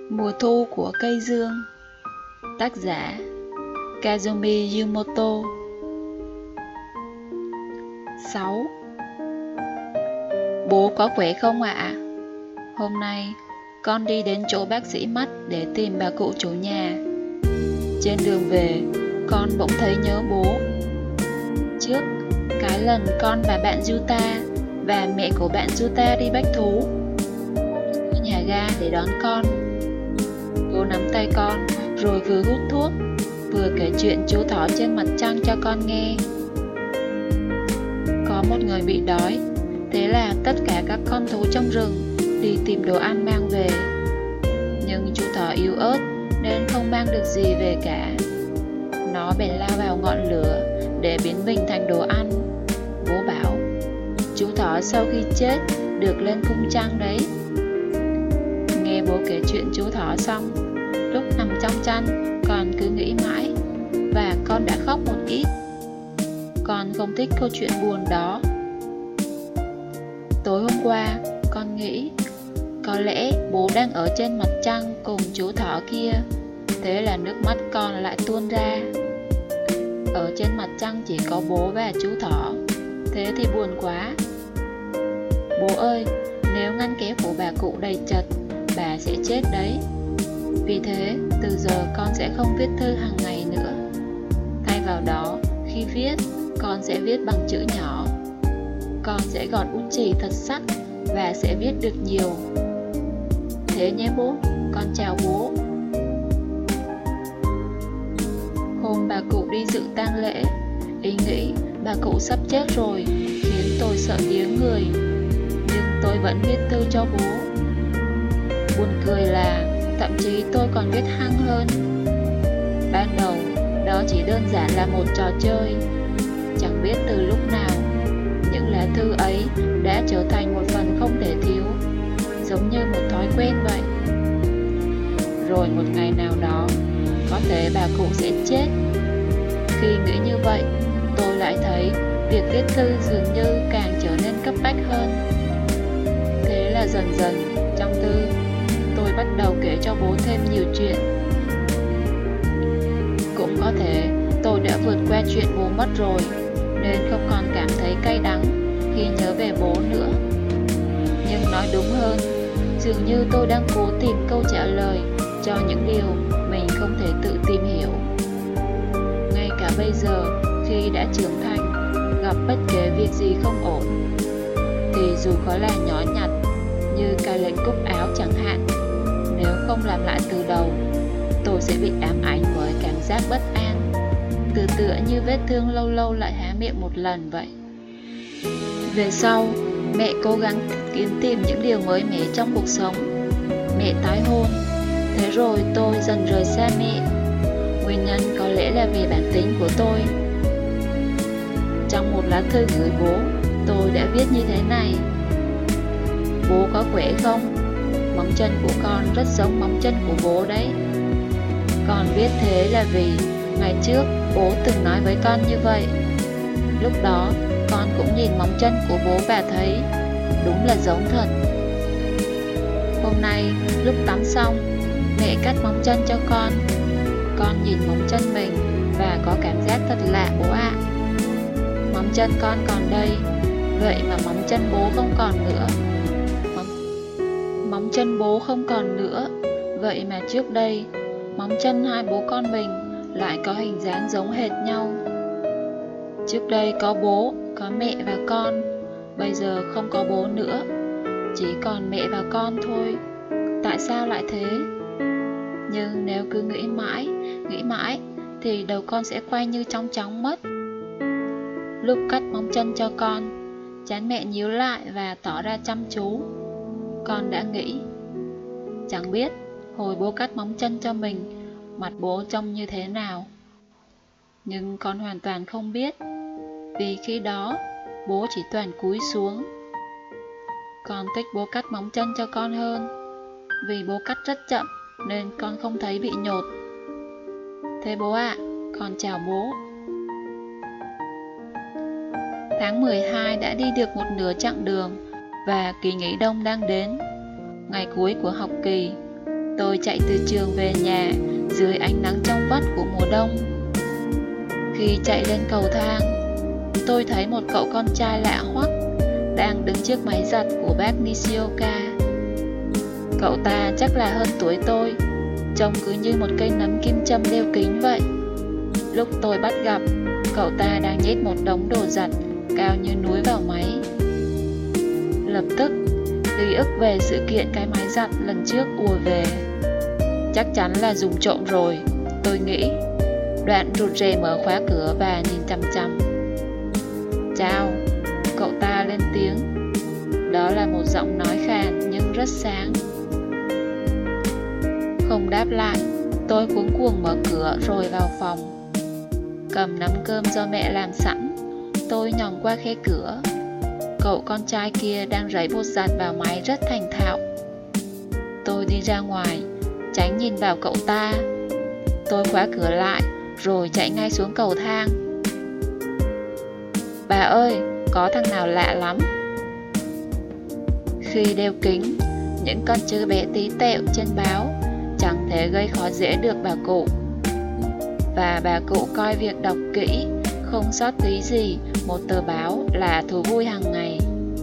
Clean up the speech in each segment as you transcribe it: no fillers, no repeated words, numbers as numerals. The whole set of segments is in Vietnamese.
Mùa thu của cây dương. Tác giả Kazumi Yumoto. 6. Bố có khỏe không ạ? Hôm nay con đi đến chỗ bác sĩ mắt để tìm bà cụ chủ nhà. Trên đường về, con bỗng thấy nhớ bố. Trước, cái lần con và bạn Yuta và mẹ của bạn Yuta đi bách thú, bố đến nhà ga để đón con. Bố nắm tay con rồi vừa hút thuốc, vừa kể chuyện chú thỏ trên mặt trăng cho con nghe. Có một người bị đói, thế là tất cả các con thú trong rừng đi tìm đồ ăn mang về. Nhưng chú thỏ yếu ớt nên không mang được gì về cả. Nó bèn lao vào ngọn lửa để biến mình thành đồ ăn. Bố bảo, chú thỏ sau khi chết được lên cung trăng đấy. Nghe bố kể chuyện chú thỏ xong, lúc nằm trong chăn con cứ nghĩ mãi, và con đã khóc một ít. Con không thích câu chuyện buồn đó. Tối hôm qua, con nghĩ có lẽ bố đang ở trên mặt trăng cùng chú thỏ kia. Thế là nước mắt con lại tuôn ra. Ở trên mặt trăng chỉ có bố và chú thỏ, thế thì buồn quá. Bố ơi, nếu ngăn kéo của bà cụ đầy chật, bà sẽ chết đấy. Vì thế, từ giờ con sẽ không viết thư hàng ngày nữa. Thay vào đó, khi viết, con sẽ viết bằng chữ nhỏ. Con sẽ gọt bút chì thật sắc và sẽ viết được nhiều. Thế nhé bố, con chào bố. Hôm bà cụ đi dự tang lễ, ý nghĩ bà cụ sắp chết rồi khiến tôi sợ điếng người. Nhưng tôi vẫn viết thư cho bố. Buồn cười là thậm chí tôi còn viết hăng hơn. Ban đầu, đó chỉ đơn giản là một trò chơi. Chẳng biết từ lúc nào, những lá thư ấy đã trở thành một phần không thể thiếu, giống như một thói quen vậy. Rồi một ngày nào đó, có thể bà cụ sẽ chết. Khi nghĩ như vậy, tôi lại thấy việc viết thư dường như càng trở nên cấp bách hơn. Thế là dần dần, trong thư, tôi bắt đầu kể cho bố thêm nhiều chuyện. Cũng có thể tôi đã vượt qua chuyện bố mất rồi, nên không còn cảm thấy cay đắng khi nhớ về bố nữa. Nhưng nói đúng hơn, dường như tôi đang cố tìm câu trả lời cho những điều mình không thể tự tìm hiểu. Ngay cả bây giờ, khi đã trưởng thành, gặp bất kể việc gì không ổn, thì dù có là nhỏ nhặt như cái lệnh cúc áo chẳng hạn, nếu không làm lại từ đầu, tôi sẽ bị ám ảnh bởi cảm giác bất an, tựa như vết thương lâu lâu lại há miệng một lần vậy. Về sau, mẹ cố gắng kiếm tìm những điều mới mẻ trong cuộc sống. Mẹ tái hôn, thế rồi tôi dần rời xa mẹ. Nguyên nhân có lẽ là vì bản tính của tôi. Trong một lá thư gửi bố, tôi đã viết như thế này: Bố có khỏe không? Móng chân của con rất giống móng chân của bố đấy. Con viết thế là vì ngày trước bố từng nói với con như vậy. Lúc đó con cũng nhìn móng chân của bố và thấy đúng là giống thật. Hôm nay lúc tắm xong, mẹ cắt móng chân cho con. Con nhìn móng chân mình và có cảm giác thật lạ bố ạ. Móng chân con còn đây, vậy mà móng chân bố không còn nữa. Móng chân bố không còn nữa, vậy mà trước đây móng chân hai bố con mình lại có hình dáng giống hệt nhau. Trước đây có bố, có mẹ và con, bây giờ không có bố nữa, chỉ còn mẹ và con thôi. Tại sao lại thế? Nhưng nếu cứ nghĩ mãi thì đầu con sẽ quay như chong chóng mất. Lúc cắt móng chân cho con, trán mẹ nhíu lại và tỏ ra chăm chú. Con đã nghĩ, chẳng biết hồi bố cắt móng chân cho mình, mặt bố trông như thế nào. Nhưng con hoàn toàn không biết, vì khi đó bố chỉ toàn cúi xuống. Con thích bố cắt móng chân cho con hơn, vì bố cắt rất chậm nên con không thấy bị nhột. Thế bố ạ, con chào bố. Tháng 12 đã đi được một nửa chặng đường và kỳ nghỉ đông đang đến. Ngày cuối của học kỳ, Tôi chạy từ trường về nhà dưới ánh nắng trong vắt của mùa đông. Khi chạy lên cầu thang, tôi thấy một cậu con trai lạ hoắc đang đứng trước máy giặt của bác Nishioka. Cậu ta chắc là hơn tuổi tôi, trông cứ như một cây nấm kim châm đeo kính vậy. Lúc tôi bắt gặp, cậu ta đang nhét một đống đồ giặt cao như núi vào máy. Lập tức, ký ức về sự kiện cái máy giặt lần trước ùa về. Chắc chắn là dùng trộm rồi, tôi nghĩ. Đoạn rụt rè mở khóa cửa và nhìn chằm chằm. Chào, cậu ta lên tiếng. Đó là một giọng nói khàn nhưng rất sáng. Không đáp lại, tôi cuống cuồng mở cửa rồi vào phòng. Cầm nắm cơm do mẹ làm sẵn, tôi nhòm qua khe cửa. Cậu con trai kia đang rấy bột giặt vào máy rất thành thạo. Tôi đi ra ngoài, tránh nhìn vào cậu ta. Tôi khóa cửa lại, rồi chạy ngay xuống cầu thang. Bà ơi, có thằng nào lạ lắm. Khi đeo kính, những con chữ bé tí tẹo trên báo chẳng thể gây khó dễ được bà cụ. Và bà cụ coi việc đọc kỹ, không sót tí gì một tờ báo là thú vui hàng ngày.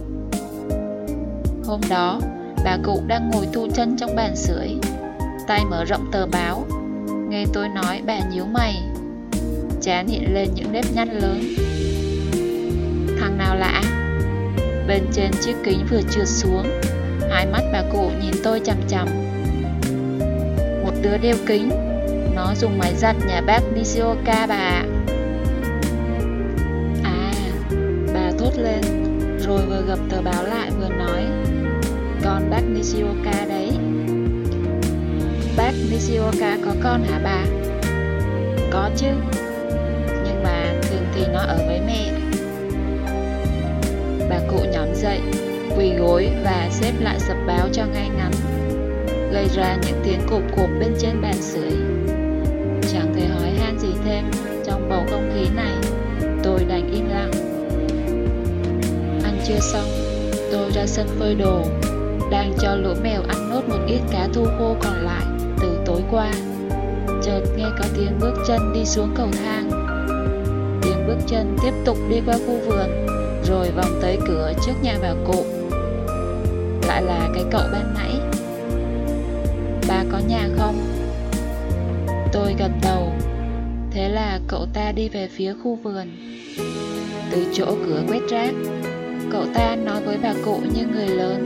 Hôm đó, bà cụ đang ngồi thu chân trong bàn sưởi, tay mở rộng tờ báo. Nghe tôi nói, bà nhíu mày, trán hiện lên những nếp nhăn lớn. Thằng nào lạ? Bên trên chiếc kính vừa trượt xuống, hai mắt bà cụ nhìn tôi chằm chằm. Một đứa đeo kính, nó dùng máy giặt nhà bác Nishioka bà ạ. À, bà thốt lên, rồi vừa gập tờ báo lại vừa nói, con bác Nishioka đấy. Bác Nishioka có con hả bà? Có chứ, nhưng mà thường thì nó ở với mẹ. Bà cụ nhổm dậy, quỳ gối và xếp lại sập báo cho ngay ngắn, gây ra những tiếng cộp cộp bên trên bàn sưởi. Chẳng thể hỏi han gì thêm trong bầu không khí này, tôi đành im lặng. Ăn trưa xong, tôi ra sân phơi đồ, đang cho lũ mèo ăn nốt một ít cá thu khô còn lại từ tối qua. Chợt nghe có tiếng bước chân đi xuống cầu thang. Tiếng bước chân tiếp tục đi qua khu vườn, rồi vòng tới cửa trước nhà bà cụ. Lại là cái cậu ban nãy. Bà có nhà không? Tôi gật đầu. Thế là cậu ta đi về phía khu vườn. Từ chỗ cửa quét rác, cậu ta nói với bà cụ như người lớn.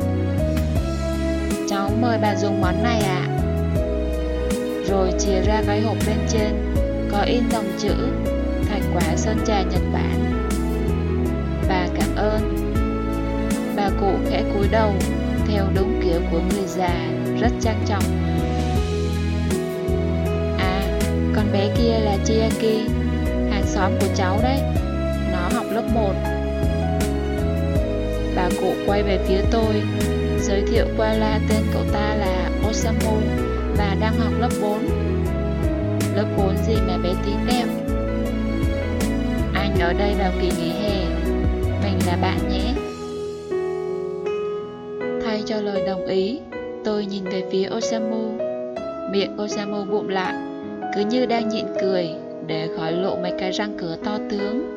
Cháu mời bà dùng món này ạ. Rồi chìa ra cái hộp bên trên, có in dòng chữ Thạch Quả Sơn Trà Nhật Bản. Bà cảm ơn. Bà cụ khẽ cúi đầu theo đúng kiểu của người già, rất trang trọng. À, con bé kia là Chiaki, hàng xóm của cháu đấy. Nó học lớp 1. Bà cụ quay về phía tôi, giới thiệu qua loa tên cậu ta là Osamu và đang học lớp 4. Lớp 4 gì mà bé tí tẹo. Anh ở đây vào kỳ nghỉ hè, mình là bạn nhé. Thay cho lời đồng ý, tôi nhìn về phía Osamu. Miệng Osamu bụm lại, cứ như đang nhịn cười để khỏi lộ mấy cái răng cửa to tướng.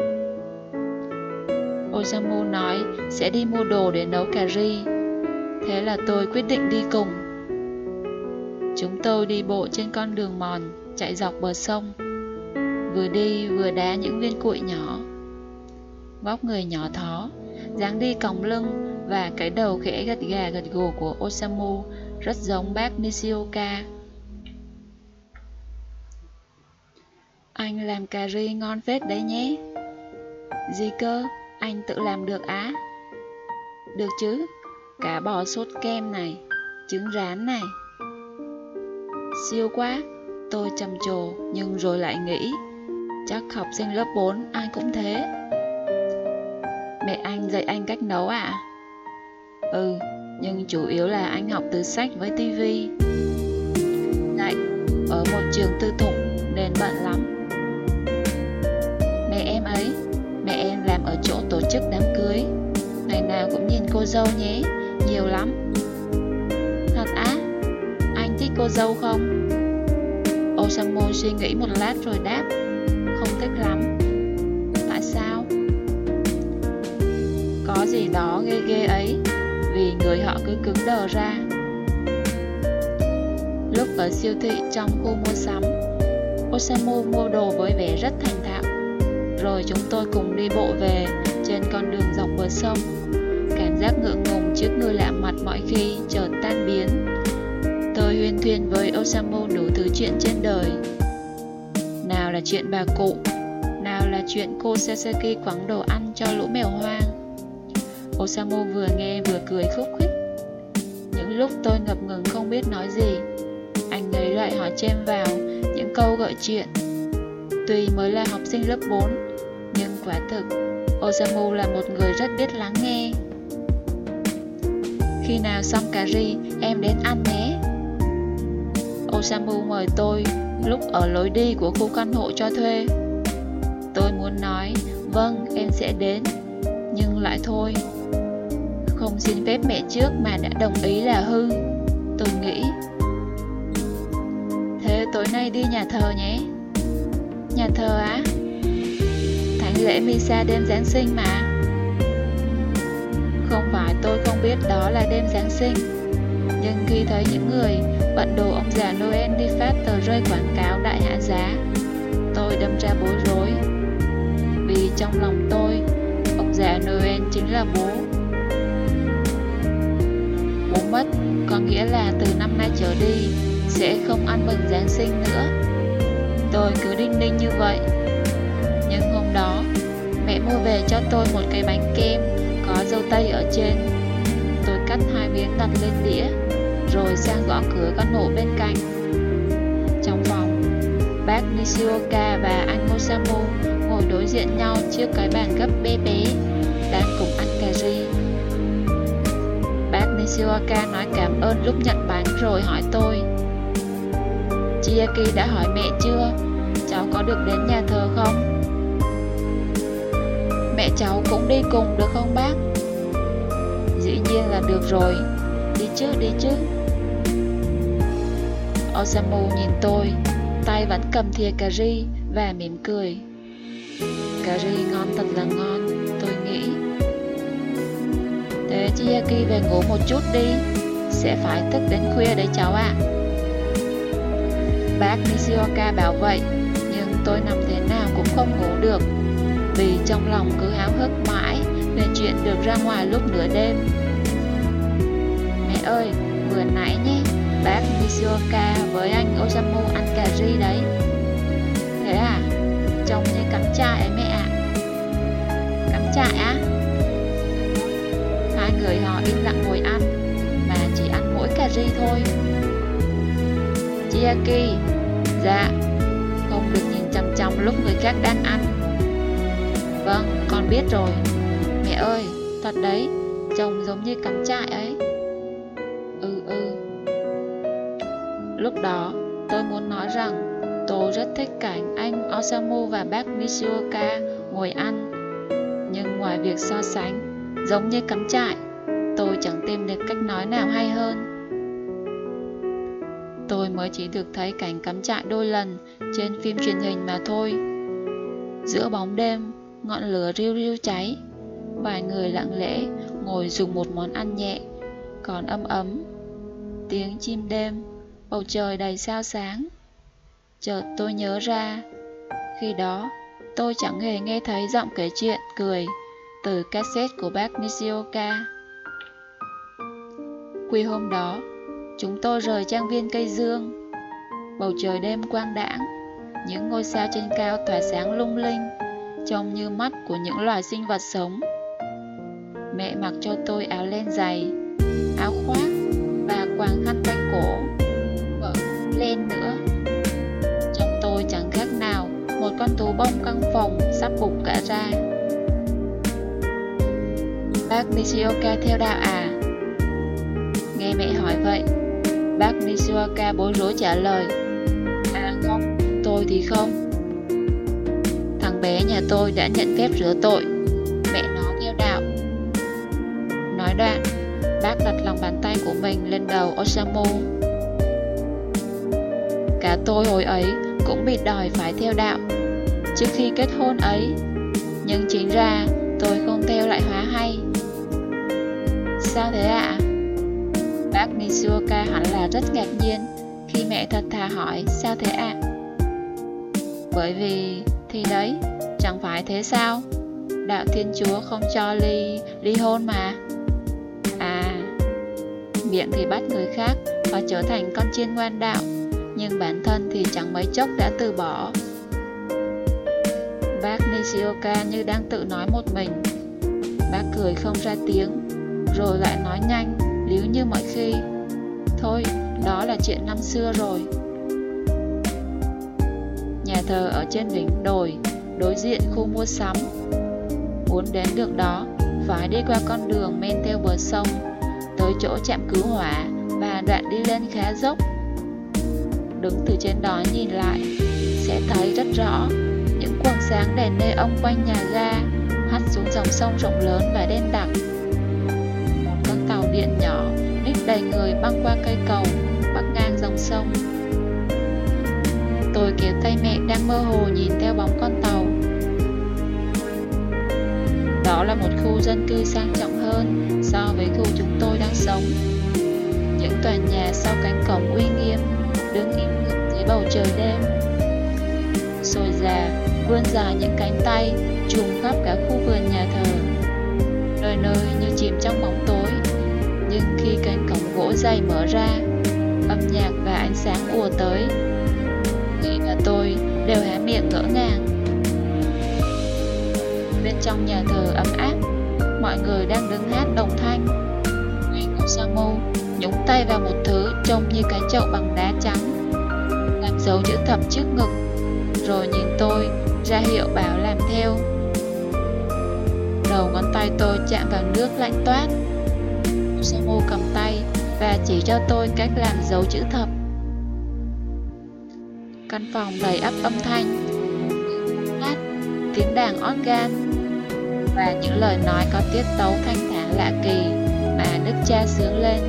Osamu nói sẽ đi mua đồ để nấu cà ri. Thế là tôi quyết định đi cùng. Chúng tôi đi bộ trên con đường mòn chạy dọc bờ sông, vừa đi vừa đá những viên cuội nhỏ. Vóc người nhỏ thó, dáng đi còng lưng và cái đầu khẽ gật gà gật gù của Osamu rất giống bác Nishioka. Anh làm cà ri ngon phết đấy nhé. Gì cơ? Anh tự làm được á? Được chứ, cá bò sốt kem này, trứng rán này. Siêu quá, tôi trầm trồ nhưng rồi lại nghĩ, chắc học sinh lớp 4 ai cũng thế. Mẹ anh dạy anh cách nấu à? Ừ, nhưng chủ yếu là anh học từ sách với tivi. Dạy ở một trường tư thục nên bận lắm. Mẹ em làm ở chỗ tổ chức đám cưới, ngày nào cũng nhìn cô dâu nhé, nhiều lắm. Thật á? Anh thích cô dâu không? Osamu suy nghĩ một lát rồi đáp, không thích lắm. Tại sao? Có gì đó ghê ghê ấy, vì người họ cứ cứng đờ ra. Lúc ở siêu thị trong khu mua sắm, Osamu mua đồ với vẻ rất thành thạo. Rồi chúng tôi cùng đi bộ về trên con đường dọc bờ sông. Cảm giác ngượng ngùng trước người lạ mặt mọi khi chợt tan biến. Tôi huyên thuyên với Osamu đủ thứ chuyện trên đời. Nào là chuyện bà cụ, nào là chuyện cô Sasaki quẳng đồ ăn cho lũ mèo hoang. Osamu vừa nghe vừa cười khúc khích. Những lúc tôi ngập ngừng không biết nói gì, anh ấy lại hỏi chêm vào những câu gợi chuyện. Tuy mới là học sinh lớp 4, nhưng quả thực Osamu là một người rất biết lắng nghe. Khi nào xong cà ri, em đến ăn nhé. Osamu mời tôi lúc ở lối đi của khu căn hộ cho thuê. Tôi muốn nói, vâng, em sẽ đến, nhưng lại thôi. Không xin phép mẹ trước mà đã đồng ý là hư, tôi nghĩ. Thế tối nay đi nhà thờ nhé. Nhà thờ á? Thánh lễ Misa đêm Giáng sinh mà. Không phải tôi không biết đó là đêm Giáng sinh, nhưng khi thấy những người bận đồ ông già Noel đi phát tờ rơi quảng cáo đại hạ giá, tôi đâm ra bối rối. Vì trong lòng tôi, ông già Noel chính là bố. Bố mất có nghĩa là từ năm nay trở đi sẽ không ăn mừng Giáng sinh nữa. Tôi cứ đinh ninh như vậy. Nhưng hôm đó, mẹ mua về cho tôi một cái bánh kem có dâu tây ở trên. Tôi cắt 2 miếng đặt lên đĩa, rồi sang gõ cửa căn hộ bên cạnh. Trong phòng, bác Nishioka và anh Osamu ngồi đối diện nhau trước cái bàn gấp bé bé, đang cùng ăn cà ri. Bác Nishioka nói cảm ơn lúc nhận bánh rồi hỏi tôi, Chiaki đã hỏi mẹ chưa, cháu có được đến nhà thờ không? Mẹ cháu cũng đi cùng được không bác? Dĩ nhiên là được rồi, đi chứ. Osamu nhìn tôi, tay vẫn cầm thìa cà ri và mỉm cười. Cà ri ngon thật là ngon, tôi nghĩ. Thế Chiaki về ngủ một chút đi, sẽ phải thức đến khuya đấy cháu ạ. Bác Nishioka bảo vậy, nhưng tôi nằm thế nào cũng không ngủ được, vì trong lòng cứ háo hức mãi về chuyện được ra ngoài lúc nửa đêm. Mẹ ơi, vừa nãy nhé, bác Nishioka với anh Osamu ăn cà ri đấy. Thế à? Trông như cắm trại ấy mẹ ạ. Cắm trại á? Hai người họ im lặng ngồi ăn, mà chỉ ăn mỗi cà ri thôi. Chiaki, dạ, không được nhìn chằm chằm lúc người khác đang ăn. Vâng, con biết rồi. Mẹ ơi, thật đấy, trông giống như cắm trại ấy. Lúc đó, tôi muốn nói rằng tôi rất thích cảnh anh Osamu và bác Nishioka ngồi ăn. Nhưng ngoài việc so sánh, giống như cắm trại, tôi chẳng tìm được cách nói nào hay hơn. Tôi mới chỉ được thấy cảnh cắm trại đôi lần trên phim truyền hình mà thôi. Giữa bóng đêm, ngọn lửa riu riu cháy, vài người lặng lẽ ngồi dùng một món ăn nhẹ, còn ấm ấm. Tiếng chim đêm, bầu trời đầy sao sáng. Chợt tôi nhớ ra, khi đó tôi chẳng hề nghe thấy giọng kể chuyện cười từ cassette của bác Nishioka. Khuya hôm đó, chúng tôi rời trang viên cây dương. Bầu trời đêm quang đãng, những ngôi sao trên cao tỏa sáng lung linh, trông như mắt của những loài sinh vật sống. Mẹ mặc cho tôi áo len dày, áo khoác và quàng khăn quanh cổ, vợ len nữa. Trông tôi chẳng khác nào một con thú bông căng phòng sắp bục cả ra. Bác Nishioka theo đạo à? Nghe mẹ hỏi vậy, bác Nishioka bối rối trả lời, à không, tôi thì không. Thằng bé nhà tôi đã nhận phép rửa tội, mẹ nó theo đạo. Nói đoạn, bác đặt lòng bàn tay của mình lên đầu Osamu. cả tôi hồi ấy cũng bị đòi phải theo đạo trước khi kết hôn ấy. Nhưng chính ra tôi không theo lại hóa hay. Sao thế ạ? Bác Nishioka hẳn là rất ngạc nhiên khi mẹ thật thà hỏi sao thế ạ? Bởi vì thì đấy, chẳng phải thế sao? Đạo Thiên Chúa không cho ly hôn mà. À, miệng thì bắt người khác và trở thành con chiên ngoan đạo, nhưng bản thân thì chẳng mấy chốc đã từ bỏ. Bác Nishioka như đang tự nói một mình. Bác cười không ra tiếng, rồi lại nói nhanh, líu như mọi khi. Thôi, đó là chuyện năm xưa rồi. Nhà thờ ở trên đỉnh đồi, đối diện khu mua sắm. Muốn đến được đó, phải đi qua con đường men theo bờ sông, tới chỗ trạm cứu hỏa và đoạn đi lên khá dốc. Đứng từ trên đó nhìn lại, sẽ thấy rất rõ những quầng sáng đèn neon quanh nhà ga hắt xuống dòng sông rộng lớn và đen đặc. Một con tàu điện nhỏ đít đầy người băng qua cây cầu bắc ngang dòng sông. Tôi kéo tay mẹ đang mơ hồ nhìn theo bóng con tàu. Đó là một khu dân cư sang trọng hơn so với khu chúng tôi đang sống. Những tòa nhà sau cánh cổng uy nghiêm đứng im lìm dưới bầu trời đêm. Xôi già vươn dài những cánh tay trùm khắp cả khu vườn nhà thờ, nơi nơi như chìm trong bóng tối. Nhưng khi cánh cổng gỗ dày mở ra, âm nhạc và ánh sáng ùa tới, Nghị và tôi đều há miệng ngỡ ngàng. Bên trong nhà thờ ấm áp, mọi người đang đứng hát đồng thanh. Anh Osamu nhúng tay vào một thứ trông như cái chậu bằng đá trắng, làm dấu chữ thập trước ngực, rồi nhìn tôi ra hiệu bảo làm theo. Đầu ngón tay tôi chạm vào nước lạnh toát. Osamu cầm tay và chỉ cho tôi cách làm dấu chữ thập. Căn phòng đầy ắp âm thanh, hát, tiếng đàn organ và những lời nói có tiết tấu thanh thản lạ kỳ mà đức cha sướng lên.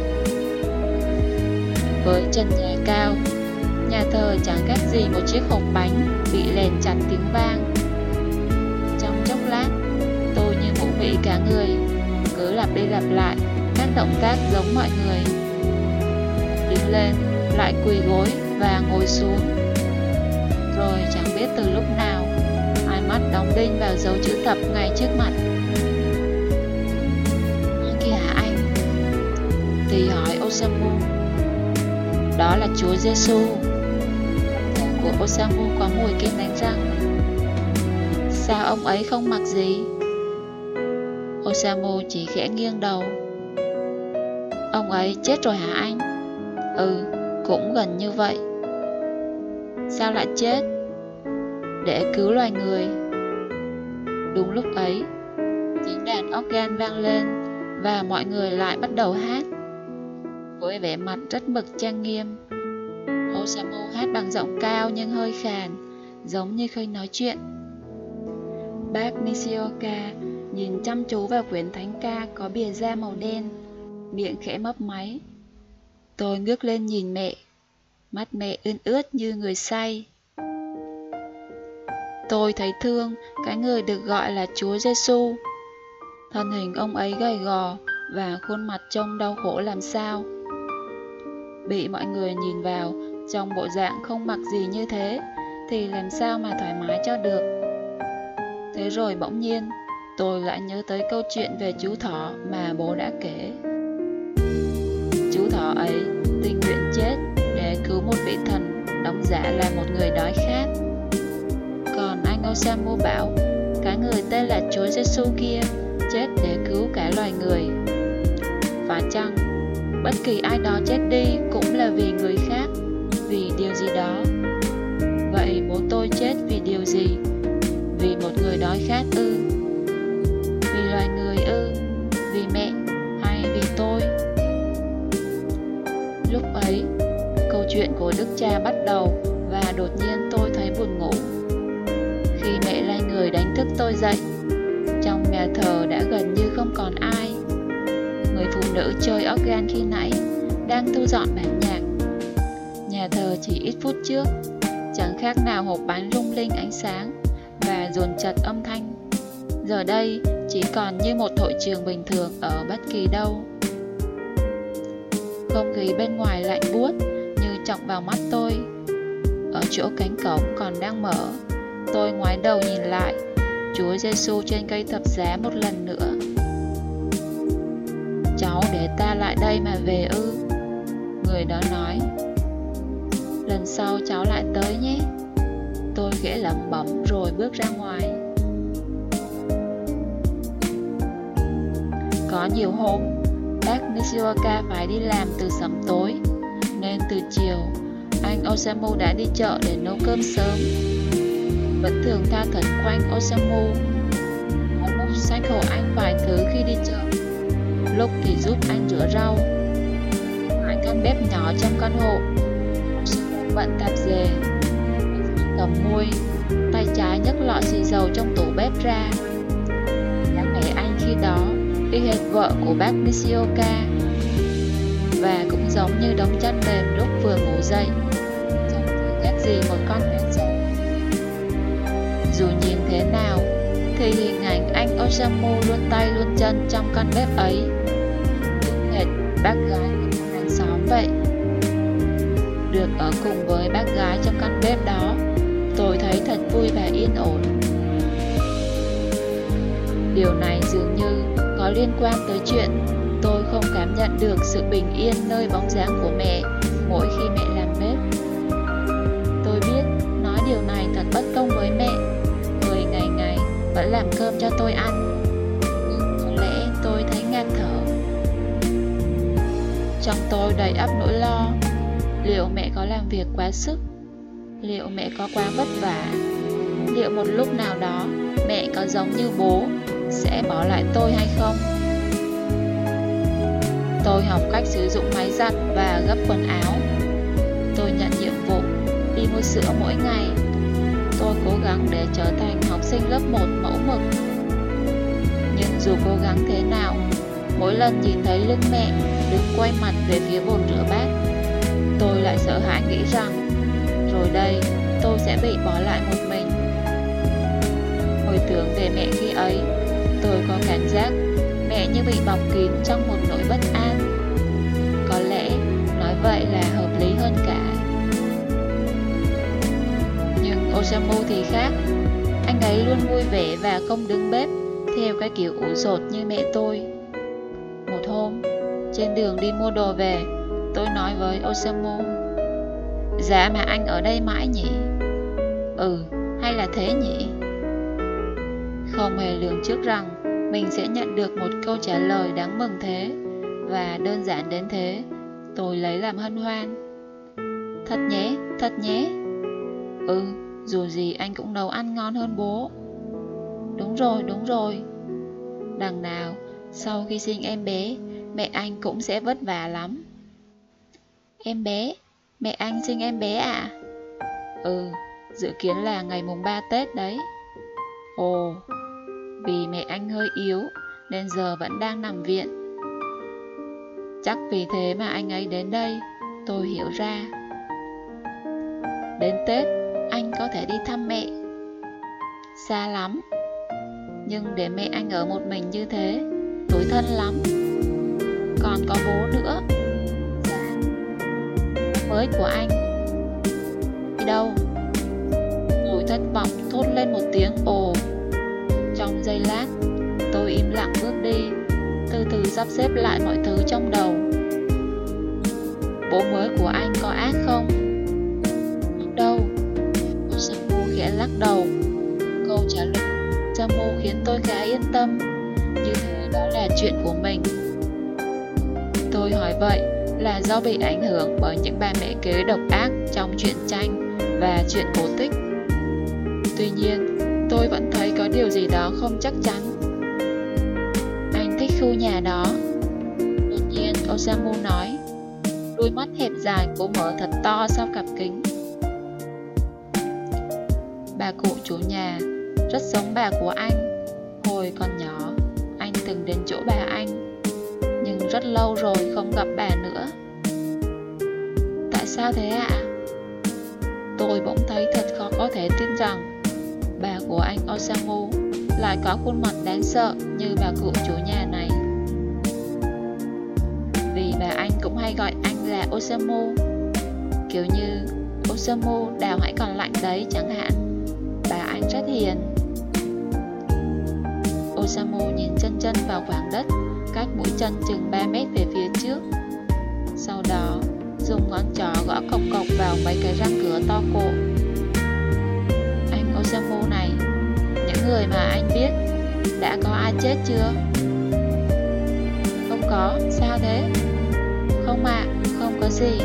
Với trần nhà cao, nhà thờ chẳng khác gì một chiếc hộp bánh bị lèn chặt tiếng vang. Trong chốc lát, tôi như mụ mị cả người, cứ lặp đi lặp lại các động tác giống mọi người. Đứng lên, lại quỳ gối và ngồi xuống. Rồi chẳng biết từ lúc nào, hai mắt đóng đinh vào dấu chữ thập ngay trước mặt. Kìa hả anh? Thì hỏi Osamu. Đó là Chúa Giêsu. Mồm của Osamu có mùi kem đánh răng. Sao ông ấy không mặc gì? Osamu chỉ khẽ nghiêng đầu. Ông ấy chết rồi hả anh? Ừ, cũng gần như vậy. Sao lại chết? Để cứu loài người. Đúng lúc ấy, tiếng đàn organ vang lên và mọi người lại bắt đầu hát. Với vẻ mặt rất mực trang nghiêm, Osamu hát bằng giọng cao nhưng hơi khàn, giống như khi nói chuyện. Bác Nishioka nhìn chăm chú vào quyển thánh ca có bìa da màu đen, miệng khẽ mấp máy. Tôi ngước lên nhìn mẹ, mắt mẹ ươn ướt như người say. Tôi thấy thương cái người được gọi là Chúa Giêsu. Thân hình ông ấy gầy gò và khuôn mặt trông đau khổ làm sao. Bị mọi người nhìn vào trong bộ dạng không mặc gì như thế thì làm sao mà thoải mái cho được. Thế rồi bỗng nhiên tôi lại nhớ tới câu chuyện về chú thỏ mà bố đã kể. Chú thỏ ấy tình nguyện chết để cứu một vị thần đóng giả là một người đói khát. Còn anh Osamu bảo cái người tên là Chúa Giêsu kia chết để cứu cả loài người. Phải chăng bất kỳ ai đó chết đi cũng là vì người khác, vì điều gì đó? Vậy bố tôi chết vì điều gì? Vì một người đói khát ư? Vì loài người ư? Vì mẹ hay vì tôi? Lúc ấy, câu chuyện của đức cha bắt đầu và đột nhiên tôi thấy buồn ngủ. Khi mẹ lay người đánh thức tôi dậy, trong nhà thờ đã gần như không còn ai. Người phụ nữ chơi organ khi nãy đang thu dọn bản nhạc. Nhà thờ chỉ ít phút trước chẳng khác nào hộp bánh lung linh ánh sáng và dồn chật âm thanh. Giờ đây chỉ còn như một hội trường bình thường ở bất kỳ đâu. Không khí bên ngoài lạnh buốt như chọc vào mắt tôi. Ở chỗ cánh cổng còn đang mở, tôi ngoái đầu nhìn lại Chúa Giêsu trên cây thập giá một lần nữa. Cháu để ta lại đây mà về ư? Người đó nói. Lần sau cháu lại tới nhé. Tôi khẽ lẩm bẩm rồi bước ra ngoài. Có nhiều hôm, bác Nishioka phải đi làm từ sớm tối, nên từ chiều, anh Osamu đã đi chợ để nấu cơm sớm. Vẫn thường tha thẩn quanh Osamu, có lúc xách hộ anh vài thứ khi đi chợ, lúc thì giúp anh rửa rau. Tại căn bếp nhỏ trong căn hộ, Osamu bận tạp dề, cầm muôi, tay trái nhấc lọ xì dầu trong tủ bếp ra. dáng vẻ anh khi đó y hệt vợ của bác Nishioka, và cũng giống như đống chăn mềm lúc vừa ngủ dậy, chẳng thể khác gì một con bé trâu. Dù nhìn thế nào thì hình ảnh anh Osamu luôn tay luôn chân trong căn bếp ấy cũng hệt bác gái của hàng xóm vậy. Được ở cùng với bác gái trong căn bếp đó, tôi thấy thật vui và yên ổn. Điều này dường như có liên quan tới chuyện tôi không cảm nhận được sự bình yên nơi bóng dáng của mẹ mỗi khi mẹ làm bếp. Tôi biết nói điều này thật bất công với mẹ, người ngày ngày vẫn làm cơm cho tôi ăn, nhưng có lẽ tôi thấy ngạt thở. Trong tôi đầy ắp nỗi lo, liệu mẹ có làm việc quá sức? Liệu mẹ có quá vất vả? Liệu một lúc nào đó mẹ có giống như bố, sẽ bỏ lại tôi hay không? Tôi học cách sử dụng máy giặt và gấp quần áo. Tôi nhận nhiệm vụ đi mua sữa mỗi ngày. Tôi cố gắng để trở thành học sinh lớp 1 mẫu mực. Nhưng dù cố gắng thế nào, mỗi lần nhìn thấy lưng mẹ đứng quay mặt về phía bồn rửa bát, tôi lại sợ hãi nghĩ rằng rồi đây tôi sẽ bị bỏ lại một mình. Hồi tưởng về mẹ khi ấy, tôi có cảm giác mẹ như bị bọc kín trong một nỗi bất an. Có lẽ nói vậy là hợp lý hơn cả. Nhưng Osamu thì khác. Anh ấy luôn vui vẻ và không đứng bếp theo cái kiểu ủ dột như mẹ tôi. Một hôm, trên đường đi mua đồ về, tôi nói với Osamu: "Dạ mà anh ở đây mãi nhỉ?" "Ừ, hay là thế nhỉ?" Không hề lường trước rằng mình sẽ nhận được một câu trả lời đáng mừng thế, và đơn giản đến thế, tôi lấy làm hân hoan. Thật nhé, thật nhé." "Ừ, dù gì anh cũng nấu ăn ngon hơn bố." Đúng rồi. Đằng nào, sau khi sinh em bé, mẹ anh cũng sẽ vất vả lắm." "Em bé? Mẹ anh sinh em bé à?" "Ừ, dự kiến là ngày mùng 3 Tết đấy." "Ồ, vì mẹ anh hơi yếu nên giờ vẫn đang nằm viện." "Chắc vì thế mà anh ấy đến đây." Tôi hiểu ra. Đến Tết, anh có thể đi thăm mẹ. Xa lắm. Nhưng để mẹ anh ở một mình như thế, tủi thân lắm. Còn có bố nữa. Dạ, bố mới của anh. Đi đâu? Tôi thất vọng thốt lên một tiếng ồ. Trong giây lát, tôi im lặng bước đi, từ từ sắp xếp lại mọi thứ trong đầu. Bố mới của anh có ác không? Không đâu. Osamu khẽ lắc đầu. Câu trả lời Osamu khiến tôi khá yên tâm, như thế đó là chuyện của mình. Tôi hỏi vậy là do bị ảnh hưởng bởi những bà mẹ kế độc ác trong truyện tranh và truyện cổ tích. Tuy nhiên, tôi vẫn thấy có điều gì đó không chắc chắn. Anh thích khu nhà đó. Đột nhiên Osamu nói. Đôi mắt hẹp dài cố mở thật to sau cặp kính. Bà cụ chủ nhà rất giống bà của anh. Hồi còn nhỏ, anh từng đến chỗ bà anh, nhưng rất lâu rồi không gặp bà nữa. Tại sao thế ạ? Tôi bỗng thấy thật khó có thể tin rằng bà của anh Osamu lại có khuôn mặt đáng sợ như bà cụ chủ nhà này. Vì bà anh cũng hay gọi anh là Osamu, kiểu như Osamu đào hãy còn lạnh đấy chẳng hạn. Bà anh rất hiền. Osamu nhìn chân chân vào khoảng đất cách mũi chân chừng 3 mét về phía trước. Sau đó dùng ngón trỏ gõ cộc cộc vào mấy cái răng cửa to cổ. Anh Osamu này, những người mà anh biết, đã có ai chết chưa? Không có, sao thế? Không ạ, không có gì.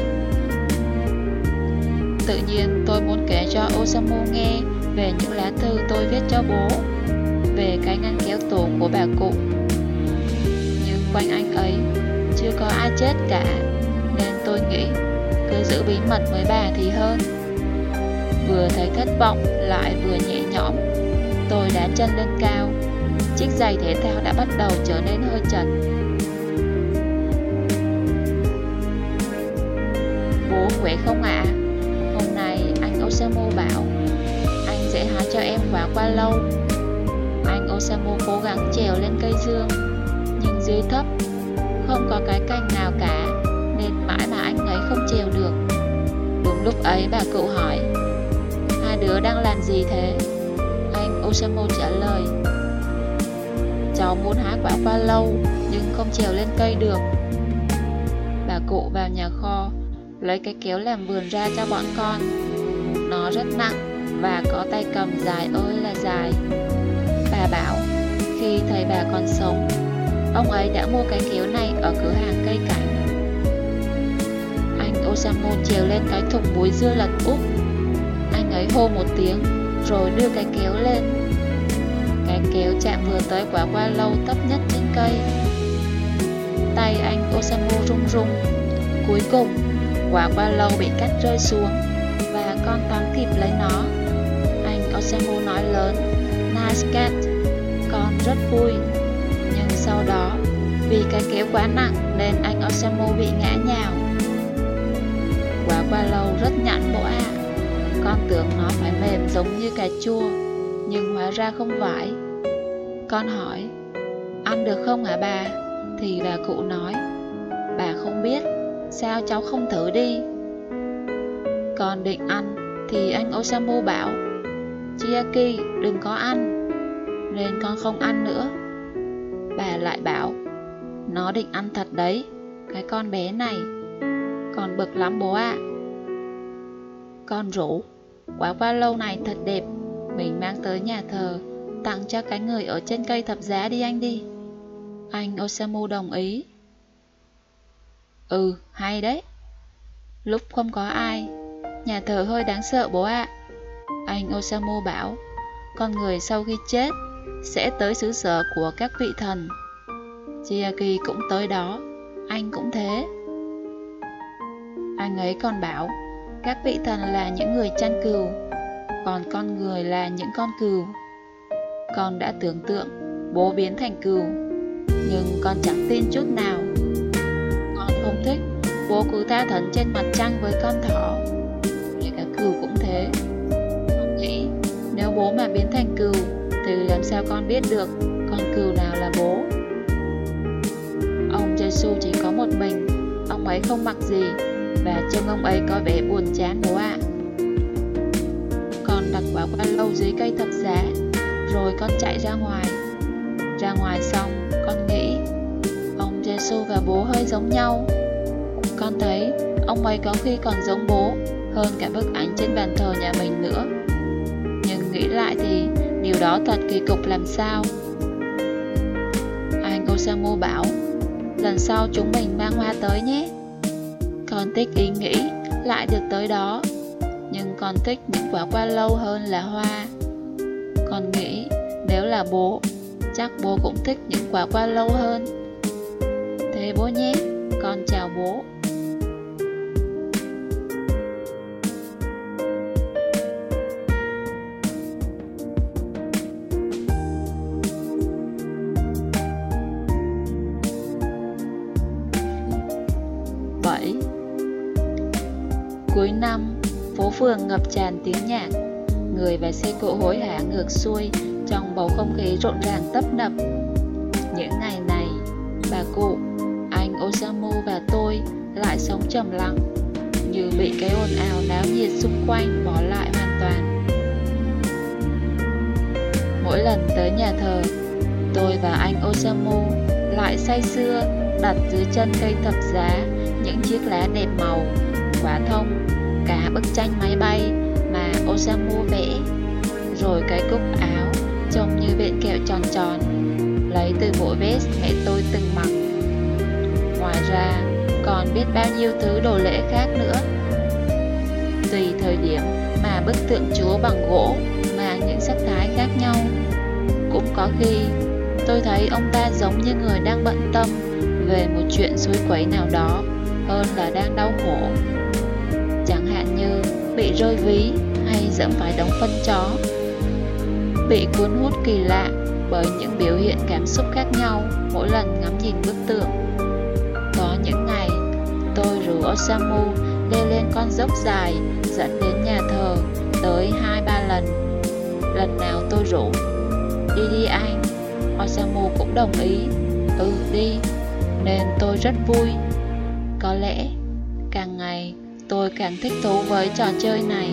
Tự nhiên tôi muốn kể cho Osamu nghe về những lá thư tôi viết cho bố, về cái ngăn kéo tủ của bà cụ. Nhưng quanh anh ấy chưa có ai chết cả, nên tôi nghĩ cứ giữ bí mật với bà thì hơn. Vừa thấy thất vọng lại vừa nhẹ nhõm, tôi đá chân lên cao. Chiếc giày thể thao đã bắt đầu trở nên hơi chật. Bố khỏe không ạ? Hôm nay anh Osamu bảo anh sẽ hái cho em quả qua lâu. Anh Osamu cố gắng trèo lên cây dương, nhưng dưới thấp, không có cái cành nào cả, nên mãi mà anh ấy không trèo được. Đúng lúc ấy bà cụ hỏi: hai đứa đang làm gì thế? Anh Osamu trả lời: cháu muốn hái quả qua lâu nhưng không trèo lên cây được. Bà cụ vào nhà kho lấy cái kéo làm vườn ra cho bọn con. Nó rất nặng và có tay cầm dài ơi là dài. Bà bảo khi thầy bà còn sống, ông ấy đã mua cái kéo này ở cửa hàng cây cảnh. Anh Osamu trèo lên cái thùng muối dưa lật úp. Anh ấy hô một tiếng rồi đưa cái kéo lên. Cái kéo chạm vừa tới quả qua lâu thấp nhất trên cây. Tay anh Osamu rung rung. Cuối cùng quả qua lâu bị cắt rơi xuống và con tóm kịp lấy nó. Anh Osamu nói lớn: nice catch. Con rất vui. Nhưng sau đó, vì cái kéo quá nặng nên anh Osamu bị ngã nhào. Quả qua lâu rất nhẵn bố ạ. Con tưởng nó phải mềm giống như cà chua, nhưng hóa ra không phải. Con hỏi: ăn được không hả bà? Thì bà cụ nói: bà không biết, sao cháu không thử đi? Con định ăn thì anh Osamu bảo: Chiaki đừng có ăn. Nên con không ăn nữa. Bà lại bảo: nó định ăn thật đấy, cái con bé này. Con bực lắm bố ạ. Con rủ: quả qua lâu này thật đẹp, mình mang tới nhà thờ, tặng cho cái người ở trên cây thập giá đi anh đi. Anh Osamu đồng ý. Ừ, hay đấy. Lúc không có ai, nhà thờ hơi đáng sợ bố ạ. Anh Osamu bảo con người sau khi chết sẽ tới xứ sở của các vị thần. Chiaki cũng tới đó, anh cũng thế. Anh ấy còn bảo các vị thần là những người chăn cừu, còn con người là những con cừu. Con đã tưởng tượng bố biến thành cừu, nhưng con chẳng tin chút nào. Con không thích bố cứ tha thẩn trên mặt trăng với con thỏ. Ngay cả cừu cũng thế. Con nghĩ nếu bố mà biến thành cừu thì làm sao con biết được con cừu nào là bố? Ông Giêsu chỉ có một mình, ông ấy không mặc gì, và trông ông ấy có vẻ buồn chán bố ạ. Con đặt quả qua lâu dưới cây thập giá, rồi con chạy ra ngoài. Ra ngoài xong, con nghĩ ông Giêsu và bố hơi giống nhau. Con thấy ông ấy có khi còn giống bố hơn cả bức ảnh trên bàn thờ nhà mình nữa. Nhưng nghĩ lại thì điều đó thật kỳ cục làm sao. Anh Osamu bảo lần sau chúng mình mang hoa tới nhé. Con thích ý nghĩ lại được tới đó, nhưng con thích những quả qua lâu hơn là hoa. Con nghĩ nếu là bố, chắc bố cũng thích những quả qua lâu hơn. Thế bố nhé, con chào bố. Cuối năm, phố phường ngập tràn tiếng nhạc. Người và xe cộ hối hả ngược xuôi trong bầu không khí rộn ràng tấp nập. Những ngày này, bà cụ, anh Osamu và tôi lại sống trầm lặng, như bị cái ồn ào náo nhiệt xung quanh bỏ lại hoàn toàn. Mỗi lần tới nhà thờ, tôi và anh Osamu lại say sưa đặt dưới chân cây thập giá những chiếc lá đẹp màu, quả thông, cả bức tranh máy bay mà Osamu vẽ, rồi cái cúc áo trông như vện kẹo tròn tròn, lấy từ bộ vest mẹ tôi từng mặc. Ngoài ra, còn biết bao nhiêu thứ đồ lễ khác nữa. Tùy thời điểm mà bức tượng Chúa bằng gỗ mang những sắc thái khác nhau. Cũng có khi, tôi thấy ông ta giống như người đang bận tâm về một chuyện suối quẩy nào đó hơn là đang đau khổ. Chẳng hạn như bị rơi ví hay dẫm phải đống phân chó. Bị cuốn hút kỳ lạ bởi những biểu hiện cảm xúc khác nhau mỗi lần ngắm nhìn bức tượng. Có những ngày, tôi rủ Osamu leo lên con dốc dài dẫn đến nhà thờ tới 2-3 lần. Lần nào tôi rủ, đi đi anh, Osamu cũng đồng ý, đi, nên tôi rất vui. Có lẽ, càng ngày tôi càng thích thú với trò chơi này.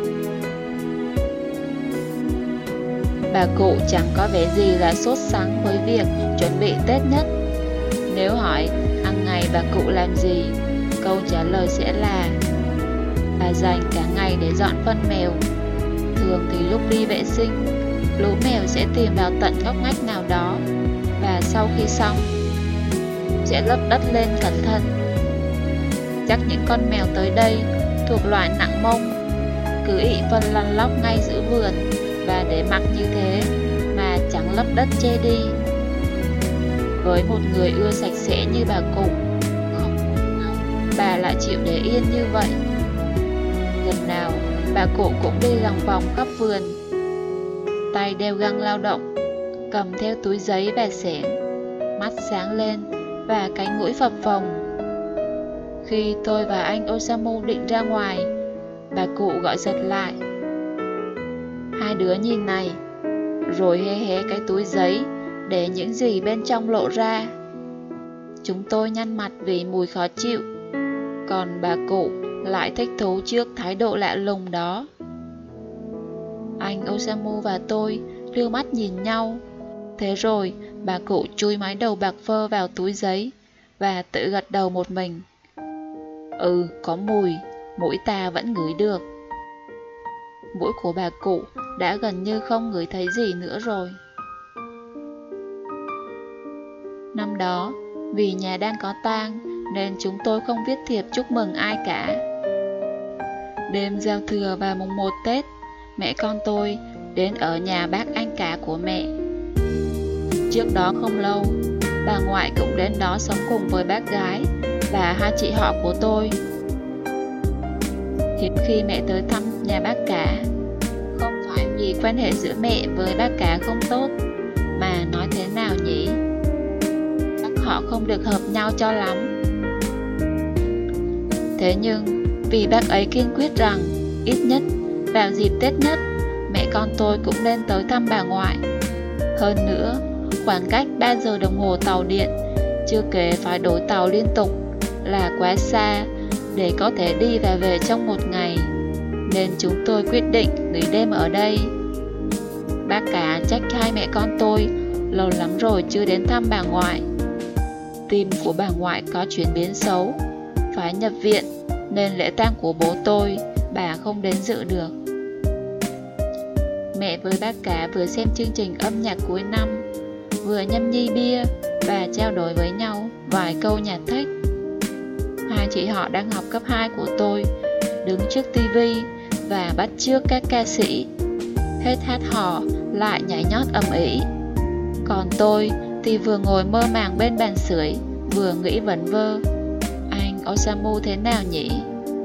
Bà cụ chẳng có vẻ gì là sốt sắng với việc chuẩn bị Tết nhất. Nếu hỏi hàng ngày bà cụ làm gì, câu trả lời sẽ là bà dành cả ngày để dọn phân mèo. Thường thì lúc đi vệ sinh, lũ mèo sẽ tìm vào tận góc ngách nào đó, và sau khi xong sẽ lấp đất lên cẩn thận. Chắc những con mèo tới đây thuộc loại nặng mông, cứ ị phân lăn lóc ngay giữa vườn, và để mặc như thế mà chẳng lấp đất che đi. Với một người ưa sạch sẽ như bà cụ, không bà lại chịu để yên như vậy. Lần nào bà cụ cũng đi lòng vòng khắp vườn, tay đeo găng lao động, cầm theo túi giấy và xẻng, mắt sáng lên và cánh mũi phập phồng. Khi tôi và anh Osamu định ra ngoài, bà cụ gọi giật lại. Hai đứa nhìn này, rồi hé hé cái túi giấy để những gì bên trong lộ ra. Chúng tôi nhăn mặt vì mùi khó chịu, còn bà cụ lại thích thú trước thái độ lạ lùng đó. Anh Osamu và tôi đưa mắt nhìn nhau. Thế rồi bà cụ chui mái đầu bạc phơ vào túi giấy và tự gật đầu một mình. Có mùi, mũi ta vẫn ngửi được. Mũi của bà cụ đã gần như không ngửi thấy gì nữa rồi. Năm đó, vì nhà đang có tang nên chúng tôi không viết thiệp chúc mừng ai cả. Đêm giao thừa và mùng 1 Tết, mẹ con tôi đến ở nhà bác anh cả của mẹ. Trước đó không lâu, bà ngoại cũng đến đó sống cùng với bác gái và hai chị họ của tôi. Hiếm khi mẹ tới thăm nhà bác cả, không phải vì quan hệ giữa mẹ với bác cả không tốt, mà nói thế nào nhỉ? Chắc họ không được hợp nhau cho lắm. Thế nhưng, vì bác ấy kiên quyết rằng, ít nhất vào dịp Tết nhất, mẹ con tôi cũng nên tới thăm bà ngoại. Hơn nữa, khoảng cách 3 giờ đồng hồ tàu điện, chưa kể phải đổi tàu liên tục, là quá xa để có thể đi và về trong một ngày, nên chúng tôi quyết định nghỉ đêm ở đây. Bác cả trách hai mẹ con tôi lâu lắm rồi chưa đến thăm bà ngoại. Tim của bà ngoại có chuyển biến xấu, phải nhập viện, nên lễ tang của bố tôi bà không đến dự được. Mẹ với bác cả vừa xem chương trình âm nhạc cuối năm, vừa nhâm nhi bia và trao đổi với nhau vài câu nhạc thích. Hai chị họ đang học cấp 2 của tôi đứng trước tivi và bắt chước các ca sĩ, hết hát hò lại nhảy nhót ầm ĩ. Còn tôi thì vừa ngồi mơ màng bên bàn sưởi, vừa nghĩ vẩn vơ, anh Osamu thế nào nhỉ?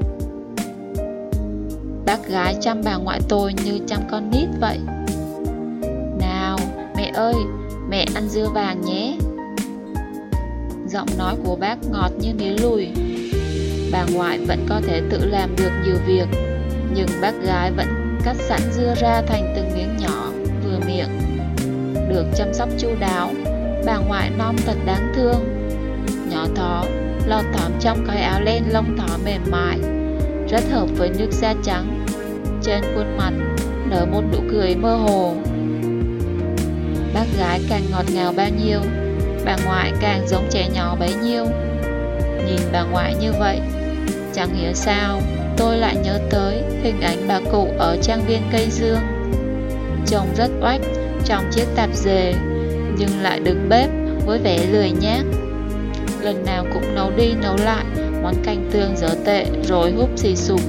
Bác gái chăm bà ngoại tôi như chăm con nít vậy. Nào, mẹ ơi, mẹ ăn dưa vàng nhé. Giọng nói của bác ngọt như mía lùi. Bà ngoại vẫn có thể tự làm được nhiều việc, Nhưng bác gái vẫn cắt sẵn dưa ra thành từng miếng nhỏ, vừa miệng. Được chăm sóc chu đáo, bà ngoại non thật đáng thương. Nhỏ thó, lọt thỏm trong cái áo len lông thỏ mềm mại, rất hợp với nước da trắng. Trên khuôn mặt nở một nụ cười mơ hồ. Bác gái càng ngọt ngào bao nhiêu, bà ngoại càng giống trẻ nhỏ bấy nhiêu. Nhìn bà ngoại như vậy, chẳng hiểu sao tôi lại nhớ tới hình ảnh bà cụ ở trang viên cây dương. Trông rất oách trong chiếc tạp dề, nhưng lại đứng bếp với vẻ lười nhác. Lần nào cũng nấu đi nấu lại món canh tương dở tệ rồi húp xì sụp.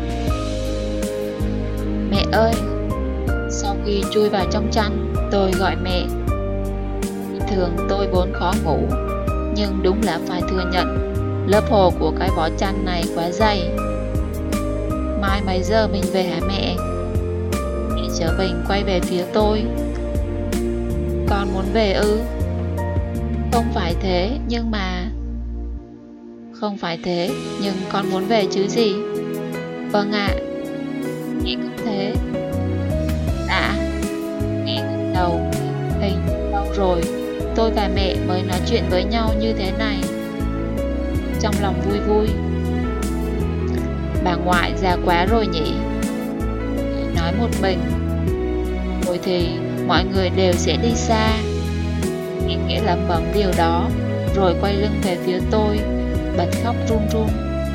Mẹ ơi! Sau khi chui vào trong chăn, tôi gọi mẹ. Thường tôi vốn khó ngủ, nhưng đúng là phải thừa nhận, lớp hồ của cái vỏ chăn này quá dày. Mai mấy giờ mình về hả mẹ? Mẹ Trở Bình quay về phía tôi. Con muốn về ư? Không phải thế, nhưng con muốn về chứ gì. Vâng ạ. Mẹ cũng thế. Đã. Mẹ gật đầu. Hình lâu rồi tôi và mẹ mới nói chuyện với nhau như thế này. Trong lòng vui vui. Bà ngoại già quá rồi nhỉ? Nói một mình. Rồi thì mọi người đều sẽ đi xa. Mẹ nghĩa lẩm bẩm điều đó, rồi quay lưng về phía tôi, bật khóc run run.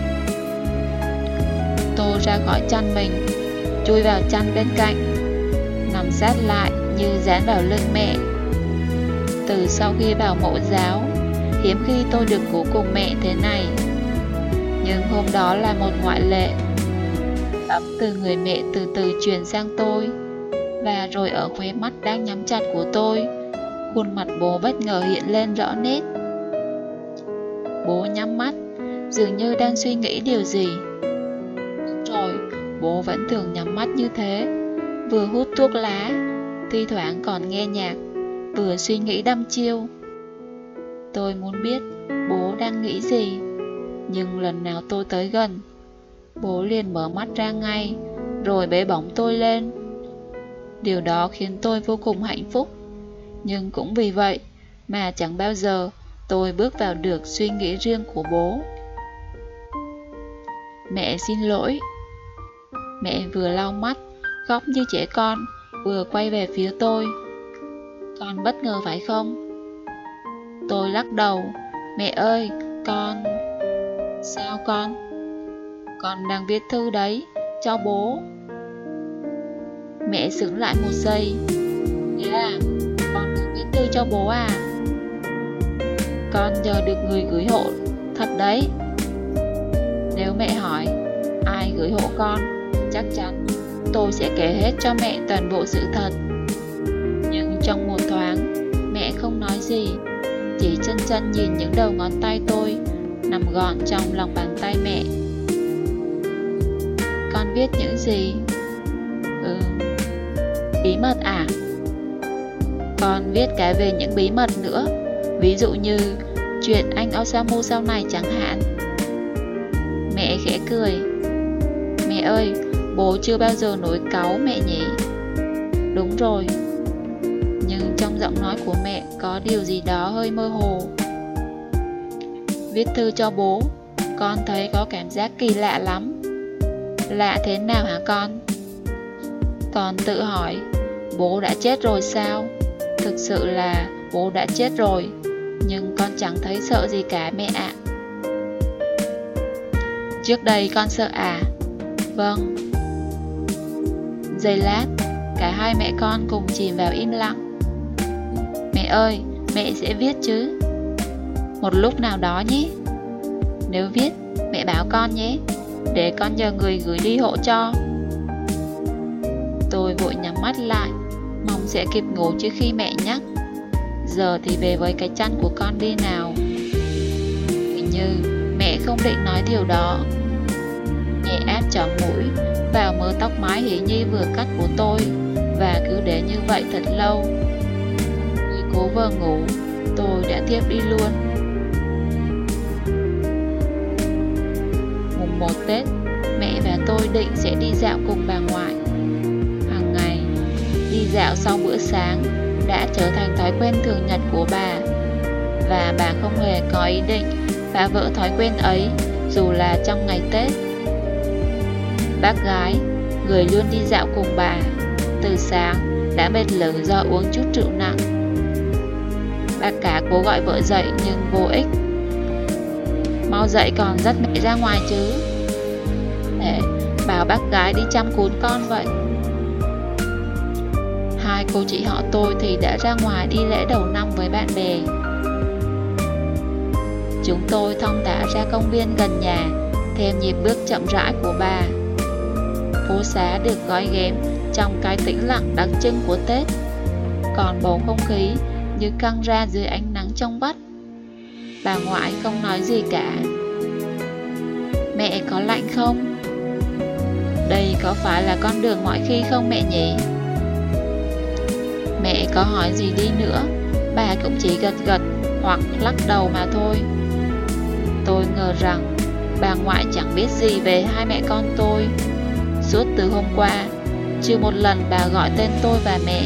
Tôi ra khỏi chăn mình, chui vào chăn bên cạnh, nằm sát lại như dán vào lưng mẹ. Từ sau khi vào mẫu giáo, hiếm khi tôi được ngủ cùng mẹ thế này. Nhưng hôm đó là một ngoại lệ. Ấm từ người mẹ từ từ truyền sang tôi, và rồi ở khóe mắt đang nhắm chặt của tôi, khuôn mặt bố bất ngờ hiện lên rõ nét. Bố nhắm mắt, dường như đang suy nghĩ điều gì. Đúng rồi, bố vẫn thường nhắm mắt như thế, vừa hút thuốc lá, thi thoảng còn nghe nhạc, vừa suy nghĩ đăm chiêu. Tôi muốn biết bố đang nghĩ gì, nhưng lần nào tôi tới gần, bố liền mở mắt ra ngay, rồi bế bổng tôi lên. Điều đó khiến tôi vô cùng hạnh phúc, nhưng cũng vì vậy mà chẳng bao giờ tôi bước vào được suy nghĩ riêng của bố. Mẹ xin lỗi. Mẹ vừa lau mắt, khóc như trẻ con, vừa quay về phía tôi. Con bất ngờ phải không? Tôi lắc đầu. Mẹ ơi, con... Sao con? Con đang viết thư đấy, cho bố. Mẹ sững lại một giây. Thế à, con đang viết thư cho bố à? Con nhờ được người gửi hộ, thật đấy. Nếu mẹ hỏi ai gửi hộ con, chắc chắn tôi sẽ kể hết cho mẹ toàn bộ sự thật. Nhưng trong một thoáng, mẹ không nói gì, chỉ chân chân nhìn những đầu ngón tay tôi nằm gọn trong lòng bàn tay mẹ. Con viết những gì? Bí mật à? Con viết cả về những bí mật nữa, ví dụ như chuyện anh Osamu sau này chẳng hạn. Mẹ khẽ cười. Mẹ ơi, bố chưa bao giờ nổi cáu mẹ nhỉ? Đúng rồi. Nhưng trong giọng nói của mẹ có điều gì đó hơi mơ hồ. Viết thư cho bố, con thấy có cảm giác kỳ lạ lắm. Lạ thế nào hả con? Con tự hỏi, bố đã chết rồi sao? Thực sự là bố đã chết rồi, nhưng con chẳng thấy sợ gì cả mẹ ạ. Trước đây con sợ à? Vâng. Giây lát, cả hai mẹ con cùng chìm vào im lặng. Mẹ ơi, mẹ sẽ viết chứ? Một lúc nào đó nhé. Nếu viết, mẹ bảo con nhé, để con nhờ người gửi đi hộ cho. Tôi vội nhắm mắt lại, mong sẽ kịp ngủ trước khi mẹ nhắc. Giờ thì về với cái chăn của con đi nào. Hình như mẹ không định nói điều đó. Mẹ áp chỏm mũi vào mớ tóc mái hỉ nhi vừa cắt của tôi, và cứ để như vậy thật lâu. Khi cố vờ ngủ, tôi đã thiếp đi luôn. Mùng 1 Tết, mẹ và tôi định sẽ đi dạo cùng bà ngoại. Hàng ngày, đi dạo sau bữa sáng đã trở thành thói quen thường nhật của bà, và bà không hề có ý định phá vỡ thói quen ấy dù là trong ngày Tết. Bác gái, người luôn đi dạo cùng bà, từ sáng đã mệt lử do uống chút rượu nặng. Bác cả cố gọi vợ dậy nhưng vô ích. Mau dậy còn dắt mẹ ra ngoài chứ. Để bảo bác gái đi chăm cún con vậy. Hai cô chị họ tôi thì đã ra ngoài đi lễ đầu năm với bạn bè. Chúng tôi thong thả ra công viên gần nhà, theo nhịp bước chậm rãi của bà. Phố xá được gói ghém trong cái tĩnh lặng đặc trưng của Tết, còn bầu không khí như căng ra dưới ánh nắng trong vắt. Bà ngoại không nói gì cả. Mẹ có lạnh không? Đây có phải là con đường mọi khi không mẹ nhỉ? Mẹ có hỏi gì đi nữa, bà cũng chỉ gật gật hoặc lắc đầu mà thôi. Tôi ngờ rằng bà ngoại chẳng biết gì về hai mẹ con tôi. Suốt từ hôm qua, chưa một lần bà gọi tên tôi và mẹ.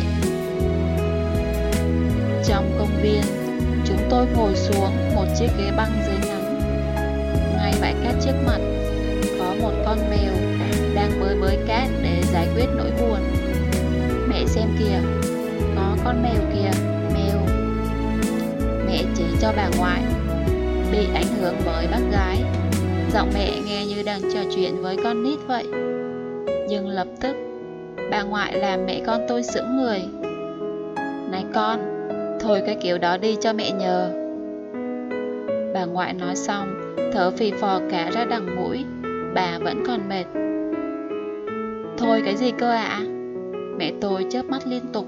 Trong công viên, chúng tôi ngồi xuống một chiếc ghế băng dưới nắng. Ngay bãi cát trước mặt, có một con mèo đang bới cát để giải quyết nỗi buồn. Mẹ xem kìa, có con mèo kìa, mèo. Mẹ chỉ cho bà ngoại. Bị ảnh hưởng bởi bác gái, giọng mẹ nghe như đang trò chuyện với con nít vậy. Nhưng lập tức, bà ngoại làm mẹ con tôi sững người. Này con, thôi cái kiểu đó đi cho mẹ nhờ. Bà ngoại nói xong, thở phì phò cả ra đằng mũi. Bà vẫn còn mệt. Thôi cái gì cơ ạ? Mẹ tôi chớp mắt liên tục.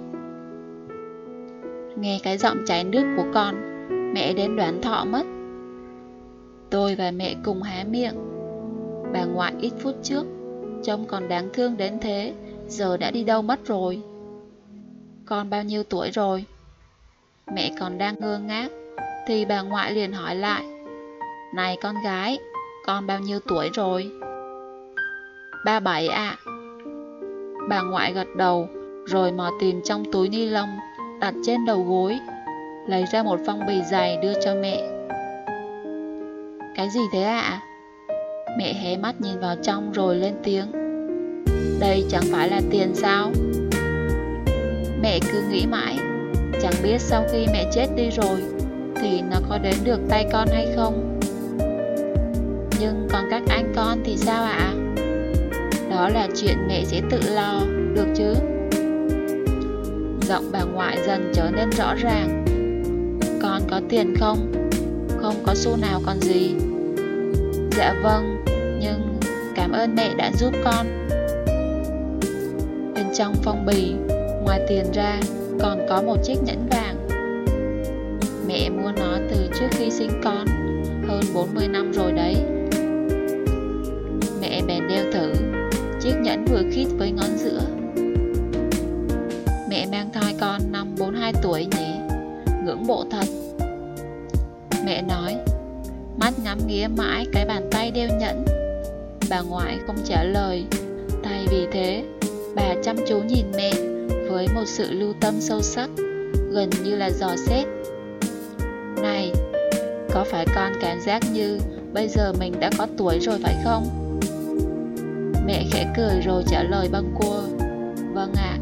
Nghe cái giọng chảy nước của con, mẹ đến đoán thọ mất. Tôi và mẹ cùng há miệng. Bà ngoại ít phút trước trông còn đáng thương đến thế, giờ đã đi đâu mất rồi? Con bao nhiêu tuổi rồi? Mẹ còn đang ngơ ngác thì bà ngoại liền hỏi lại. Này con gái, con bao nhiêu tuổi rồi? 37 ạ. Bà ngoại gật đầu, rồi mò tìm trong túi ni lông đặt trên đầu gối, lấy ra một phong bì dày đưa cho mẹ. Cái gì thế ạ? Mẹ hé mắt nhìn vào trong rồi lên tiếng. Đây chẳng phải là tiền sao? Mẹ cứ nghĩ mãi, chẳng biết sau khi mẹ chết đi rồi thì nó có đến được tay con hay không. Nhưng còn các anh con thì sao ạ? Đó là chuyện mẹ sẽ tự lo, được chứ? Giọng bà ngoại dần trở nên rõ ràng. Con có tiền không? Không có xu nào còn gì. Dạ vâng, nhưng cảm ơn mẹ đã giúp con. Bên trong phong bì, ngoài tiền ra, còn có một chiếc nhẫn vàng. Mẹ mua nó từ trước khi sinh con, hơn 40 năm rồi đấy. Mẹ bèn đeo thử, chiếc nhẫn vừa khít với ngón giữa. Mẹ mang thai con năm 42 tuổi nhỉ? Ngưỡng mộ thật. Mẹ nói, mắt ngắm nghía mãi cái bàn tay đeo nhẫn. Bà ngoại không trả lời. Thay vì thế, bà chăm chú nhìn mẹ với một sự lưu tâm sâu sắc, gần như là dò xét. Này, có phải con cảm giác như bây giờ mình đã có tuổi rồi phải không? Mẹ khẽ cười rồi trả lời bâng quơ. Vâng ạ.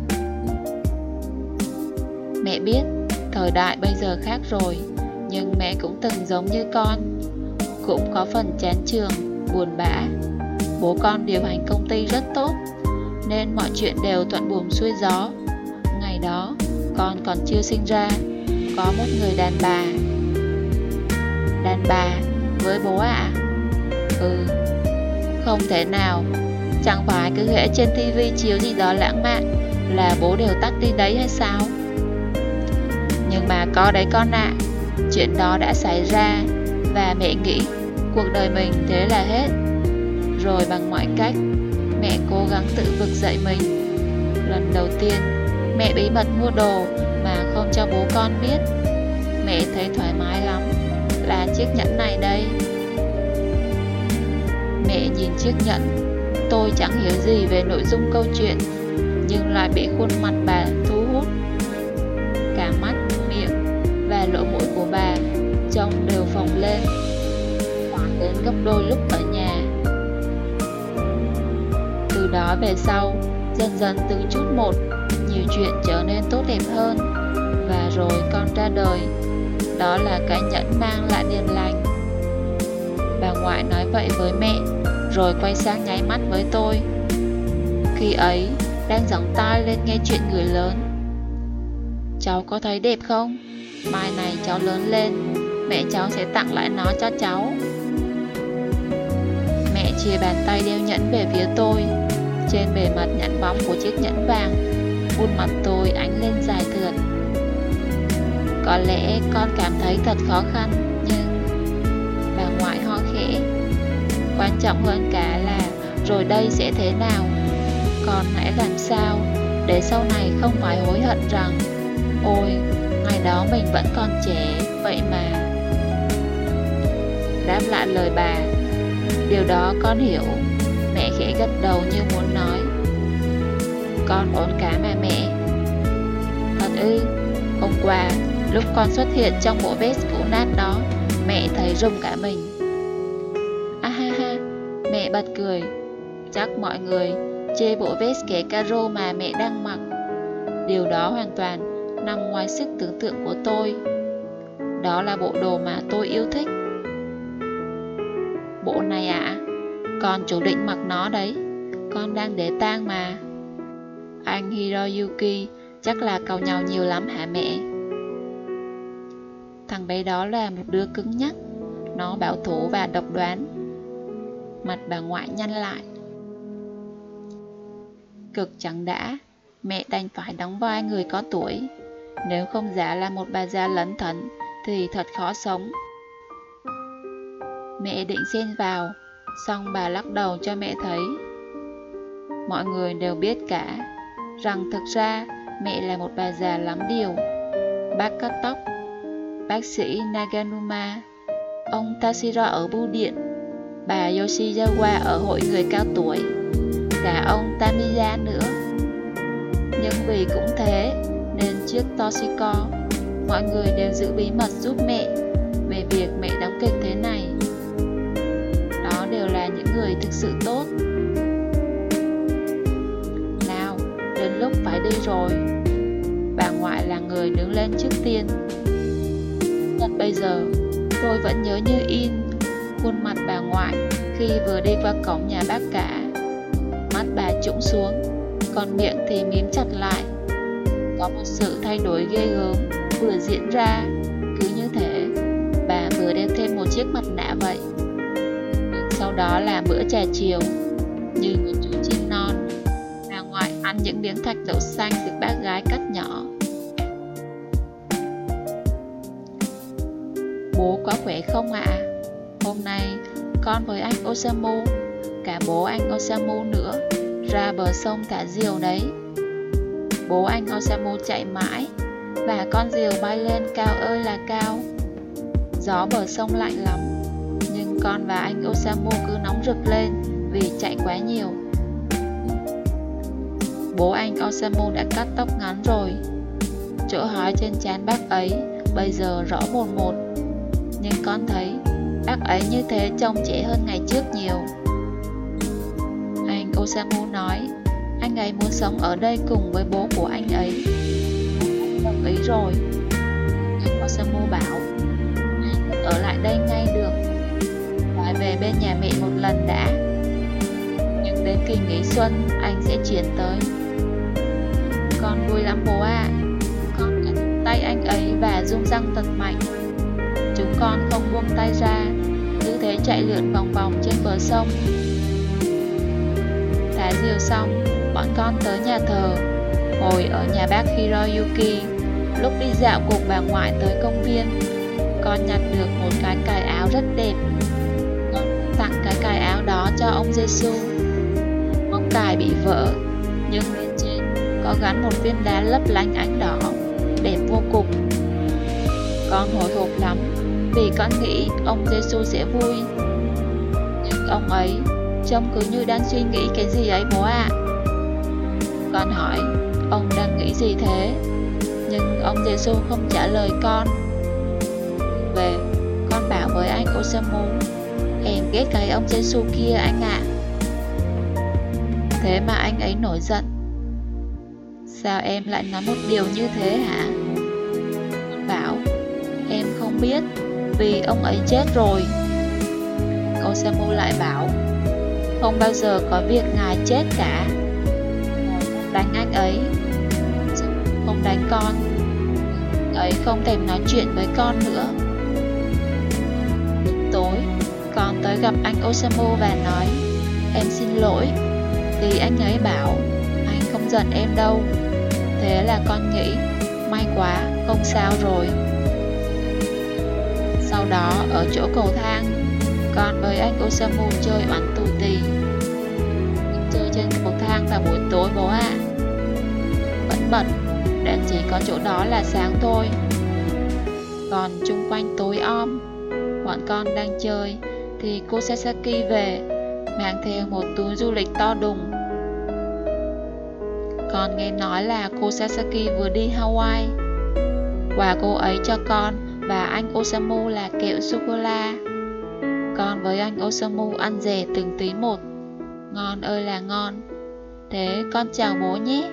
Mẹ biết thời đại bây giờ khác rồi, nhưng mẹ cũng từng giống như con, cũng có phần chán trường, buồn bã. Bố con điều hành công ty rất tốt, nên mọi chuyện đều thuận buồm xuôi gió. Ngày đó, con còn chưa sinh ra, có một người đàn bà. Đàn bà với bố ạ? Ừ, không thể nào. Chẳng phải cứ hễ trên tivi chiếu gì đó lãng mạn là bố đều tắt đi đấy hay sao? Nhưng mà có đấy con ạ. Chuyện đó đã xảy ra, và mẹ nghĩ cuộc đời mình thế là hết. Rồi bằng mọi cách, mẹ cố gắng tự vực dậy mình. Lần đầu tiên, mẹ bí mật mua đồ mà không cho bố con biết. Mẹ thấy thoải mái lắm, là chiếc nhẫn này đây. Mẹ nhìn chiếc nhẫn, tôi chẳng hiểu gì về nội dung câu chuyện, nhưng lại bị khuôn mặt bà thu hút. Cả mắt, miệng và lỗ mũi của bà trông đều phồng lên, khoảng đến gấp đôi lúc ở nhà. Từ đó về sau, dần dần từng chút một, nhiều chuyện trở nên tốt đẹp hơn. Và rồi con ra đời. Đó là cái nhẫn mang lại điềm lành. Bà ngoại nói vậy với mẹ, rồi quay sang nháy mắt với tôi. Khi ấy, đang gióng tai lên nghe chuyện người lớn. Cháu có thấy đẹp không? Mai này cháu lớn lên, mẹ cháu sẽ tặng lại nó cho cháu. Mẹ chia bàn tay đeo nhẫn về phía tôi. Trên bề mặt nhẵn bóng của chiếc nhẫn vàng, khuôn mặt tôi ánh lên dài thượt. Có lẽ con cảm thấy thật khó khăn, nhưng... Bà ngoại ho khẽ. Quan trọng hơn cả là rồi đây sẽ thế nào? Con hãy làm sao để sau này không phải hối hận rằng ôi, ngày đó mình vẫn còn trẻ, vậy mà. Đáp lại lời bà, điều đó con hiểu. Mẹ khẽ gật đầu như muốn nói. Con ổn cả mà mẹ. Thật ư? Hôm qua, lúc con xuất hiện trong bộ vest cũ nát đó, mẹ thấy rùng cả mình. À ha ha, mẹ bật cười. Chắc mọi người chê bộ vest kẻ caro mà mẹ đang mặc. Điều đó hoàn toàn nằm ngoài sức tưởng tượng của tôi. Đó là bộ đồ mà tôi yêu thích. Bộ này ạ? Con chủ định mặc nó đấy. Con đang để tang mà. Anh Hiroyuki chắc là càu nhàu nhiều lắm hả mẹ? Thằng bé đó là một đứa cứng nhắc. Nó bảo thủ và độc đoán. Mặt bà ngoại nhăn lại. Cực chẳng đã, mẹ đành phải đóng vai người có tuổi. Nếu không giả là một bà già lấn thấn thì thật khó sống. Mẹ định xen vào, xong bà lắc đầu cho mẹ thấy. Mọi người đều biết cả, rằng thực ra mẹ là một bà già lắm điều. Bác cắt tóc, bác sĩ Naganuma, ông Tashiro ở bưu điện, bà Yoshizawa ở hội người cao tuổi, cả ông Tamiya nữa. Nhưng vì cũng thế nên trước Toshiko, mọi người đều giữ bí mật giúp mẹ về việc mẹ đóng kịch thế này. Đó đều là những người thực sự tốt. Nào, đến lúc phải đi rồi. Bà ngoại là người đứng lên trước tiên. Đến bây giờ, tôi vẫn nhớ như in khuôn mặt bà ngoại khi vừa đi qua cổng nhà bác cả. Mắt bà trũng xuống, còn miệng thì mím chặt lại. Có một sự thay đổi ghê gớm vừa diễn ra, cứ như thể bà vừa đeo thêm một chiếc mặt nạ vậy. Sau đó là bữa trà chiều. Như một chú chim non, bà ngoại ăn những miếng thạch đậu xanh được bác gái cắt nhỏ. Bố có khỏe không ạ? Hôm nay con với anh Osamu, cả bố anh Osamu nữa, ra bờ sông thả diều đấy. Bố anh Osamu chạy mãi, và con diều bay lên cao ơi là cao. Gió bờ sông lạnh lắm, nhưng con và anh Osamu cứ nóng rực lên vì chạy quá nhiều. Bố anh Osamu đã cắt tóc ngắn rồi. Chỗ hói trên trán bác ấy bây giờ rõ mồn một. Nhưng con thấy bác ấy như thế trông trẻ hơn ngày trước nhiều. Anh Osamu nói anh ấy muốn sống ở đây cùng với bố của anh ấy. Anh đồng ý rồi. Anh Osamu bảo anh không ở lại đây ngay được, phải về bên nhà mẹ một lần đã. Nhưng đến kỳ nghỉ xuân anh sẽ chuyển tới. Con vui lắm bố ạ. Con cắn tay anh ấy và rung răng thật mạnh. Chúng con không buông tay ra, cứ thế chạy lượn vòng vòng trên bờ sông. Thả diều xong, bọn con tới nhà thờ. Hồi ở nhà bác Hiroyuki, lúc đi dạo cùng bà ngoại tới công viên, con nhặt được một cái cài áo rất đẹp. Con tặng cái cài áo đó cho ông Giêsu. Móng cài bị vỡ, nhưng bên trên có gắn một viên đá lấp lánh ánh đỏ, đẹp vô cùng. Con hồi hộp lắm vì con nghĩ ông Giêsu sẽ vui. Nhưng ông ấy trông cứ như đang suy nghĩ cái gì ấy bố ạ. Con hỏi, ông đang nghĩ gì thế? Nhưng ông Giêsu không trả lời con. Về, con bảo với anh Osamu, em ghét cái ông Giêsu kia anh ạ. Thế mà anh ấy nổi giận. Sao em lại nói một điều như thế hả? Bảo, em không biết, vì ông ấy chết rồi. Osamu lại bảo, không bao giờ có việc ngài chết cả. Đánh anh ấy, không đánh con. Anh ấy không thèm nói chuyện với con nữa. Tối, con tới gặp anh Osamu và nói, em xin lỗi. Thì anh ấy bảo, anh không giận em đâu. Thế là con nghĩ, may quá, không sao rồi. Sau đó, ở chỗ cầu thang, con với anh Osamu chơi oắn tù tì. Chơi trên cầu thang vào buổi tối bố ạ. Vẫn bật, đèn chỉ có chỗ đó là sáng thôi. Còn chung quanh tối om. Bọn con đang chơi thì cô Sasaki về, mang theo một túi du lịch to đùng. Con nghe nói là cô Sasaki vừa đi Hawaii. Quà cô ấy cho con và anh Osamu là kẹo sô-cô-la. Con với anh Osamu ăn dè từng tí một. Ngon ơi là ngon. Thế con chào bố nhé.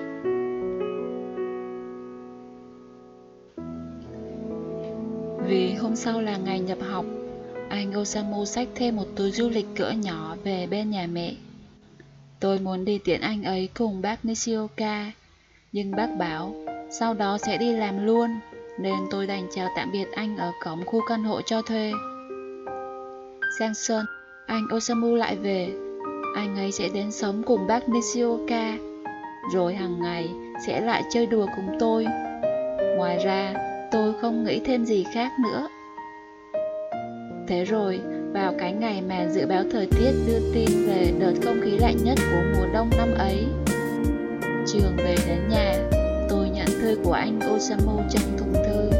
Vì hôm sau là ngày nhập học, anh Osamu xách thêm một túi du lịch cỡ nhỏ về bên nhà mẹ. Tôi muốn đi tiễn anh ấy cùng bác Nishioka, nhưng bác bảo sau đó sẽ đi làm luôn, nên tôi đành chào tạm biệt anh ở cổng khu căn hộ cho thuê. Sang xuân, anh Osamu lại về. Anh ấy sẽ đến sống cùng bác Nishioka, rồi hàng ngày sẽ lại chơi đùa cùng tôi. Ngoài ra, tôi không nghĩ thêm gì khác nữa. Thế rồi, vào cái ngày mà dự báo thời tiết đưa tin về đợt không khí lạnh nhất của mùa đông năm ấy, trường về đến nhà, tôi nhận thư của anh Osamu trong thùng thư.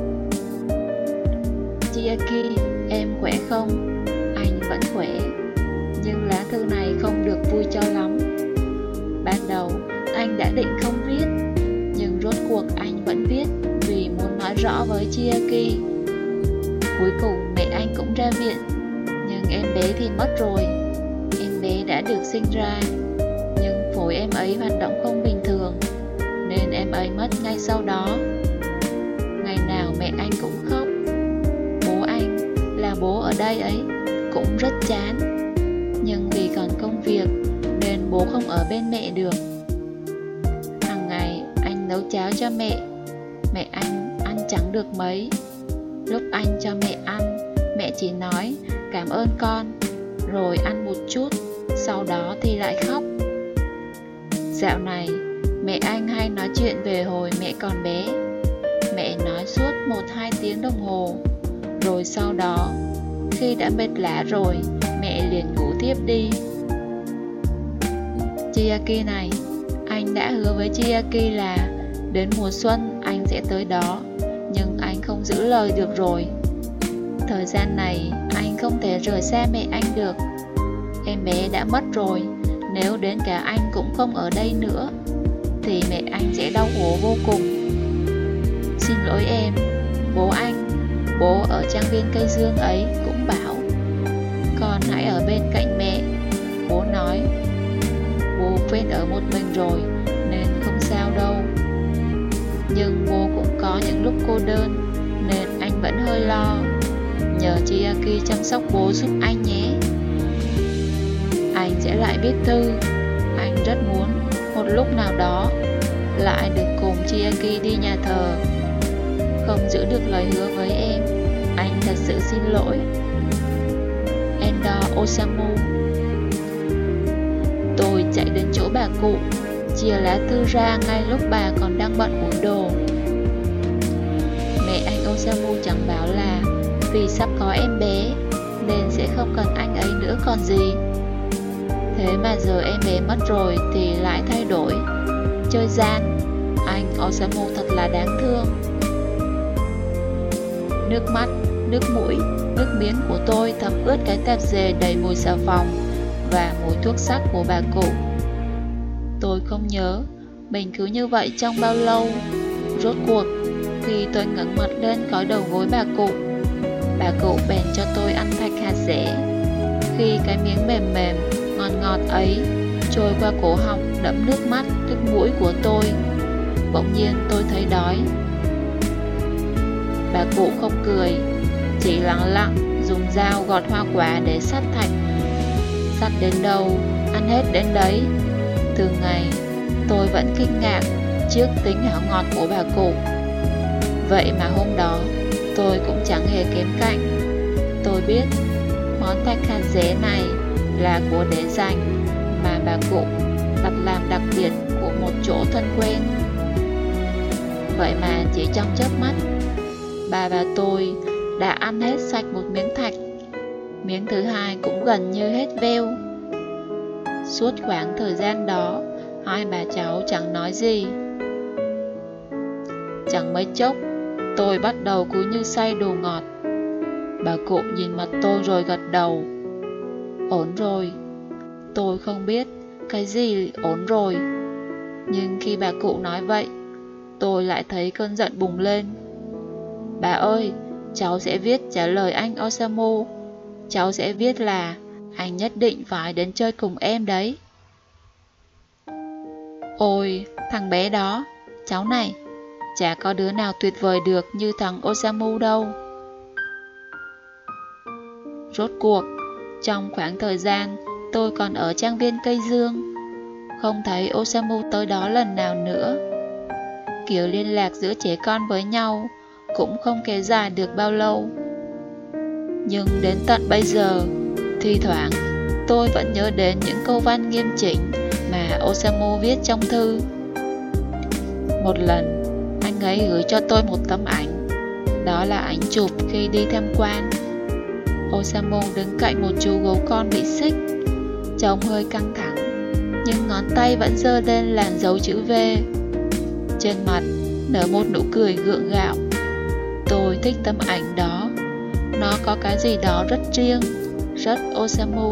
Chiaki, em khỏe không? Anh vẫn khỏe, nhưng lá thư này không được vui cho lắm. Ban đầu, anh đã định không viết, nhưng rốt cuộc anh vẫn viết vì muốn nói rõ với Chiaki. Cuối cùng mẹ anh cũng ra viện, nhưng em bé thì mất rồi. Em bé đã được sinh ra, nhưng phổi em ấy hoạt động không bình thường, nên em ấy mất ngay sau đó. Ngày nào mẹ anh cũng khóc. Bố anh là bố ở đây ấy cũng rất chán, nhưng vì còn công việc nên bố không ở bên mẹ được. Hàng ngày anh nấu cháo cho mẹ. Mẹ anh ăn chẳng được mấy. Lúc anh cho mẹ ăn, mẹ chỉ nói cảm ơn con, rồi ăn một chút, sau đó thì lại khóc. Dạo này, mẹ anh hay nói chuyện về hồi mẹ còn bé. Mẹ nói suốt 1-2 tiếng đồng hồ, rồi sau đó, khi đã mệt lả rồi, mẹ liền ngủ tiếp đi. Chiaki này, anh đã hứa với Chiaki là đến mùa xuân anh sẽ tới đó, nhưng anh không giữ lời được rồi. Thời gian này anh không thể rời xa mẹ anh được. Em bé đã mất rồi, nếu đến cả anh cũng không ở đây nữa thì mẹ anh sẽ đau khổ vô cùng. Xin lỗi em, bố anh. Bố ở trang viên cây dương ấy cũng bảo con hãy ở bên cạnh mẹ. Bố nói bố quen ở một mình rồi nên không sao đâu. Nhưng bố cũng có những lúc cô đơn, nên anh vẫn hơi lo. Nhờ Chiaki chăm sóc bố giúp anh nhé. Anh sẽ lại viết thư. Anh rất muốn một lúc nào đó lại được cùng Chiaki đi nhà thờ. Không giữ được lời hứa với em, anh thật sự xin lỗi. Endo Osamu. Tôi chạy đến chỗ bà cụ, chia lá thư ra ngay lúc bà còn đang bận ủi đồ. Mẹ anh Osamu chẳng bảo là vì sắp có em bé nên sẽ không cần anh ấy nữa còn gì. Thế mà giờ em bé mất rồi thì lại thay đổi, chơi gian. Anh Osamu thật là đáng thương. Nước mắt, nước mũi, nước miếng của tôi thấm ướt cái tạp dề đầy mùi xà phòng và mùi thuốc sắc của bà cụ. Tôi không nhớ mình cứ như vậy trong bao lâu. Rốt cuộc, khi tôi ngẩng mặt lên khỏi đầu gối bà cụ bèn cho tôi ăn thạch hạt dẻ. Khi cái miếng mềm mềm, ngọt ngọt ấy trôi qua cổ họng đẫm nước mắt, nước mũi của tôi, bỗng nhiên tôi thấy đói. Bà cụ không cười, chỉ lặng lặng dùng dao gọt hoa quả để sắt thạch. Sắt đến đâu, ăn hết đến đấy. Từ ngày, tôi vẫn kinh ngạc trước tính hảo ngọt của bà cụ. Vậy mà hôm đó, tôi cũng chẳng hề kém cạnh. Tôi biết, món thạch hạt dẻ này là của để dành mà bà cụ đặt làm đặc biệt của một chỗ thân quen. Vậy mà chỉ trong chớp mắt, bà và tôi đã ăn hết sạch một miếng thạch. Miếng thứ hai cũng gần như hết veo. Suốt khoảng thời gian đó, hai bà cháu chẳng nói gì. Chẳng mấy chốc, tôi bắt đầu cứ như say đồ ngọt. Bà cụ nhìn mặt tôi rồi gật đầu. Ổn rồi. Tôi không biết cái gì ổn rồi. Nhưng khi bà cụ nói vậy, tôi lại thấy cơn giận bùng lên. Bà ơi, cháu sẽ viết trả lời anh Osamu. Cháu sẽ viết là anh nhất định phải đến chơi cùng em đấy. Ôi, thằng bé đó, cháu này, chả có đứa nào tuyệt vời được như thằng Osamu đâu. Rốt cuộc, trong khoảng thời gian tôi còn ở trang viên cây dương, không thấy Osamu tới đó lần nào nữa. Kiểu liên lạc giữa trẻ con với nhau cũng không kéo dài được bao lâu. Nhưng đến tận bây giờ, thi thoảng tôi vẫn nhớ đến những câu văn nghiêm chỉnh mà Osamu viết trong thư. Một lần, anh ấy gửi cho tôi một tấm ảnh. Đó là ảnh chụp khi đi tham quan. Osamu đứng cạnh một chú gấu con bị xích, trông hơi căng thẳng, nhưng ngón tay vẫn giơ lên làm dấu chữ V. Trên mặt nở một nụ cười gượng gạo. Tôi thích tấm ảnh đó. Nó có cái gì đó rất riêng, rất Osamu.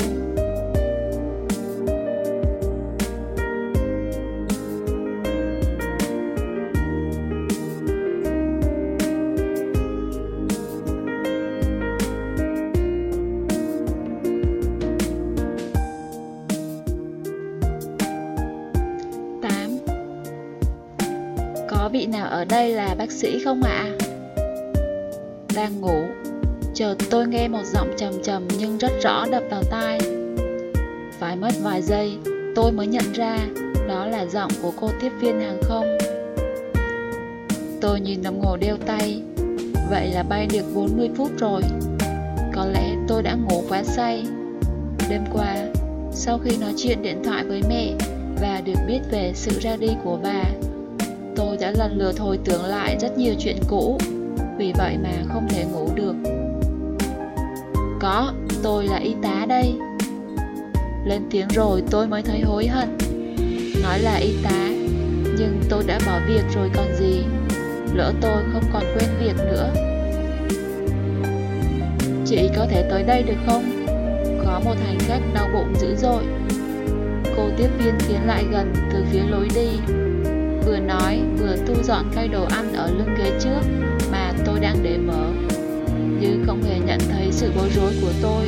Có vị nào ở đây là bác sĩ không ạ? Đang ngủ, chợt tôi nghe một giọng trầm trầm nhưng rất rõ đập vào tai. Phải mất vài giây, tôi mới nhận ra đó là giọng của cô tiếp viên hàng không. Tôi nhìn đồng hồ đeo tay, vậy là bay được 40 phút rồi. Có lẽ tôi đã ngủ quá say. Đêm qua, sau khi nói chuyện điện thoại với mẹ và được biết về sự ra đi của bà, tôi đã lần lượt hồi tưởng lại rất nhiều chuyện cũ, vì vậy mà không thể ngủ được. Có, tôi là y tá đây. Lên tiếng rồi tôi mới thấy hối hận. Nói là y tá, nhưng tôi đã bỏ việc rồi còn gì. Lỡ tôi không còn quên việc nữa. Chị có thể tới đây được không? Có một hành khách đau bụng dữ dội. Cô tiếp viên tiến lại gần từ phía lối đi, vừa nói vừa thu dọn cây đồ ăn ở lưng ghế trước mà tôi đang để mở, như không hề nhận thấy sự bối rối của tôi.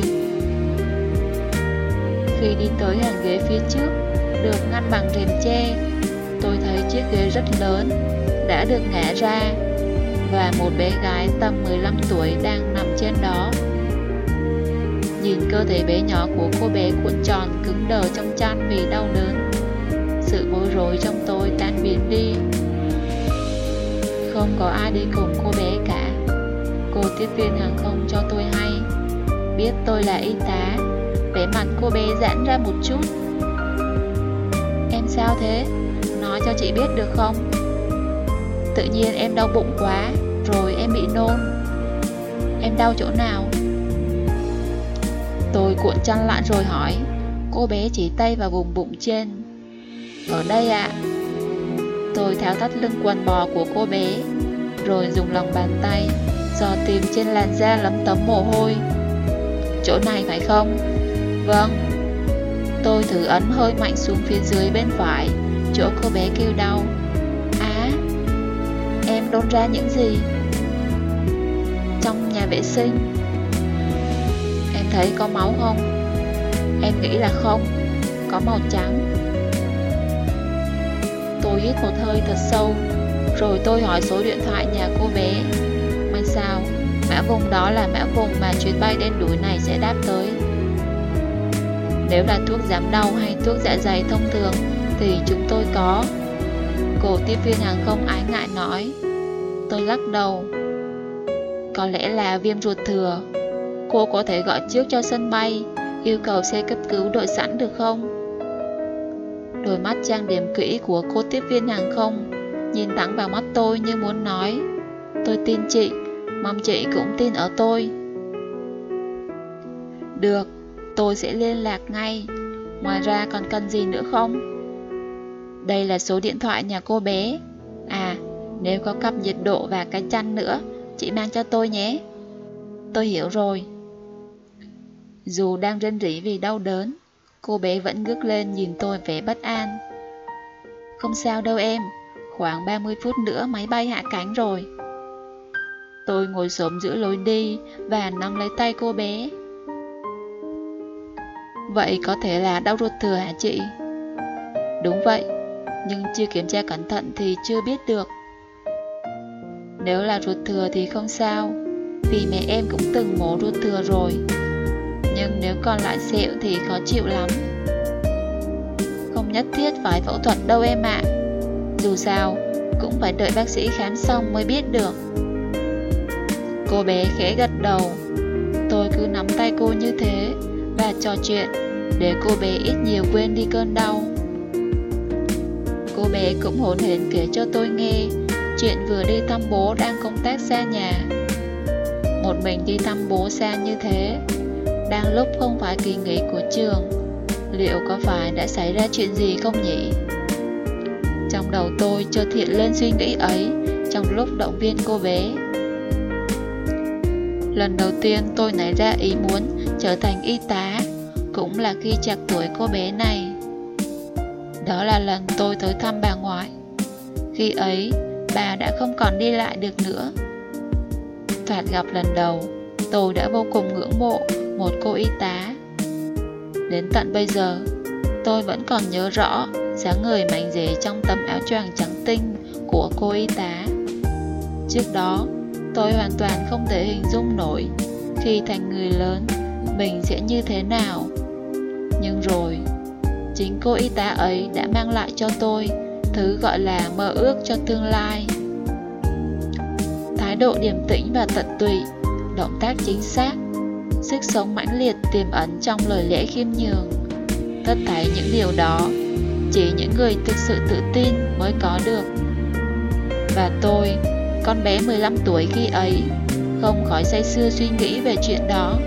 Khi đi tới hàng ghế phía trước, được ngăn bằng rèm tre, tôi thấy chiếc ghế rất lớn, đã được ngả ra, và một bé gái tầm 15 tuổi đang nằm trên đó. Nhìn cơ thể bé nhỏ của cô bé cuộn tròn cứng đờ trong chăn vì đau đớn, sự bối rối trong tôi tan biến đi. Không có ai đi cùng cô bé cả. Cô tiếp viên hàng không cho tôi hay, biết tôi là y tá. Vẻ mặt cô bé giãn ra một chút. Em sao thế? Nói cho chị biết được không? Tự nhiên em đau bụng quá, rồi em bị nôn. Em đau chỗ nào? Tôi cuộn chăn lại rồi hỏi. Cô bé chỉ tay vào vùng bụng trên. Ở đây ạ. Tôi tháo thắt lưng quần bò của cô bé, rồi dùng lòng bàn tay dò tìm trên làn da lấm tấm mồ hôi. Chỗ này phải không? Vâng. Tôi thử ấn hơi mạnh xuống phía dưới bên phải, chỗ cô bé kêu đau. Á, em đôn ra những gì? Trong nhà vệ sinh. Em thấy có máu không? Em nghĩ là không, có màu trắng. Tôi hít một hơi thật sâu, rồi tôi hỏi số điện thoại nhà cô bé. May sao, mã vùng đó là mã vùng mà chuyến bay đen đủi này sẽ đáp tới. Nếu là thuốc giảm đau hay thuốc dạ dày thông thường thì chúng tôi có. Cô tiếp viên hàng không ái ngại nói. Tôi lắc đầu. Có lẽ là viêm ruột thừa. Cô có thể gọi trước cho sân bay, yêu cầu xe cấp cứu đợi sẵn được không? Đôi mắt trang điểm kỹ của cô tiếp viên hàng không nhìn thẳng vào mắt tôi như muốn nói. Tôi tin chị, mong chị cũng tin ở tôi. Được, tôi sẽ liên lạc ngay. Ngoài ra còn cần gì nữa không? Đây là số điện thoại nhà cô bé. À, nếu có cặp nhiệt độ và cái chăn nữa, chị mang cho tôi nhé. Tôi hiểu rồi. Dù đang rên rỉ vì đau đớn, cô bé vẫn ngước lên nhìn tôi vẻ bất an. Không sao đâu em, khoảng 30 phút nữa máy bay hạ cánh rồi. Tôi ngồi xổm giữa lối đi và nắm lấy tay cô bé. Vậy có thể là đau ruột thừa hả chị? Đúng vậy, nhưng chưa kiểm tra cẩn thận thì chưa biết được. Nếu là ruột thừa thì không sao, vì mẹ em cũng từng mổ ruột thừa rồi. Nhưng nếu còn lại sẹo thì khó chịu lắm. Không nhất thiết phải phẫu thuật đâu em ạ. Dù sao, cũng phải đợi bác sĩ khám xong mới biết được. Cô bé khẽ gật đầu. Tôi cứ nắm tay cô như thế và trò chuyện để cô bé ít nhiều quên đi cơn đau. Cô bé cũng hổn hển kể cho tôi nghe chuyện vừa đi thăm bố đang công tác xa nhà. Một mình đi thăm bố xa như thế, đang lúc không phải kỳ nghỉ của trường, liệu có phải đã xảy ra chuyện gì không nhỉ? Trong đầu tôi chợt hiện lên suy nghĩ ấy trong lúc động viên cô bé. Lần đầu tiên tôi nảy ra ý muốn trở thành y tá cũng là khi trạc tuổi cô bé này. Đó là lần tôi tới thăm bà ngoại. Khi ấy, bà đã không còn đi lại được nữa. Thoạt gặp lần đầu, tôi đã vô cùng ngưỡng mộ một cô y tá. Đến tận bây giờ, tôi vẫn còn nhớ rõ dáng người mảnh dẻ trong tấm áo choàng trắng tinh của cô y tá. Trước đó, tôi hoàn toàn không thể hình dung nổi khi thành người lớn mình sẽ như thế nào. Nhưng rồi, chính cô y tá ấy đã mang lại cho tôi thứ gọi là mơ ước cho tương lai. Thái độ điềm tĩnh và tận tụy, động tác chính xác, sức sống mãnh liệt tiềm ẩn trong lời lẽ khiêm nhường. Tất thảy những điều đó chỉ những người thực sự tự tin mới có được. Và tôi, con bé 15 tuổi khi ấy, không khỏi say sưa suy nghĩ về chuyện đó.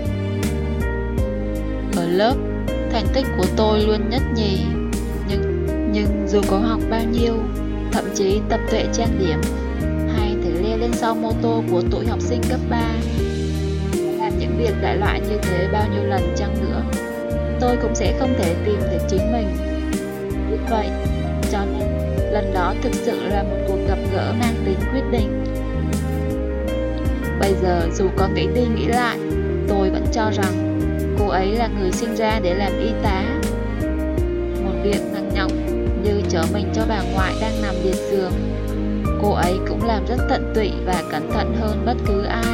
Ở lớp, thành tích của tôi luôn nhất nhì, nhưng dù có học bao nhiêu, thậm chí tập tuệ trang điểm hay thử leo lên sau mô tô của tụi học sinh cấp 3, làm những việc đại loại như thế bao nhiêu lần chăng nữa, tôi cũng sẽ không thể tìm được chính mình. Biết vậy, cho nên lần đó thực sự là một cuộc gặp gỡ mang tính quyết định. Bây giờ dù có nghĩ đi nghĩ lại, tôi vẫn cho rằng cô ấy là người sinh ra để làm y tá. Một việc nặng nhọc như chở mình cho bà ngoại đang nằm liệt giường, cô ấy cũng làm rất tận tụy và cẩn thận hơn bất cứ ai.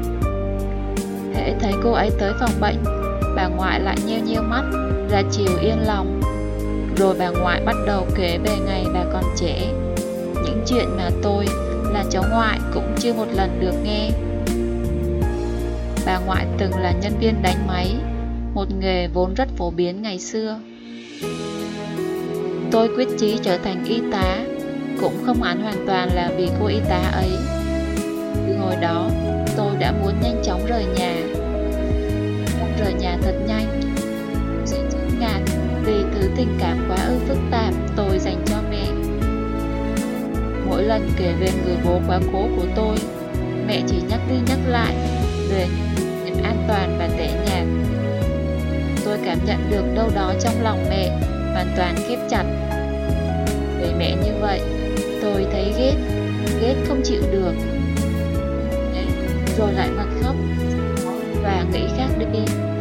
Hễ thấy cô ấy tới phòng bệnh, bà ngoại lại nheo nheo mắt, ra chiều yên lòng. Rồi bà ngoại bắt đầu kể về ngày bà còn trẻ, những chuyện mà tôi là cháu ngoại cũng chưa một lần được nghe. Bà ngoại từng là nhân viên đánh máy, một nghề vốn rất phổ biến ngày xưa. Tôi quyết chí trở thành y tá, cũng không hẳn hoàn toàn là vì cô y tá ấy. Từ hồi đó, tôi đã muốn nhanh chóng rời nhà. Muốn rời nhà thật nhanh. Sự chướng ngại vì thứ tình cảm quá ư phức tạp tôi dành cho mẹ. Mỗi lần kể về người bố quá cố của tôi, mẹ chỉ nhắc đi nhắc lại về những an toàn và tẻ nhạt. Tôi cảm nhận được đâu đó trong lòng mẹ hoàn toàn khép chặt. Về mẹ như vậy, tôi thấy ghét không chịu được. Rồi lại bật khóc và nghĩ khác đi.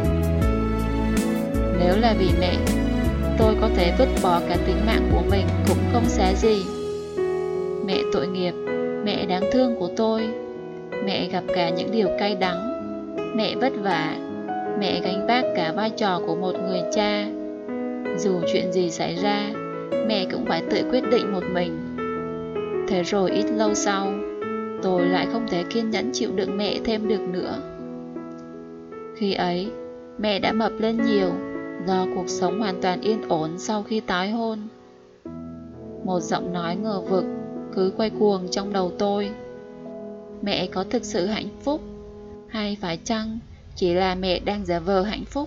Nếu là vì mẹ, tôi có thể vứt bỏ cả tính mạng của mình cũng không xá gì. Mẹ tội nghiệp, mẹ đáng thương của tôi. Mẹ gặp cả những điều cay đắng. Mẹ vất vả. Mẹ gánh vác cả vai trò của một người cha. Dù chuyện gì xảy ra, mẹ cũng phải tự quyết định một mình. Thế rồi ít lâu sau, tôi lại không thể kiên nhẫn chịu đựng mẹ thêm được nữa. Khi ấy, mẹ đã mập lên nhiều do cuộc sống hoàn toàn yên ổn sau khi tái hôn. Một giọng nói ngờ vực cứ quay cuồng trong đầu tôi. Mẹ có thực sự hạnh phúc, hay phải chăng chỉ là mẹ đang giả vờ hạnh phúc?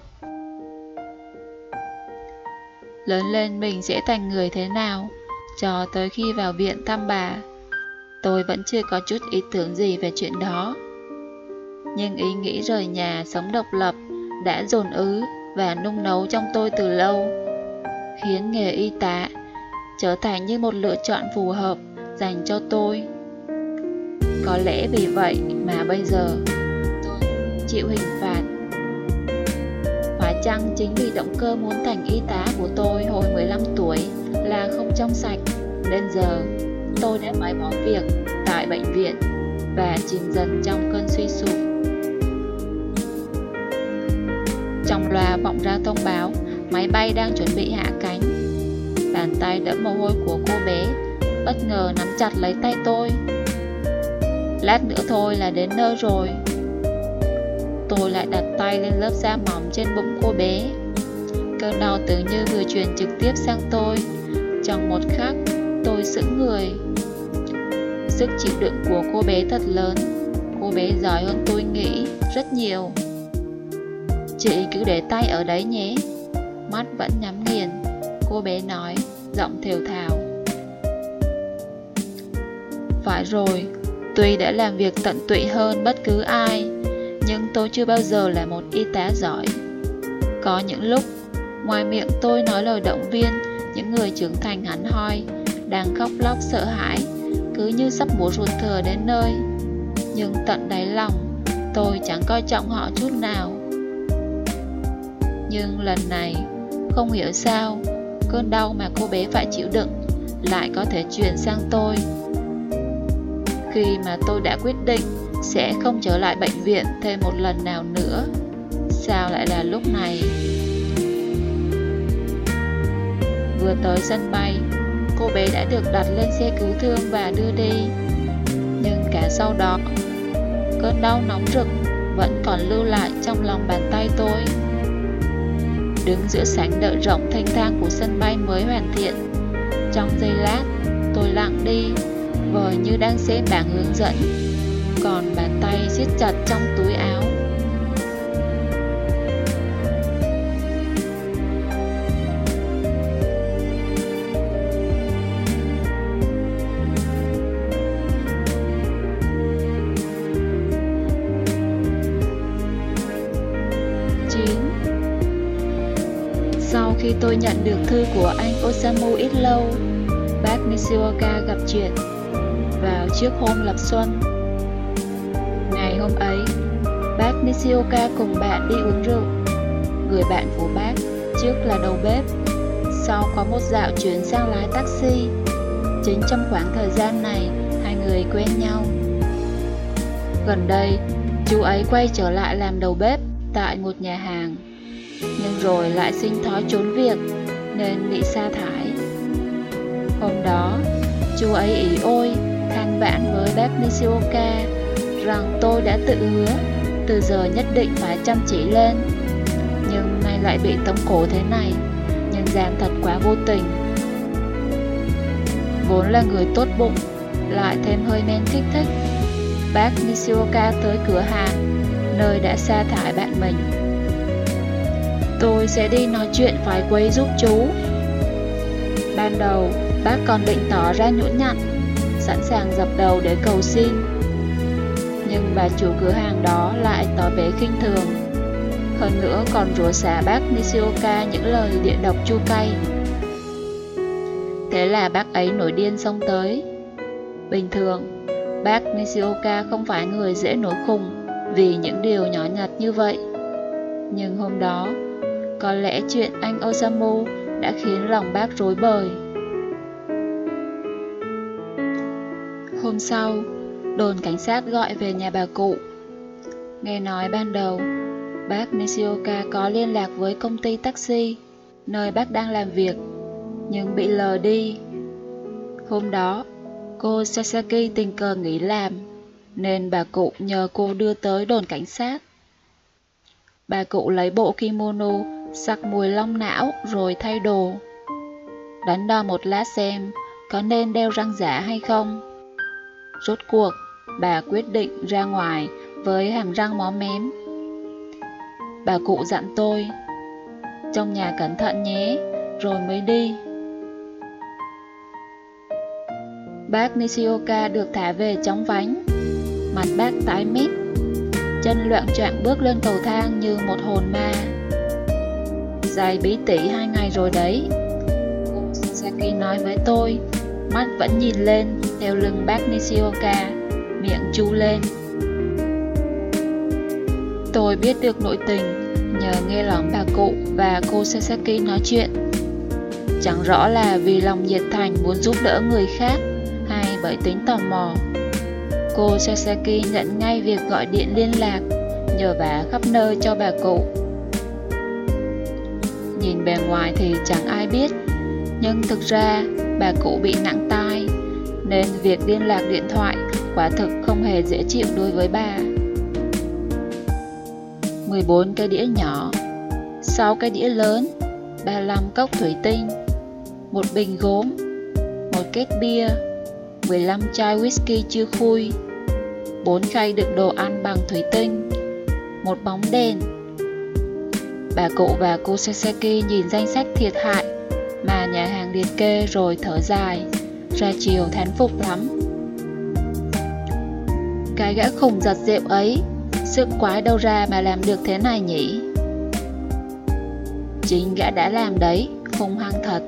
Lớn lên mình sẽ thành người thế nào? Cho tới khi vào viện thăm bà, tôi vẫn chưa có chút ý tưởng gì về chuyện đó. Nhưng ý nghĩ rời nhà sống độc lập đã dồn ứ và nung nấu trong tôi từ lâu, khiến nghề y tá trở thành như một lựa chọn phù hợp dành cho tôi. Có lẽ vì vậy mà bây giờ tôi chịu hình phạt. Phải chăng chính vì động cơ muốn thành y tá của tôi hồi 15 tuổi là không trong sạch, nên giờ tôi đã phải bỏ việc tại bệnh viện và chìm dần trong cơn suy sụp. Trong loa vọng ra thông báo máy bay đang chuẩn bị hạ cánh. Bàn tay đẫm mồ hôi của cô bé bất ngờ nắm chặt lấy tay tôi. Lát nữa thôi là đến nơi rồi. Tôi lại đặt tay lên lớp da mỏng trên bụng cô bé. Cơn đau tưởng như vừa truyền trực tiếp sang tôi. Trong một khắc, tôi sững người. Sức chịu đựng của cô bé thật lớn. Cô bé giỏi hơn tôi nghĩ rất nhiều. Chị cứ để tay ở đấy nhé. Mắt vẫn nhắm nghiền, cô bé nói, giọng thều thào. Phải rồi, tuy đã làm việc tận tụy hơn bất cứ ai, nhưng tôi chưa bao giờ là một y tá giỏi. Có những lúc, ngoài miệng tôi nói lời động viên những người trưởng thành hẳn hoi, đang khóc lóc sợ hãi, cứ như sắp múa ruột thừa đến nơi. Nhưng tận đáy lòng, tôi chẳng coi trọng họ chút nào. Nhưng lần này, không hiểu sao, cơn đau mà cô bé phải chịu đựng lại có thể truyền sang tôi. Khi mà tôi đã quyết định sẽ không trở lại bệnh viện thêm một lần nào nữa, sao lại là lúc này? Vừa tới sân bay, cô bé đã được đặt lên xe cứu thương và đưa đi. Nhưng cả sau đó, cơn đau nóng rực vẫn còn lưu lại trong lòng bàn tay tôi. Đứng giữa sảnh đợi rộng thênh thang của sân bay mới hoàn thiện, trong giây lát, tôi lặng đi, vời như đang xem bảng hướng dẫn, còn bàn tay siết chặt trong túi áo. Sau khi tôi nhận được thư của anh Osamu ít lâu, bác Nishioka gặp chuyện vào trước hôm lập xuân. Ngày hôm ấy, bác Nishioka cùng bạn đi uống rượu. Người bạn của bác trước là đầu bếp, sau có một dạo chuyển sang lái taxi. Chính trong khoảng thời gian này, hai người quen nhau. Gần đây, chú ấy quay trở lại làm đầu bếp tại một nhà hàng, nhưng rồi lại sinh thói trốn việc nên bị sa thải. Hôm đó, chú ấy ỷ ôi than vãn với bác Nishioka rằng tôi đã tự hứa từ giờ nhất định phải chăm chỉ lên, nhưng nay lại bị tống cổ thế này, nhân gian thật quá vô tình. Vốn là người tốt bụng, lại thêm hơi men thích thích, bác Nishioka tới cửa hàng nơi đã sa thải bạn mình. Tôi sẽ đi nói chuyện phải quấy giúp chú. Ban đầu, bác còn định tỏ ra nhũn nhặn, sẵn sàng dập đầu để cầu xin. Nhưng bà chủ cửa hàng đó lại tỏ vẻ khinh thường. Hơn nữa còn rủa xả bác Nishioka những lời địa độc chua cay. Thế là bác ấy nổi điên xông tới. Bình thường, bác Nishioka không phải người dễ nổi khùng vì những điều nhỏ nhặt như vậy. Nhưng hôm đó, có lẽ chuyện anh Osamu đã khiến lòng bác rối bời. Hôm sau, đồn cảnh sát gọi về nhà bà cụ. Nghe nói ban đầu, bác Nishioka có liên lạc với công ty taxi nơi bác đang làm việc, nhưng bị lờ đi. Hôm đó, cô Sasaki tình cờ nghỉ làm, nên bà cụ nhờ cô đưa tới đồn cảnh sát. Bà cụ lấy bộ kimono sặc mùi long não rồi thay đồ. Đắn đo một lát xem có nên đeo răng giả hay không. Rốt cuộc, bà quyết định ra ngoài với hàm răng móm mém. Bà cụ dặn tôi, trong nhà cẩn thận nhé, rồi mới đi. Bác Nishioka được thả về chóng vánh, mặt bác tái mét, chân loạng choạng bước lên cầu thang như một hồn ma. Dài bí tỉ 2 ngày rồi đấy, cô Sasaki nói với tôi, mắt vẫn nhìn lên theo lưng bác Nishioka, miệng chu lên. Tôi biết được nội tình nhờ nghe lòng bà cụ và cô Sasaki nói chuyện. Chẳng rõ là vì lòng nhiệt thành muốn giúp đỡ người khác hay bởi tính tò mò. Cô Sasaki nhận ngay việc gọi điện liên lạc, nhờ vả khắp nơi cho bà cụ. Nhìn bề ngoài thì chẳng ai biết, nhưng thực ra bà cụ bị nặng tai, nên việc liên lạc điện thoại quả thực không hề dễ chịu đối với bà. 14 cái đĩa nhỏ, 6 cái đĩa lớn, 35 cốc thủy tinh, một bình gốm, một két bia, 15 chai whisky chưa khui, 4 khay đựng đồ ăn bằng thủy tinh, một bóng đèn. Bà cụ và cô Sasaki nhìn danh sách thiệt hại mà nhà hàng liệt kê rồi thở dài, ra chiều thán phục lắm. Cái gã khùng giật rượu ấy, sức quái đâu ra mà làm được thế này nhỉ? Chính gã đã làm đấy, hung hăng thật.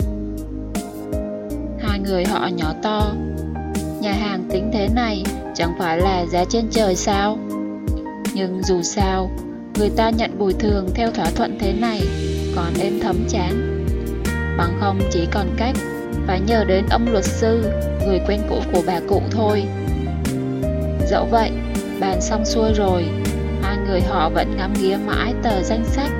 Hai người họ nhỏ to. Nhà hàng tính thế này chẳng phải là giá trên trời sao? Nhưng dù sao, người ta nhận bồi thường theo thỏa thuận thế này còn êm thấm chán. Bằng không chỉ còn cách phải nhờ đến ông luật sư, người quen cũ của bà cụ thôi. Dẫu vậy, bàn xong xuôi rồi, hai người họ vẫn ngắm nghía mãi tờ danh sách.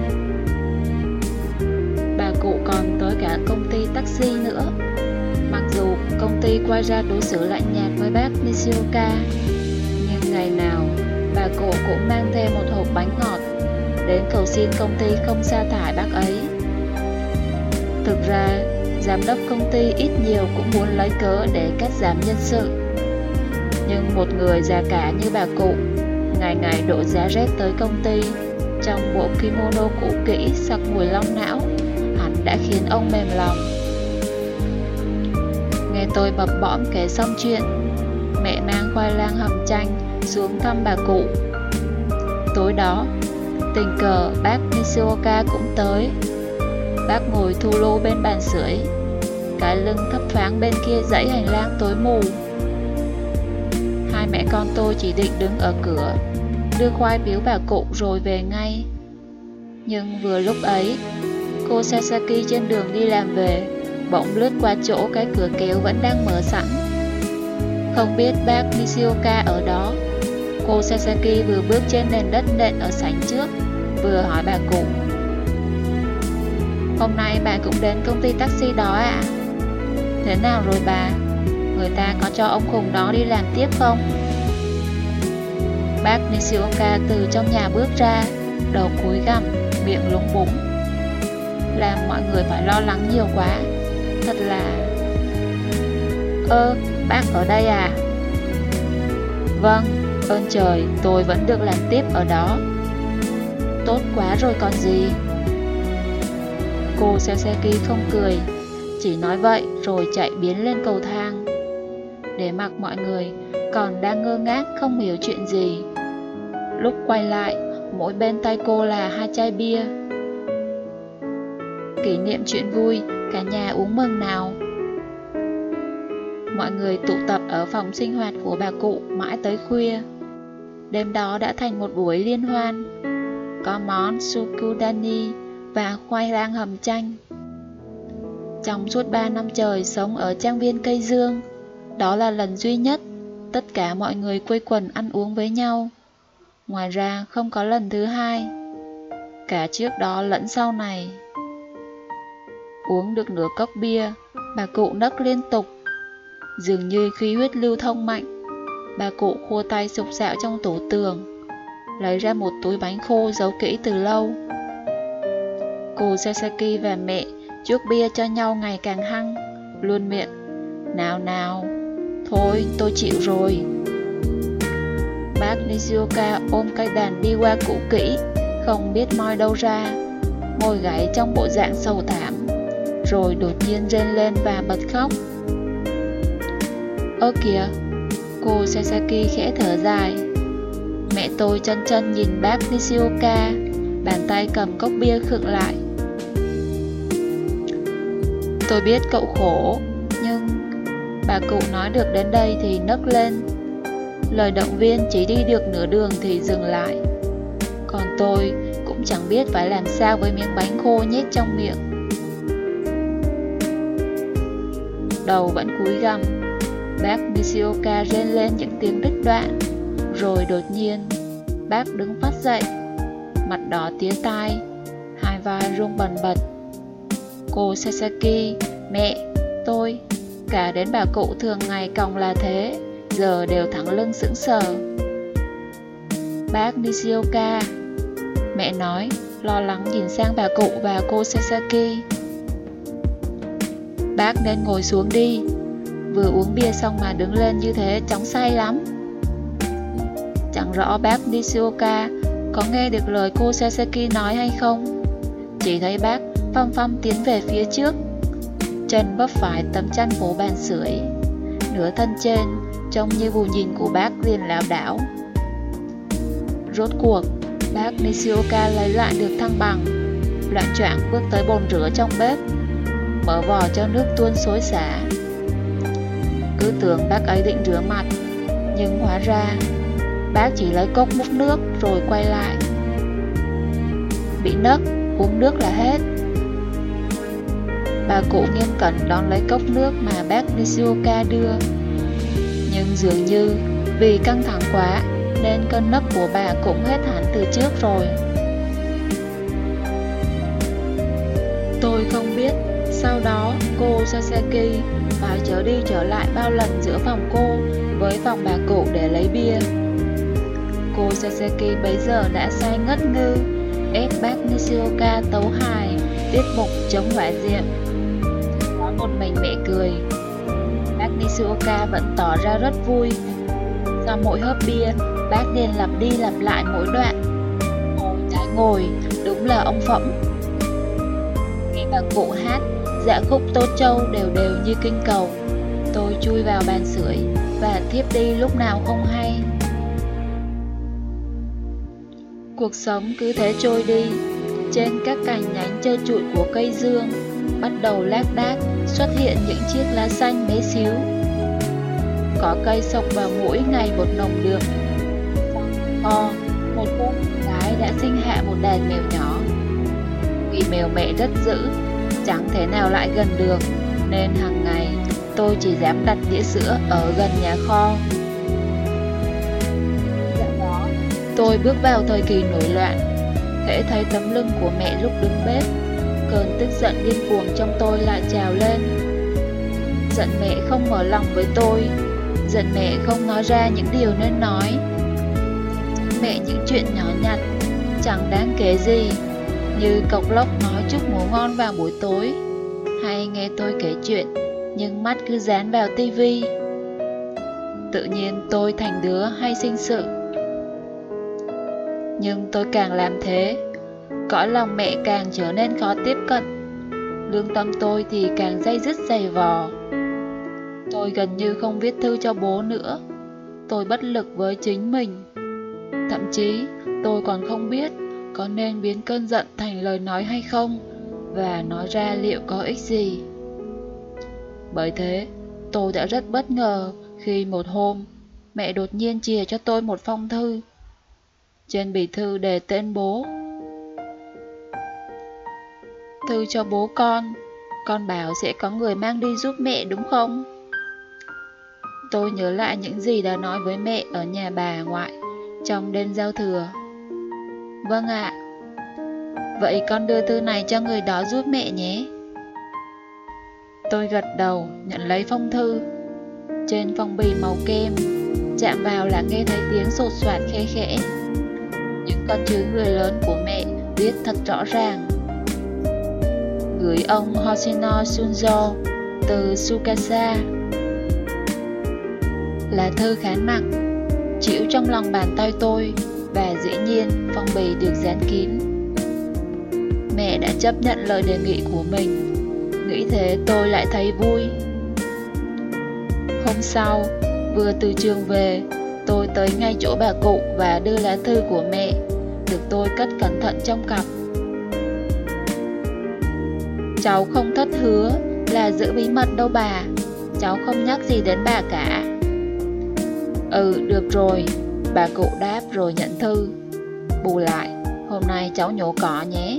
Bà cụ còn tới cả công ty taxi nữa. Mặc dù công ty quay ra đối xử lạnh nhạt với bác Nishioka, nhưng ngày nào bà cụ cũng mang thêm một hộp bánh ngọt đến cầu xin công ty không sa thải bác ấy. Thực ra, giám đốc công ty ít nhiều cũng muốn lấy cớ để cắt giảm nhân sự. Nhưng một người già cả như bà cụ, ngày ngày đổ giá rét tới công ty trong bộ kimono cũ kỹ sặc mùi long não, hẳn đã khiến ông mềm lòng. Nghe tôi bập bõm kể xong chuyện, mẹ mang khoai lang hầm chanh xuống thăm bà cụ. Tối đó, tình cờ bác Nishioka cũng tới. Bác ngồi thu lô bên bàn sưởi, cái lưng thấp thoáng bên kia dãy hành lang tối mù. Hai mẹ con tôi chỉ định đứng ở cửa, đưa khoai biếu bà cụ rồi về ngay. Nhưng vừa lúc ấy, cô Sasaki trên đường đi làm về, bỗng lướt qua chỗ cái cửa kéo vẫn đang mở sẵn. Không biết bác Nishioka ở đó, cô Sasaki vừa bước trên nền đất nện ở sảnh trước, vừa hỏi bà cụ: "Hôm nay bà cũng đến công ty taxi đó ạ? Thế nào rồi bà? Người ta có cho ông khùng đó đi làm tiếp không?" Bác Nishioka từ trong nhà bước ra, đầu cúi gằm, miệng lúng búng. Làm mọi người phải lo lắng nhiều quá. Thật là... bác ở đây à? Vâng, ơn trời, tôi vẫn được làm tiếp ở đó. Tốt quá rồi còn gì. Cô Sasaki không cười, chỉ nói vậy rồi chạy biến lên cầu thang. Để mặc mọi người còn đang ngơ ngác không hiểu chuyện gì. Lúc quay lại, mỗi bên tay cô là 2 chai bia. Kỷ niệm chuyện vui, cả nhà uống mừng nào. Mọi người tụ tập ở phòng sinh hoạt của bà cụ mãi tới khuya. Đêm đó đã thành một buổi liên hoan. Có món sukudani và khoai lang hầm chanh. Trong suốt 3 năm trời sống ở trang viên cây dương, đó là lần duy nhất tất cả mọi người quây quần ăn uống với nhau. Ngoài ra không có lần thứ hai, cả trước đó lẫn sau này. Uống được nửa cốc bia, bà cụ nấc liên tục. Dường như khí huyết lưu thông mạnh, bà cụ khua tay sục sạo trong tủ tường, lấy ra một túi bánh khô giấu kỹ từ lâu. Cô Sasaki và mẹ chuốc bia cho nhau ngày càng hăng, luôn miệng: nào nào, thôi tôi chịu rồi. Bác Nishioka ôm cây đàn đi qua cũ kỹ, không biết moi đâu ra, ngồi gáy trong bộ dạng sầu thảm, rồi đột nhiên rên lên và bật khóc. Ơ kìa, cô Sasaki khẽ thở dài. Mẹ tôi chân chân nhìn bác Nishioka, bàn tay cầm cốc bia khựng lại. Tôi biết cậu khổ, nhưng... Bà cụ nói được đến đây thì nấc lên. Lời động viên chỉ đi được nửa đường thì dừng lại. Còn tôi cũng chẳng biết phải làm sao với miếng bánh khô nhét trong miệng. Đầu vẫn cúi gằm, bác Nishioka rên lên những tiếng đứt đoạn. Rồi đột nhiên, bác đứng phát dậy, mặt đỏ tía tai, hai vai run bần bật. Cô Sasaki, mẹ, tôi, cả đến bà cụ thường ngày còng là thế, giờ đều thẳng lưng sững sờ. Bác Nishioka, mẹ nói, lo lắng nhìn sang bà cụ và cô Sasaki. Bác nên ngồi xuống đi, vừa uống bia xong mà đứng lên như thế chóng say lắm. Chẳng rõ bác Nishioka có nghe được lời cô Sasaki nói hay không. Chỉ thấy bác phăm phăm tiến về phía trước, chân bấp phải tấm chăn phủ bàn sưởi, nửa thân trên trông như bù nhìn của bác liền lảo đảo. Rốt cuộc, bác Nishioka lấy lại được thăng bằng, loạng choạng bước tới bồn rửa trong bếp, mở vò cho nước tuôn xối xả. Cứ tưởng bác ấy định rửa mặt, nhưng hóa ra bác chỉ lấy cốc múc nước rồi quay lại. Bị nấc, uống nước là hết. Bà cụ nghiêm cẩn đón lấy cốc nước mà bác Nishioka đưa. Nhưng dường như vì căng thẳng quá nên cơn nấc của bà cũng hết hẳn từ trước rồi. Tôi không biết sau đó cô Sasaki phải chở đi trở lại bao lần giữa phòng cô với phòng bà cụ để lấy bia. Cô Sasaki bấy giờ đã say ngất ngư, ép bác Nishioka tấu hài, tiết mục chống hỏa diệm. Có một mình mẹ cười. Bác Nishioka vẫn tỏ ra rất vui. Sau mỗi hớp bia, bác liền lặp đi lặp lại mỗi đoạn. Ôi trái ngồi, đúng là ông Phẫm. Nghe bà cụ hát, dạ khúc Tô Châu đều đều như kinh cầu. Tôi chui vào bàn sưởi và thiếp đi lúc nào không hay. Cuộc sống cứ thế trôi đi. Trên các cành nhánh trơ trụi của cây dương bắt đầu lác đác xuất hiện những chiếc lá xanh bé xíu. Có cây sộc vào mũi ngày một nồng đượm. Một cô gái đã sinh hạ một đàn mèo nhỏ. Vì mèo mẹ rất dữ, chẳng thể nào lại gần được, nên hàng ngày tôi chỉ dám đặt đĩa sữa ở gần nhà kho. Dạo đó, tôi bước vào thời kỳ nổi loạn. Hễ thấy tấm lưng của mẹ lúc đứng bếp, cơn tức giận điên cuồng trong tôi lại trào lên. Giận mẹ không mở lòng với tôi, giận mẹ không nói ra những điều nên nói. Mẹ những chuyện nhỏ nhặt, chẳng đáng kể gì, như cộc lốc nói chúc ngủ ngon vào buổi tối, hay nghe tôi kể chuyện nhưng mắt cứ dán vào tivi. Tự nhiên tôi thành đứa hay sinh sự. Nhưng tôi càng làm thế, cõi lòng mẹ càng trở nên khó tiếp cận, lương tâm tôi thì càng day dứt dày vò. Tôi gần như không viết thư cho bố nữa. Tôi bất lực với chính mình. Thậm chí Tôi còn không biết có nên biến cơn giận thành lời nói hay không, và nói ra liệu có ích gì. Bởi thế, tôi đã rất bất ngờ khi một hôm mẹ đột nhiên chìa cho tôi một phong thư. Trên bì thư đề tên bố. Thư cho bố con bảo sẽ có người mang đi giúp mẹ đúng không? Tôi nhớ lại những gì đã nói với mẹ ở nhà bà ngoại trong đêm giao thừa. Vâng ạ. Vậy con đưa thư này cho người đó giúp mẹ nhé. Tôi gật đầu, nhận lấy phong thư. Trên phong bì màu kem, chạm vào là nghe thấy tiếng sột soạt khe khẽ. Những con chữ người lớn của mẹ viết thật rõ ràng. Gửi ông Hoshino Shunzo từ Tsukasa. Lá thư khá nặng, chịu trong lòng bàn tay tôi, và dĩ nhiên phong bì được dán kín. Mẹ đã chấp nhận lời đề nghị của mình. Nghĩ thế tôi lại thấy vui. Hôm sau, vừa từ trường về, tôi tới ngay chỗ bà cụ và đưa lá thư của mẹ, được tôi cất cẩn thận trong cặp. Cháu không thất hứa là giữ bí mật đâu bà. Cháu không nhắc gì đến bà cả. Được rồi, bà cụ đáp rồi nhận thư. Bù lại, hôm nay cháu nhổ cỏ nhé.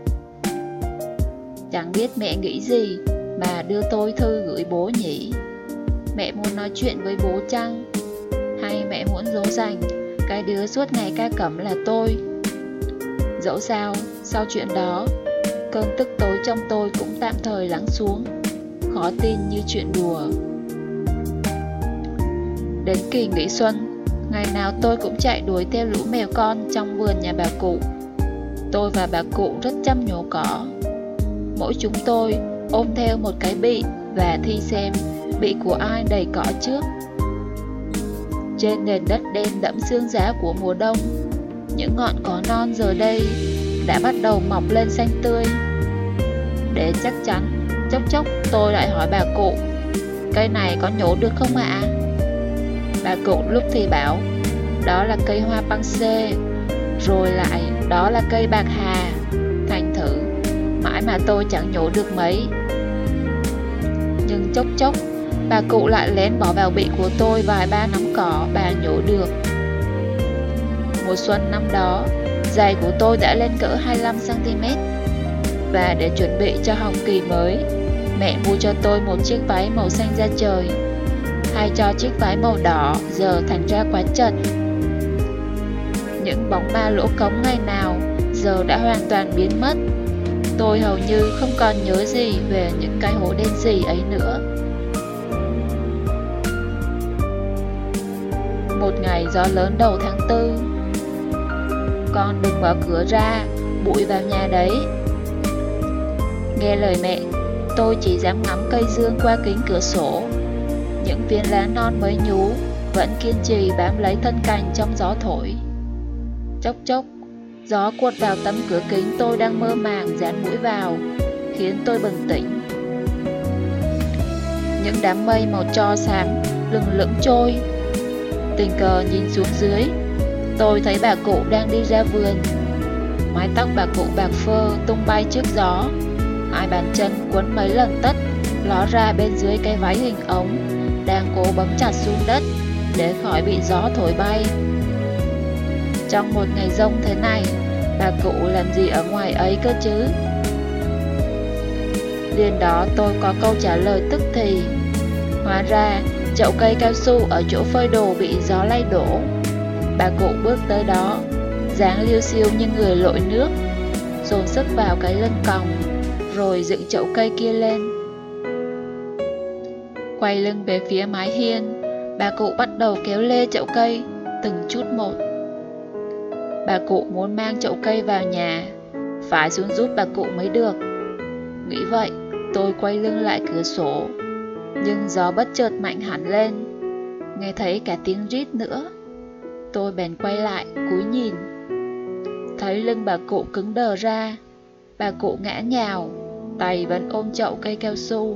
Chẳng biết mẹ nghĩ gì mà đưa tôi thư gửi bố nhỉ? Mẹ muốn nói chuyện với bố chăng? Hay mẹ muốn dỗ dành cái đứa suốt ngày ca cẩm là tôi? Dẫu sao, sau chuyện đó, cơn tức tối trong tôi cũng tạm thời lắng xuống, khó tin như chuyện đùa. Đến kỳ nghỉ xuân, ngày nào tôi cũng chạy đuổi theo lũ mèo con trong vườn nhà bà cụ. Tôi và bà cụ rất chăm nhổ cỏ. Mỗi chúng tôi ôm theo một cái bị và thi xem bị của ai đầy cỏ trước. Trên nền đất đen đẫm sương giá của mùa đông, những ngọn cỏ non giờ đây đã bắt đầu mọc lên xanh tươi. Để chắc chắn, chốc chốc tôi lại hỏi bà cụ, cây này có nhổ được không ạ? Bà cụ lúc thì bảo, đó là cây hoa băng xê, rồi lại, đó là cây bạc hà. Thành thử, mãi mà tôi chẳng nhổ được mấy. Nhưng chốc chốc, bà cụ lại lén bỏ vào bị của tôi vài ba nắm cỏ bà nhổ được. Mùa xuân năm đó, giày của tôi đã lên cỡ 25cm. Và để chuẩn bị cho học kỳ mới, mẹ mua cho tôi một chiếc váy màu xanh da trời. Hay cho chiếc váy màu đỏ giờ thành ra quá chật. Những bóng ma lỗ cống ngày nào giờ đã hoàn toàn biến mất. Tôi hầu như không còn nhớ gì về những cái hố đen sì ấy nữa. Một ngày gió lớn đầu tháng 4. Con đừng mở cửa ra, bụi vào nhà đấy. Nghe lời mẹ, tôi chỉ dám ngắm cây dương qua kính cửa sổ. Những viên lá non mới nhú vẫn kiên trì bám lấy thân cành trong gió thổi. Chốc chốc, gió cuột vào tấm cửa kính tôi đang mơ màng dán mũi vào, khiến tôi bừng tỉnh. Những đám mây màu tro xám lừng lững trôi. Tình cờ nhìn xuống dưới, tôi thấy bà cụ đang đi ra vườn. Mái tóc bà cụ bạc phơ tung bay trước gió, hai bàn chân quấn mấy lần tất ló ra bên dưới cái váy hình ống, đang cố bấm chặt xuống đất để khỏi bị gió thổi bay. Trong một ngày giông thế này, bà cụ làm gì ở ngoài ấy cơ chứ? Liền đó tôi có câu trả lời tức thì. Hóa ra chậu cây cao su ở chỗ phơi đồ bị gió lay đổ. Bà cụ bước tới đó, dáng liêu xiêu như người lội nước, dồn sức vào cái lưng còng, rồi dựng chậu cây kia lên. Quay lưng về phía mái hiên, bà cụ bắt đầu kéo lê chậu cây từng chút một. Bà cụ muốn mang chậu cây vào nhà, phải xuống giúp bà cụ mới được. Nghĩ vậy, tôi quay lưng lại cửa sổ, nhưng gió bất chợt mạnh hẳn lên, nghe thấy cả tiếng rít nữa. Tôi bèn quay lại, cúi nhìn. Thấy lưng bà cụ cứng đờ ra, bà cụ ngã nhào, tay vẫn ôm chậu cây cao su.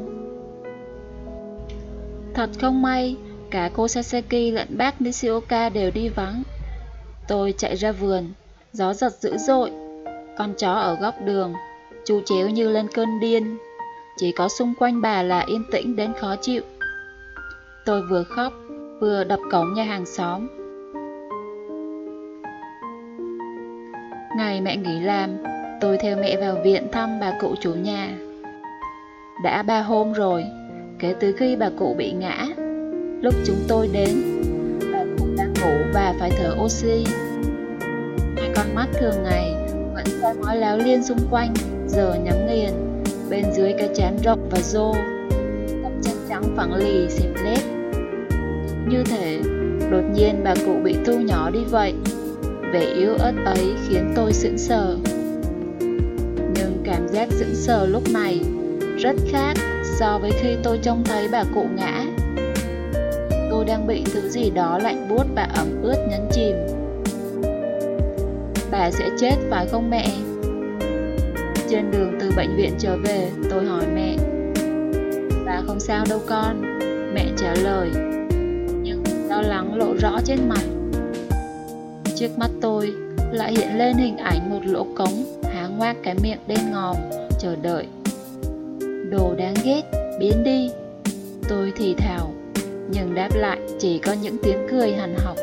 Thật không may, cả cô Sasaki lẫn bác Nishioka đều đi vắng. Tôi chạy ra vườn, Gió giật dữ dội, con chó ở góc đường chu chéo như lên cơn điên. Chỉ có xung quanh bà là yên tĩnh đến khó chịu. Tôi vừa khóc, vừa đập cổng nhà hàng xóm. Ngày mẹ nghỉ làm, tôi theo mẹ vào viện thăm bà cụ chủ nhà. Đã 3 hôm rồi, kể từ khi bà cụ bị ngã. Lúc chúng tôi đến, bà cụ đang ngủ và phải thở oxy. Hai con mắt thường ngày vẫn soi mói láo liên xung quanh, giờ nhắm nghiền. Bên dưới cái trán rộng và rô, cặp chân trắng phẳng lì xẹp lép. Như thể đột nhiên bà cụ bị thu nhỏ đi vậy. Vẻ yếu ớt ấy khiến tôi sững sờ. Nhưng cảm giác sững sờ lúc này rất khác so với khi tôi trông thấy bà cụ ngã. Tôi đang bị thứ gì đó lạnh buốt và ẩm ướt nhấn chìm. Bà sẽ chết phải không mẹ? Trên đường từ bệnh viện trở về, tôi hỏi mẹ. Bà không sao đâu con, mẹ trả lời, nhưng lo lắng lộ rõ trên mặt. Trước mắt tôi lại hiện lên hình ảnh một lỗ cống há ngoác cái miệng đen ngòm, chờ đợi. Đồ đáng ghét, biến đi, tôi thì thào, nhưng đáp lại chỉ có những tiếng cười hằn học.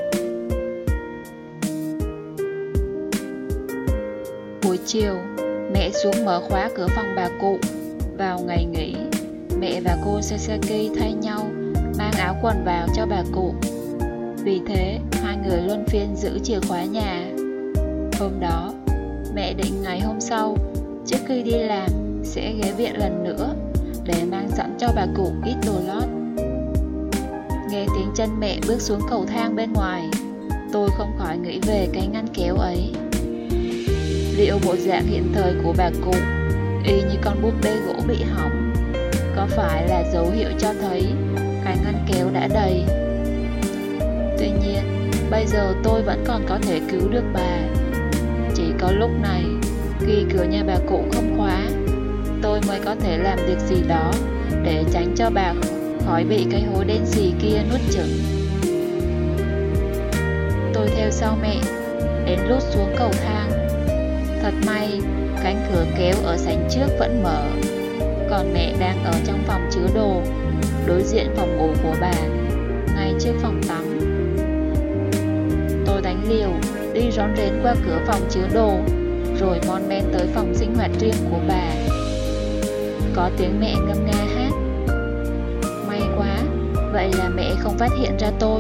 Buổi chiều, mẹ xuống mở khóa cửa phòng bà cụ. Vào ngày nghỉ, mẹ và cô Sasaki thay nhau mang áo quần vào cho bà cụ. Vì thế, hai người luân phiên giữ chìa khóa nhà. Hôm đó, mẹ định ngày hôm sau, trước khi đi làm, sẽ ghé viện lần nữa để mang sẵn cho bà cụ ít đồ lót. Nghe tiếng chân mẹ bước xuống cầu thang bên ngoài, tôi không khỏi nghĩ về cái ngăn kéo ấy. Liệu bộ dạng hiện thời của bà cụ, y như con búp bê gỗ bị hỏng, có phải là dấu hiệu cho thấy cái ngăn kéo đã đầy? Tuy nhiên, bây giờ tôi vẫn còn có thể cứu được bà. Chỉ có lúc này, khi cửa nhà bà cụ không khóa, tôi mới có thể làm được gì đó để tránh cho bà khỏi bị cái hố đen xì kia nuốt chửng. Tôi theo sau mẹ, đến lút xuống cầu thang. Thật may, cánh cửa kéo ở sảnh trước vẫn mở, còn mẹ đang ở trong phòng chứa đồ, đối diện phòng ngủ của bà, ngay trước phòng tắm. Tôi đánh liều, đi rón rén qua cửa phòng chứa đồ, rồi mon men tới phòng sinh hoạt riêng của bà. Có tiếng mẹ ngâm nga hát. May quá, vậy là mẹ không phát hiện ra tôi.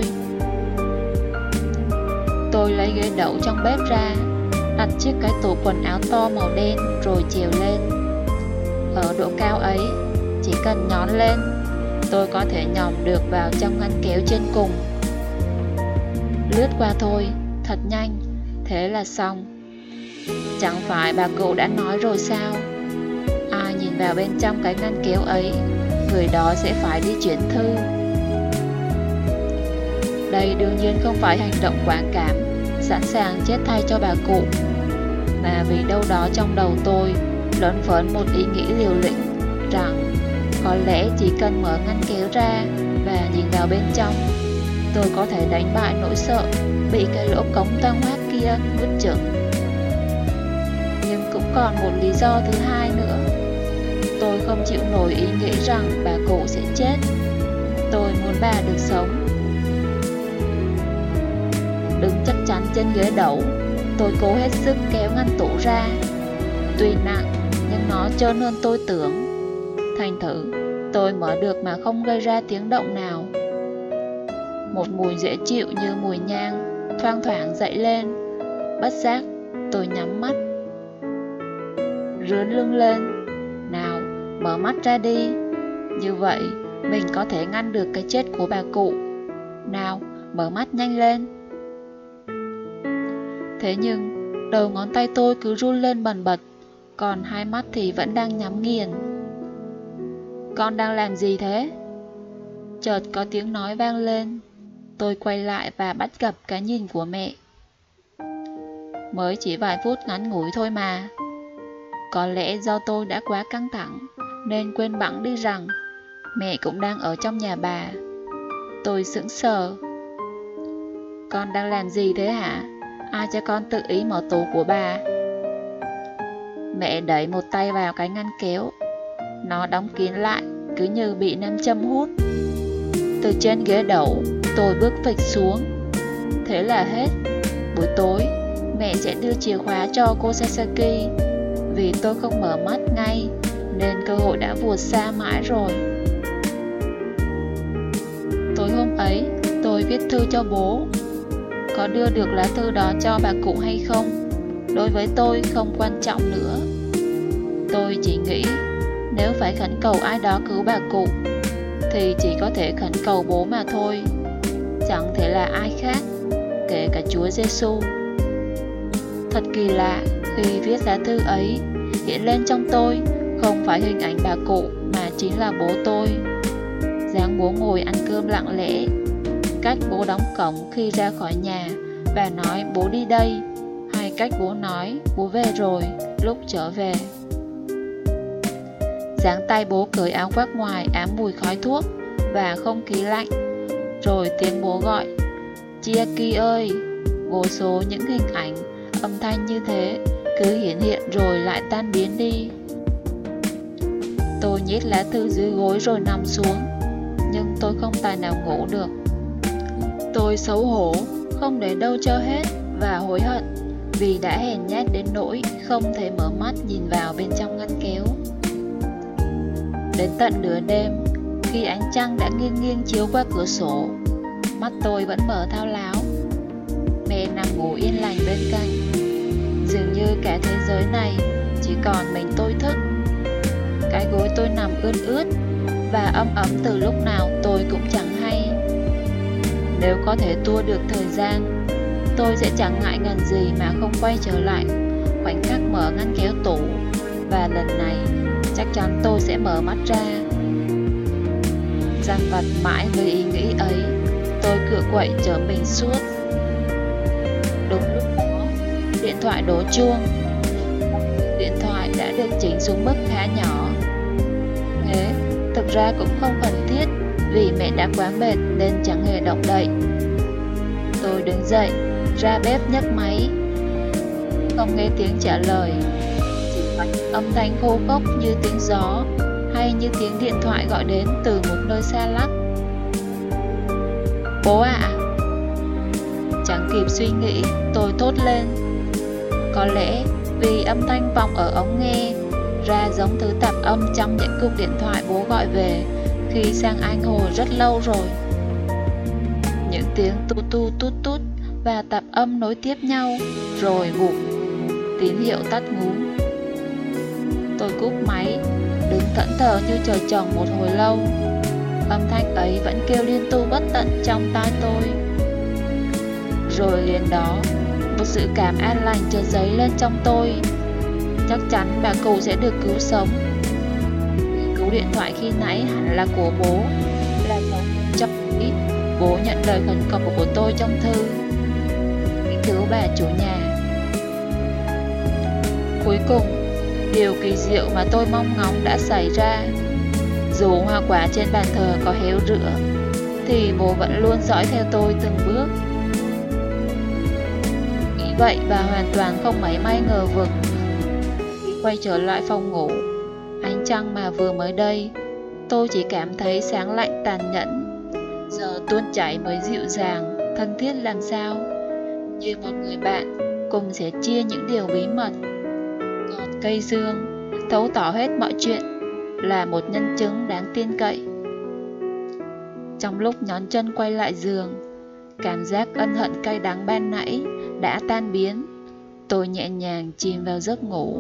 Tôi lấy ghế đẩu trong bếp ra, đặt chiếc cái tủ quần áo to màu đen rồi trèo lên. Ở độ cao ấy, chỉ cần nhón lên, tôi có thể nhòm được vào trong ngăn kéo trên cùng. Lướt qua thôi, thật nhanh, thế là xong. Chẳng phải bà cụ đã nói rồi sao? Ai nhìn vào bên trong cái ngăn kéo ấy, người đó sẽ phải đi chuyển thư. Đây đương nhiên không phải hành động quả cảm, sẵn sàng chết thay cho bà cụ, mà vì đâu đó trong đầu tôi lởn phởn một ý nghĩ liều lĩnh rằng có lẽ chỉ cần mở ngăn kéo ra và nhìn vào bên trong, tôi có thể đánh bại nỗi sợ bị cái lỗ cống toang hoác kia nuốt chửng. Nhưng cũng còn một lý do thứ hai nữa. Tôi không chịu nổi ý nghĩ rằng bà cụ sẽ chết. Tôi muốn bà được sống. Đứng chắc chắn trên ghế đẩu, tôi cố hết sức kéo ngăn tủ ra. Tuy nặng, nhưng nó trơn hơn tôi tưởng. Thành thử, tôi mở được mà không gây ra tiếng động nào. Một mùi dễ chịu như mùi nhang thoang thoảng dậy lên. Bất giác, tôi nhắm mắt, rướn lưng lên. Nào, mở mắt ra đi. Như vậy, mình có thể ngăn được cái chết của bà cụ. Nào, mở mắt nhanh lên. Thế nhưng, đầu ngón tay tôi cứ run lên bần bật, còn hai mắt thì vẫn đang nhắm nghiền. Con đang làm gì thế? Chợt có tiếng nói vang lên. Tôi quay lại và bắt gặp cái nhìn của mẹ. Mới chỉ vài phút ngắn ngủi thôi mà. Có lẽ do tôi đã quá căng thẳng nên quên bẵng đi rằng mẹ cũng đang ở trong nhà bà. Tôi sững sờ. Con đang làm gì thế hả? ai cho con tự ý mở tủ của bà? Mẹ đẩy một tay vào cái ngăn kéo. Nó đóng kín lại, cứ như bị nam châm hút. Từ trên ghế đẩu, tôi bước phịch xuống. Thế là hết. Buổi tối, mẹ sẽ đưa chìa khóa cho cô Sasaki. Vì tôi không mở mắt ngay, nên cơ hội đã vụt xa mãi rồi. Tối hôm ấy, tôi viết thư cho bố. Có đưa được lá thư đó cho bà cụ hay không, đối với tôi không quan trọng nữa. Tôi chỉ nghĩ, nếu phải khẩn cầu ai đó cứu bà cụ, thì chỉ có thể khẩn cầu bố mà thôi. Chẳng thể là ai khác, kể cả Chúa Giêsu. Thật kỳ lạ, khi viết lá thư ấy, hiện lên trong tôi không phải hình ảnh bà cụ mà chính là bố tôi. Dáng bố ngồi ăn cơm lặng lẽ, cách bố đóng cổng khi ra khỏi nhà và nói bố đi đây, hay cách bố nói bố về rồi lúc trở về. Dáng tay bố cởi áo khoác ngoài ám mùi khói thuốc và không khí lạnh. Rồi tiếng bố gọi Chiaki ơi. Vô số những hình ảnh, âm thanh như thế cứ hiện hiện rồi lại tan biến đi. Tôi nhét lá thư dưới gối rồi nằm xuống, nhưng tôi không tài nào ngủ được. Tôi xấu hổ, không để đâu cho hết và hối hận vì đã hèn nhát đến nỗi không thể mở mắt nhìn vào bên trong ngăn kéo. Đến tận nửa đêm, khi ánh trăng đã nghiêng nghiêng chiếu qua cửa sổ, mắt tôi vẫn mở thao láo. Mẹ nằm ngủ yên lành bên cạnh. Dường như cả thế giới này chỉ còn mình tôi thức. Cái gối tôi nằm ươn ướt và ấm ấm từ lúc nào tôi cũng chẳng hay. Nếu có thể tua được thời gian, tôi sẽ chẳng ngại ngần gì mà không quay trở lại khoảnh khắc mở ngăn kéo tủ. Và lần này chắc chắn tôi sẽ mở mắt ra. Dằn vặt mãi với ý nghĩ ấy, tôi cựa quậy chở mình suốt. Đúng lúc đó, điện thoại đổ chuông. Điện thoại đã được chỉnh xuống mức khá nhỏ. Thế, thực ra cũng không cần thiết, vì mẹ đã quá mệt nên chẳng hề động đậy. Tôi đứng dậy, ra bếp nhấc máy. Không nghe tiếng trả lời, chỉ có âm thanh khô khốc như tiếng gió hay như tiếng điện thoại gọi đến từ một nơi xa lắc. Bố ạ! Chẳng kịp suy nghĩ, tôi thốt lên. Có lẽ vì âm thanh vọng ở ống nghe ra giống thứ tạp âm trong những cuộc điện thoại bố gọi về khi sang Anh hồi rất lâu rồi. Những tiếng tu tu tút tút và tạp âm nối tiếp nhau rồi vụt, tín hiệu tắt ngúm. Tôi cúp máy, đứng thẫn thờ như chờ chồng một hồi lâu. Âm thanh ấy vẫn kêu liên tu bất tận trong tai tôi. Rồi liền đó, một sự cảm an lành chợt dấy lên trong tôi. Chắc chắn bà cụ sẽ được cứu sống. Cú điện thoại khi nãy hẳn là của bố, là dấu cho ý bố nhận lời khẩn cầu của tôi trong thư. Cứu bà chủ nhà. Cuối cùng, điều kỳ diệu mà tôi mong ngóng đã xảy ra. Dù hoa quả trên bàn thờ có héo rữa, thì bố vẫn luôn dõi theo tôi từng bước. Nghĩ vậy và hoàn toàn không mấy may ngờ vực. Khi quay trở lại phòng ngủ, ánh trăng mà vừa mới đây, tôi chỉ cảm thấy sáng lạnh tàn nhẫn. Giờ tuôn chảy mới dịu dàng, thân thiết làm sao, như một người bạn cùng sẽ chia những điều bí mật. Còn cây dương thấu tỏ hết mọi chuyện, là một nhân chứng đáng tin cậy. Trong lúc nhón chân quay lại giường, cảm giác ân hận cay đắng ban nãy đã tan biến. Tôi nhẹ nhàng chìm vào giấc ngủ.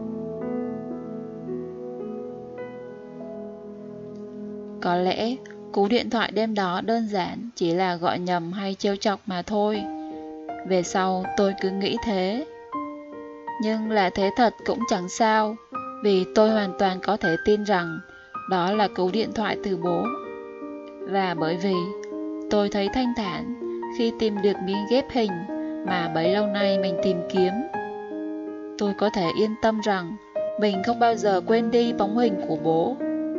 Có lẽ cú điện thoại đêm đó đơn giản chỉ là gọi nhầm hay trêu chọc mà thôi. Về sau tôi cứ nghĩ thế. Nhưng là thế thật cũng chẳng sao, vì tôi hoàn toàn có thể tin rằng đó là cú điện thoại từ bố. Và bởi vì tôi thấy thanh thản khi tìm được miếng ghép hình mà bấy lâu nay mình tìm kiếm. Tôi có thể yên tâm rằng mình không bao giờ quên đi bóng hình của bố.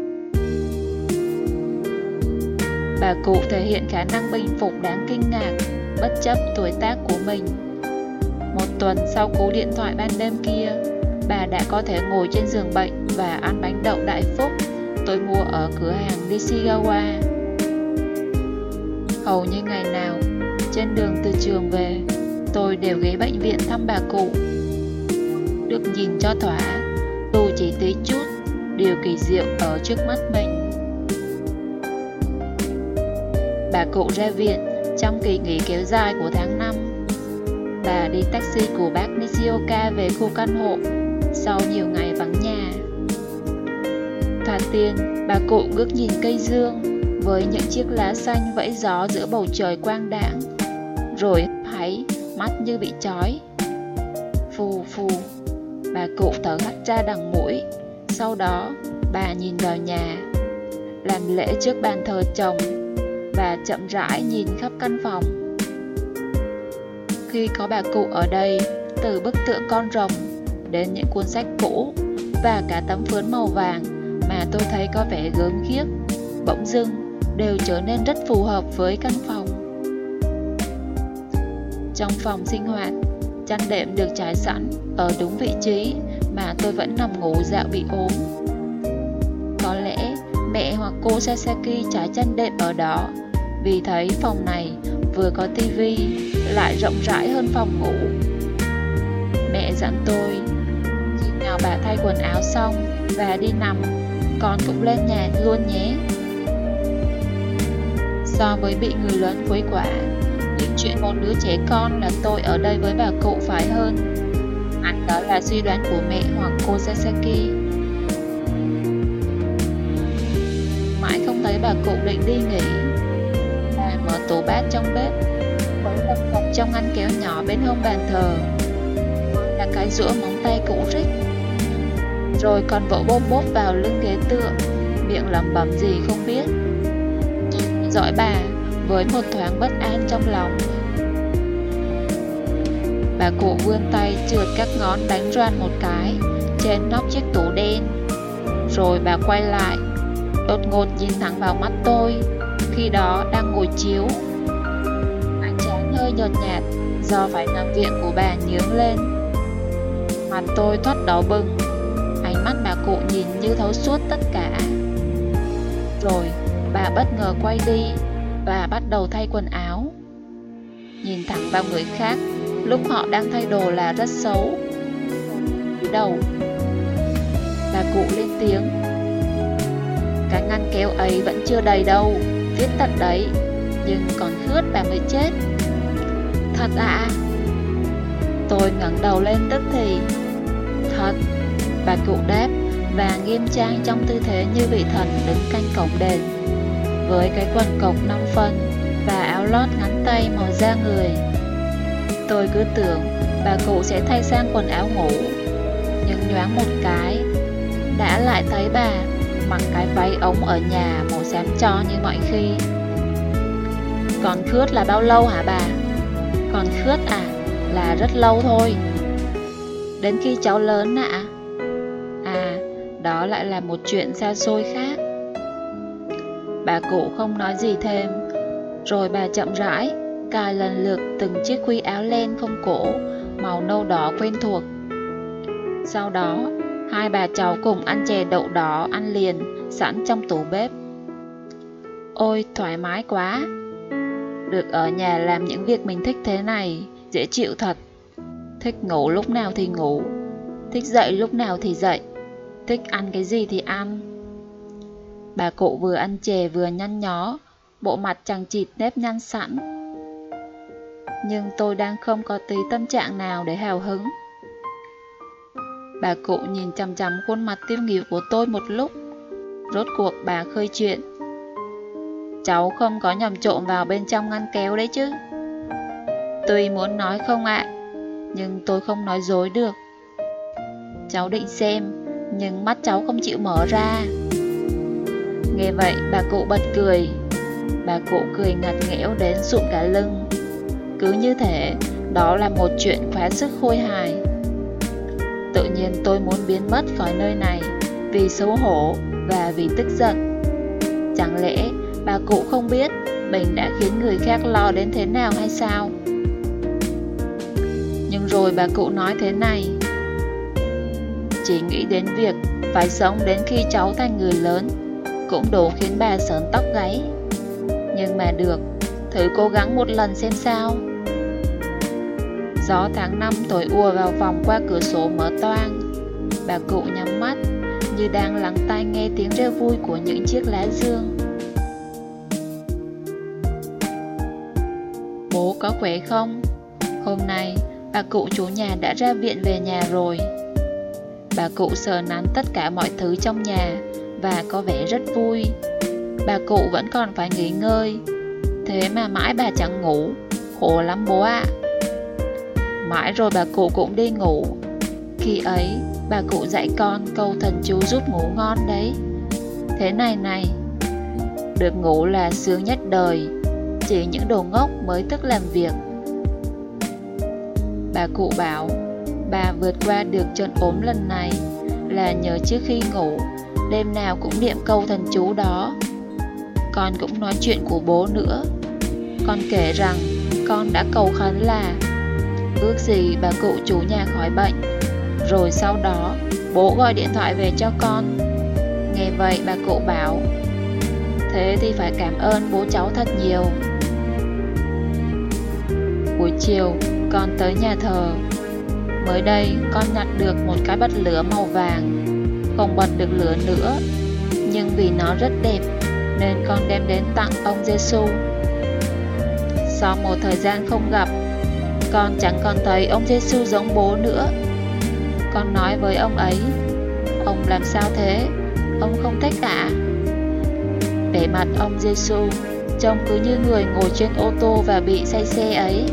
Bà cụ thể hiện khả năng bình phục đáng kinh ngạc, bất chấp tuổi tác của mình. 1 tuần sau cú điện thoại ban đêm kia, bà đã có thể ngồi trên giường bệnh và ăn bánh đậu Đại Phúc tôi mua ở cửa hàng Nishigawa. Hầu như ngày nào, trên đường từ trường về, tôi đều ghé bệnh viện thăm bà cụ. Được nhìn cho thỏa, dù chỉ tí chút, điều kỳ diệu ở trước mắt mình. Bà cụ ra viện trong kỳ nghỉ kéo dài của tháng 5. Bà đi taxi của bác Nishioka về khu căn hộ sau nhiều ngày vắng nhà. Thoạt tiên, bà cụ ngước nhìn cây dương với những chiếc lá xanh vẫy gió giữa bầu trời quang đãng, rồi háy mắt như bị trói. Phù phù, bà cụ thở hắt ra đằng mũi. Sau đó, bà nhìn vào nhà, làm lễ trước bàn thờ chồng và chậm rãi nhìn khắp căn phòng. Khi có bà cụ ở đây, từ bức tượng con rồng đến những cuốn sách cũ và cả tấm phấn màu vàng mà tôi thấy có vẻ gớm ghiếc, bỗng dưng đều trở nên rất phù hợp với căn phòng. Trong phòng sinh hoạt, chăn đệm được trải sẵn ở đúng vị trí mà tôi vẫn nằm ngủ dạo bị ốm. Có lẽ mẹ hoặc cô Sasaki trải chăn đệm ở đó vì thấy phòng này vừa có tivi lại rộng rãi hơn phòng ngủ. Mẹ dặn tôi, khi nào bà thay quần áo xong và đi nằm, con cũng lên nhà luôn nhé. So với bị người lớn quấy quả, những chuyện một đứa trẻ con là tôi ở đây với bà cụ phải hơn. Hẳn đó là suy đoán của mẹ hoặc cô Sasaki. Mãi không thấy bà cụ định đi nghỉ. Bà mở tủ bát trong bếp, với lập cập trong ngăn kéo nhỏ bên hông bàn thờ là cái rũa móng tay cũ rích. Rồi còn vỗ bốp bốp vào lưng ghế tựa, miệng lẩm bẩm gì không biết. Tôi dõi bà với một thoáng bất an trong lòng. Bà cụ vươn tay trượt các ngón đánh roan một cái trên nóc chiếc tủ đen. Rồi bà quay lại, đột ngột nhìn thẳng vào mắt tôi, khi đó đang ngồi chiếu. Ánh trán hơi nhợt nhạt do phải nằm viện của bà nhướng lên. Mặt tôi thoát đỏ bừng, ánh mắt bà cụ nhìn như thấu suốt tất cả. Rồi bà bất ngờ quay đi và bắt đầu thay quần áo. Nhìn thẳng vào người khác lúc họ đang thay đồ là rất xấu. Đầu bà cụ lên tiếng, cái ngăn kéo ấy vẫn chưa đầy đâu, viết thật đấy, nhưng còn khướt bà mới chết. Thật ạ? Tôi ngẩng đầu lên tức thì. Thật, bà cụ đáp và nghiêm trang trong tư thế như vị thần đứng canh cổng đền, với cái quần cộc 5 phân và áo lót ngắn tay màu da người. Tôi cứ tưởng bà cụ sẽ thay sang quần áo ngủ, nhưng nhoáng một cái, đã lại thấy bà mặc cái váy ống ở nhà màu xám cho như mọi khi. Còn khướt là bao lâu hả bà? Còn khướt à? Là rất lâu thôi. Đến khi cháu lớn ạ. À, đó lại là một chuyện xa xôi khác. Bà cụ không nói gì thêm. Rồi bà chậm rãi cài lần lượt từng chiếc khuy áo len không cổ màu nâu đỏ quen thuộc. Sau đó, hai bà cháu cùng ăn chè đậu đỏ ăn liền sẵn trong tủ bếp. Ôi, thoải mái quá. Được ở nhà làm những việc mình thích thế này, dễ chịu thật. Thích ngủ lúc nào thì ngủ, thích dậy lúc nào thì dậy, thích ăn cái gì thì ăn. Bà cụ vừa ăn chè vừa nhăn nhó, bộ mặt chằng chịt nếp nhăn sẵn. Nhưng tôi đang không có tí tâm trạng nào để hào hứng. Bà cụ nhìn chằm chằm khuôn mặt tiêu nghỉu của tôi một lúc. Rốt cuộc bà khơi chuyện. Cháu không có nhầm trộm vào bên trong ngăn kéo đấy chứ? Tuy muốn nói không ạ, nhưng tôi không nói dối được. Cháu định xem, nhưng mắt cháu không chịu mở ra. Nghe vậy bà cụ bật cười. Bà cụ cười ngặt nghẽo đến sụn cả lưng. Cứ như thể đó là một chuyện quá sức khôi hài. Tự nhiên tôi muốn biến mất khỏi nơi này vì xấu hổ và vì tức giận. Chẳng lẽ bà cụ không biết mình đã khiến người khác lo đến thế nào hay sao? Nhưng rồi bà cụ nói thế này: chỉ nghĩ đến việc phải sống đến khi cháu thành người lớn cũng đủ khiến bà sởn tóc gáy. Nhưng mà được, thử cố gắng một lần xem sao. Gió tháng 5 thổi ùa vào phòng qua cửa sổ mở toang. Bà cụ nhắm mắt như đang lắng tai nghe tiếng reo vui của những chiếc lá dương. Bố có khỏe không? Hôm nay bà cụ chủ nhà đã ra viện về nhà rồi. Bà cụ sờ nắn tất cả mọi thứ trong nhà và có vẻ rất vui. Bà cụ vẫn còn phải nghỉ ngơi, thế mà mãi bà chẳng ngủ. Khổ lắm bố ạ. Mãi rồi bà cụ cũng đi ngủ. Khi ấy bà cụ dạy con câu thần chú giúp ngủ ngon đấy. Thế này này: được ngủ là sướng nhất đời, chỉ những đồ ngốc mới thức làm việc. Bà cụ bảo bà vượt qua được trận ốm lần này là nhờ trước khi ngủ đêm nào cũng niệm câu thần chú đó. Con cũng nói chuyện của bố nữa. Con kể rằng con đã cầu khấn là ước gì bà cụ chủ nhà khỏi bệnh, rồi sau đó bố gọi điện thoại về cho con. Nghe vậy bà cụ bảo: thế thì phải cảm ơn bố cháu thật nhiều. Buổi chiều con tới nhà thờ. Mới đây con nhặt được một cái bật lửa màu vàng. Không bật được lửa nữa, nhưng vì nó rất đẹp nên con đem đến tặng ông Giêsu. Sau một thời gian không gặp, con chẳng còn thấy ông Giêsu giống bố nữa. Con nói với ông ấy: ông làm sao thế? Ông không thích cả. Vẻ mặt ông Giêsu trông cứ như người ngồi trên ô tô và bị say xe ấy.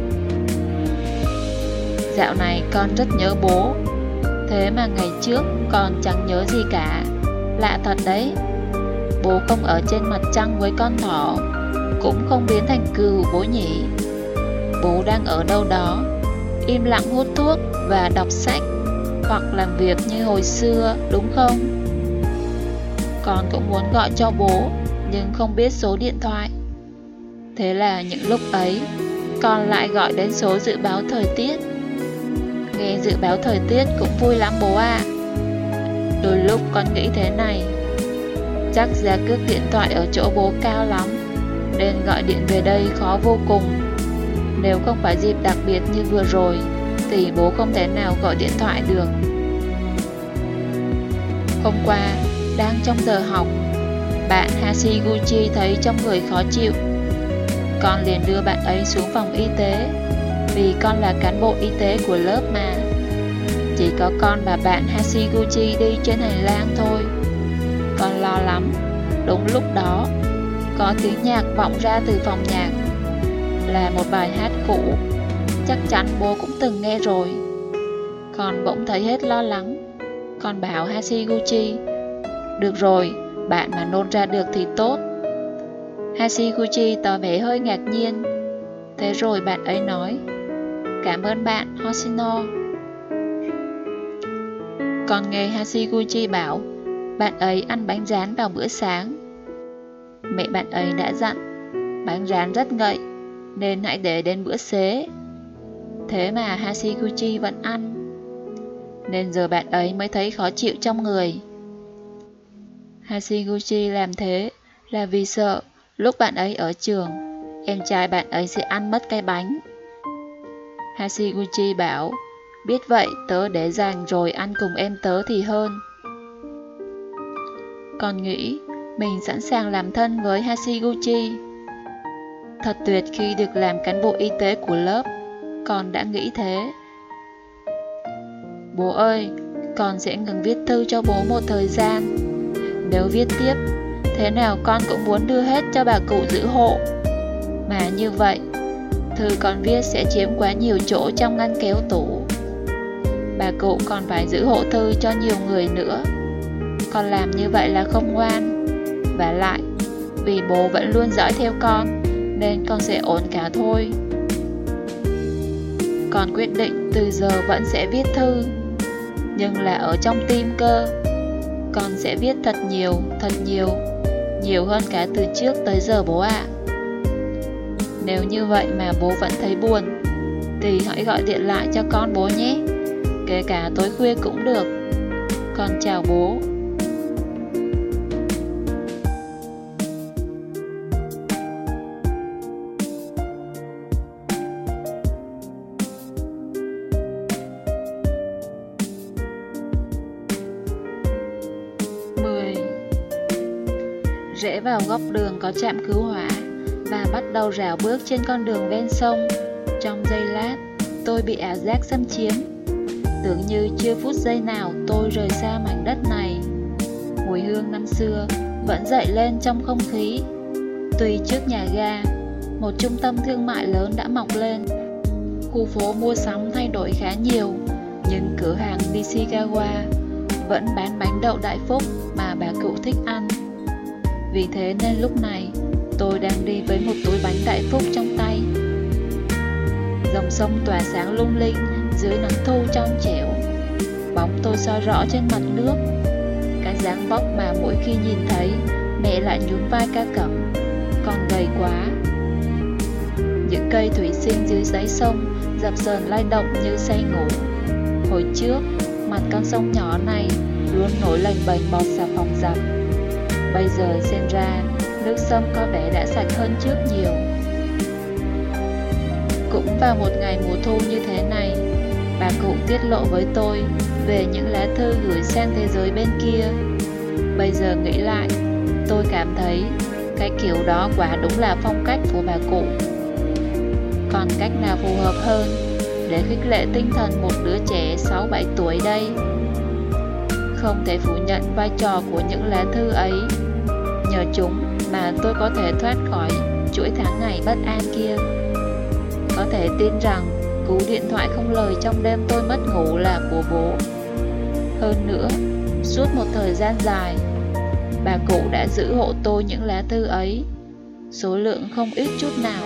Dạo này con rất nhớ bố, thế mà ngày trước con chẳng nhớ gì cả. Lạ thật đấy. Bố không ở trên mặt trăng với con thỏ, cũng không biến thành cừu bố nhỉ. Bố đang ở đâu đó, im lặng hút thuốc và đọc sách, hoặc làm việc như hồi xưa, đúng không? Con cũng muốn gọi cho bố, nhưng không biết số điện thoại. Thế là những lúc ấy, con lại gọi đến số dự báo thời tiết. Nghe dự báo thời tiết cũng vui lắm bố ạ. Đôi lúc con nghĩ thế này: chắc giá cước điện thoại ở chỗ bố cao lắm, nên gọi điện về đây khó vô cùng. Nếu không phải dịp đặc biệt như vừa rồi thì bố không thể nào gọi điện thoại được. Hôm qua, đang trong giờ học, bạn Hashiguchi thấy trong người khó chịu. Con liền đưa bạn ấy xuống phòng y tế, vì con là cán bộ y tế của lớp mà. Chỉ có con và bạn Hashiguchi đi trên hành lang thôi. Con lo lắm. Đúng lúc đó, có tiếng nhạc vọng ra từ phòng nhạc. Là một bài hát cũ, chắc chắn bố cũng từng nghe rồi. Con bỗng thấy hết lo lắng. Con bảo Hashiguchi: được rồi, bạn mà nôn ra được thì tốt. Hashiguchi tỏ vẻ hơi ngạc nhiên. Thế rồi bạn ấy nói: cảm ơn bạn Hoshino. Con nghe Hashiguchi bảo bạn ấy ăn bánh rán vào bữa sáng. Mẹ bạn ấy đã dặn bánh rán rất ngậy, nên hãy để đến bữa xế. Thế mà Hashiguchi vẫn ăn, nên giờ bạn ấy mới thấy khó chịu trong người. Hashiguchi làm thế là vì sợ lúc bạn ấy ở trường, em trai bạn ấy sẽ ăn mất cái bánh. Hashiguchi bảo: biết vậy tớ để dành rồi ăn cùng em tớ thì hơn. Con nghĩ mình sẵn sàng làm thân với Hashiguchi. Thật tuyệt khi được làm cán bộ y tế của lớp. Con đã nghĩ thế. Bố ơi, con sẽ ngừng viết thư cho bố một thời gian. Nếu viết tiếp, thế nào con cũng muốn đưa hết cho bà cụ giữ hộ. Mà như vậy, thư con viết sẽ chiếm quá nhiều chỗ trong ngăn kéo tủ. Bà cụ còn phải giữ hộ thư cho nhiều người nữa. Con làm như vậy là không ngoan. Và lại, vì bố vẫn luôn dõi theo con, nên con sẽ ổn cả thôi. Con quyết định từ giờ vẫn sẽ viết thư, nhưng là ở trong tim cơ. Con sẽ viết thật nhiều, nhiều hơn cả từ trước tới giờ bố ạ. Nếu như vậy mà bố vẫn thấy buồn, thì hãy gọi điện lại cho con bố nhé. Kể cả tối khuya cũng được. Con chào bố. Rẽ vào góc đường có trạm cứu hỏa và bắt đầu rảo bước trên con đường ven sông. Trong giây lát, tôi bị ảo giác xâm chiếm. Tưởng như chưa phút giây nào tôi rời xa mảnh đất này. Mùi hương năm xưa vẫn dậy lên trong không khí. Tuy trước nhà ga, một trung tâm thương mại lớn đã mọc lên. Khu phố mua sắm thay đổi khá nhiều, nhưng cửa hàng Nishikawa vẫn bán bánh đậu Đại Phúc mà bà cụ thích ăn. Vì thế nên lúc này, tôi đang đi với một túi bánh Đại Phúc trong tay. Dòng sông tỏa sáng lung linh dưới nắng thu trong trẻo. Bóng tôi soi rõ trên mặt nước. Cái dáng vóc mà mỗi khi nhìn thấy, mẹ lại nhún vai ca cẩm: "Con gầy quá." Những cây thủy sinh dưới đáy sông dập dờn lay động như say ngủ. Hồi trước, mặt con sông nhỏ này luôn nổi lềnh bềnh bọt xà phòng dập. Bây giờ xem ra, nước sông có vẻ đã sạch hơn trước nhiều. Cũng vào một ngày mùa thu như thế này, bà cụ tiết lộ với tôi về những lá thư gửi sang thế giới bên kia. Bây giờ nghĩ lại, tôi cảm thấy cái kiểu đó quả đúng là phong cách của bà cụ. Còn cách nào phù hợp hơn để khích lệ tinh thần một đứa trẻ 6-7 tuổi đây? Không thể phủ nhận vai trò của những lá thư ấy. Nhờ chúng mà tôi có thể thoát khỏi chuỗi tháng ngày bất an kia. Có thể tin rằng cú điện thoại không lời trong đêm tôi mất ngủ là của bố. Hơn nữa, suốt một thời gian dài, bà cụ đã giữ hộ tôi những lá thư ấy, số lượng không ít chút nào.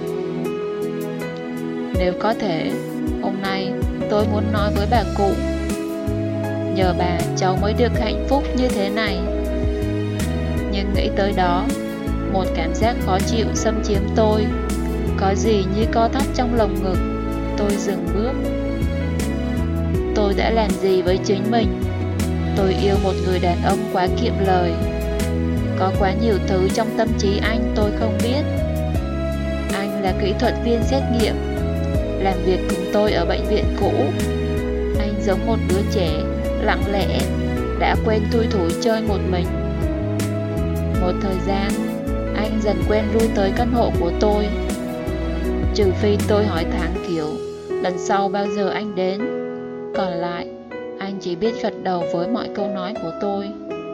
Nếu có thể, hôm nay tôi muốn nói với bà cụ: nhờ bà cháu mới được hạnh phúc như thế này. Nhưng nghĩ tới đó, một cảm giác khó chịu xâm chiếm tôi. Có gì như co thắt trong lồng ngực. Tôi dừng bước. Tôi đã làm gì với chính mình? Tôi yêu một người đàn ông quá kiệm lời. Có quá nhiều thứ trong tâm trí anh tôi không biết. Anh là kỹ thuật viên xét nghiệm, làm việc cùng tôi ở bệnh viện cũ. Anh giống một đứa trẻ lặng lẽ, đã quen thui thủi chơi một mình. Một thời gian, anh dần quen lui tới căn hộ của tôi. Trừ phi tôi hỏi thẳng kiểu lần sau bao giờ anh đến. Còn lại, anh chỉ biết gật đầu với mọi câu nói của tôi.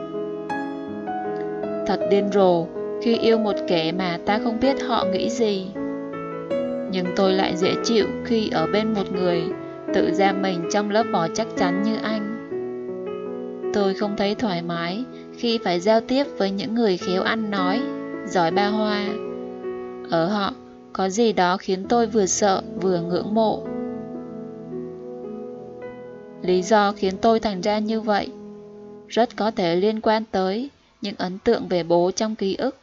Thật điên rồ khi yêu một kẻ mà ta không biết họ nghĩ gì. Nhưng tôi lại dễ chịu khi ở bên một người tự giam mình trong lớp vỏ chắc chắn như anh. Tôi không thấy thoải mái khi phải giao tiếp với những người khéo ăn nói, giỏi ba hoa. Ở họ có gì đó khiến tôi vừa sợ vừa ngưỡng mộ. Lý do khiến tôi thành ra như vậy rất có thể liên quan tới những ấn tượng về bố trong ký ức.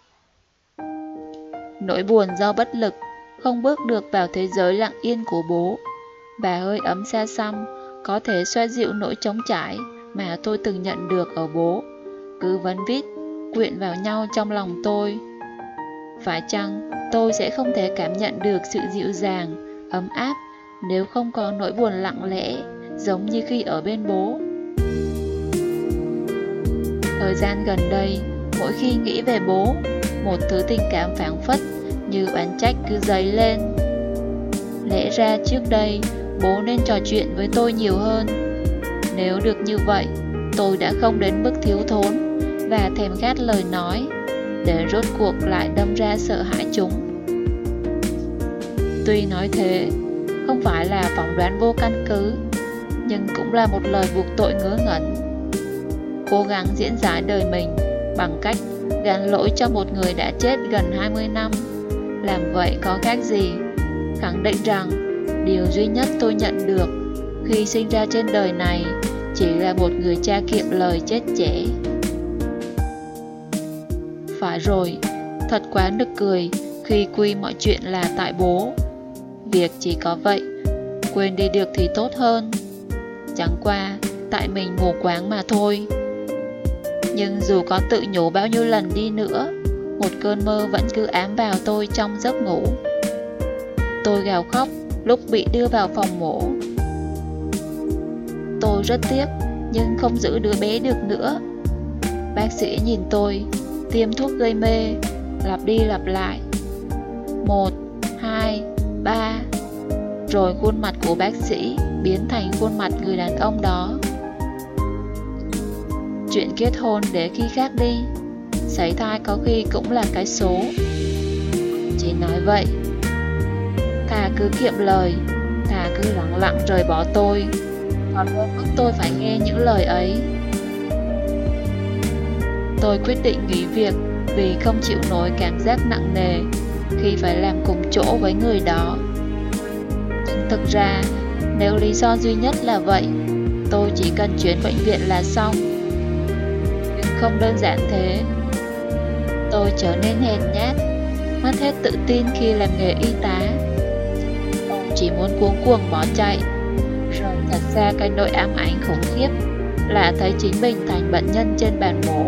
Nỗi buồn do bất lực, không bước được vào thế giới lặng yên của bố, và hơi ấm xa xăm có thể xoa dịu nỗi trống trải mà tôi từng nhận được ở bố, cứ vấn vít, quyện vào nhau trong lòng tôi. Phải chăng tôi sẽ không thể cảm nhận được sự dịu dàng, ấm áp nếu không có nỗi buồn lặng lẽ giống như khi ở bên bố? Thời gian gần đây, mỗi khi nghĩ về bố, một thứ tình cảm phảng phất như oán trách cứ dấy lên. Lẽ ra trước đây, bố nên trò chuyện với tôi nhiều hơn. Nếu được như vậy, tôi đã không đến mức thiếu thốn và thèm khát lời nói, để rốt cuộc lại đâm ra sợ hãi chúng. Tuy nói thế, không phải là phỏng đoán vô căn cứ, nhưng cũng là một lời buộc tội ngớ ngẩn. Cố gắng diễn giải đời mình bằng cách gán lỗi cho một người đã chết gần 20 năm. Làm vậy có khác gì? Khẳng định rằng điều duy nhất tôi nhận được khi sinh ra trên đời này chỉ là một người cha kiệm lời chết trẻ. Phải rồi, thật quá nực cười khi quy mọi chuyện là tại bố. Việc chỉ có vậy quên đi được thì tốt hơn. Chẳng qua tại mình mù quáng mà thôi. Nhưng dù có tự nhủ bao nhiêu lần đi nữa, một cơn mơ vẫn cứ ám vào tôi trong giấc ngủ. Tôi gào khóc lúc bị đưa vào phòng mổ. Tôi rất tiếc nhưng không giữ đứa bé được nữa. Bác sĩ nhìn tôi, tiêm thuốc gây mê, lặp đi lặp lại. 1, 2, 3. Rồi khuôn mặt của bác sĩ biến thành khuôn mặt người đàn ông đó. Chuyện kết hôn để khi khác đi, sảy thai có khi cũng là cái số. Chỉ nói vậy. Thà cứ kiệm lời, thà cứ lặng lặng rời bỏ tôi, còn hơn bức tôi phải nghe những lời ấy. Tôi quyết định nghỉ việc vì không chịu nổi cảm giác nặng nề khi phải làm cùng chỗ với người đó. Nhưng thực ra, nếu lý do duy nhất là vậy, tôi chỉ cần chuyển bệnh viện là xong. Nhưng không đơn giản thế. Tôi trở nên hèn nhát, mất hết tự tin khi làm nghề y tá. Tôi chỉ muốn cuống cuồng bỏ chạy, rồi thật ra cái nỗi ám ảnh khủng khiếp là thấy chính mình thành bệnh nhân trên bàn mổ.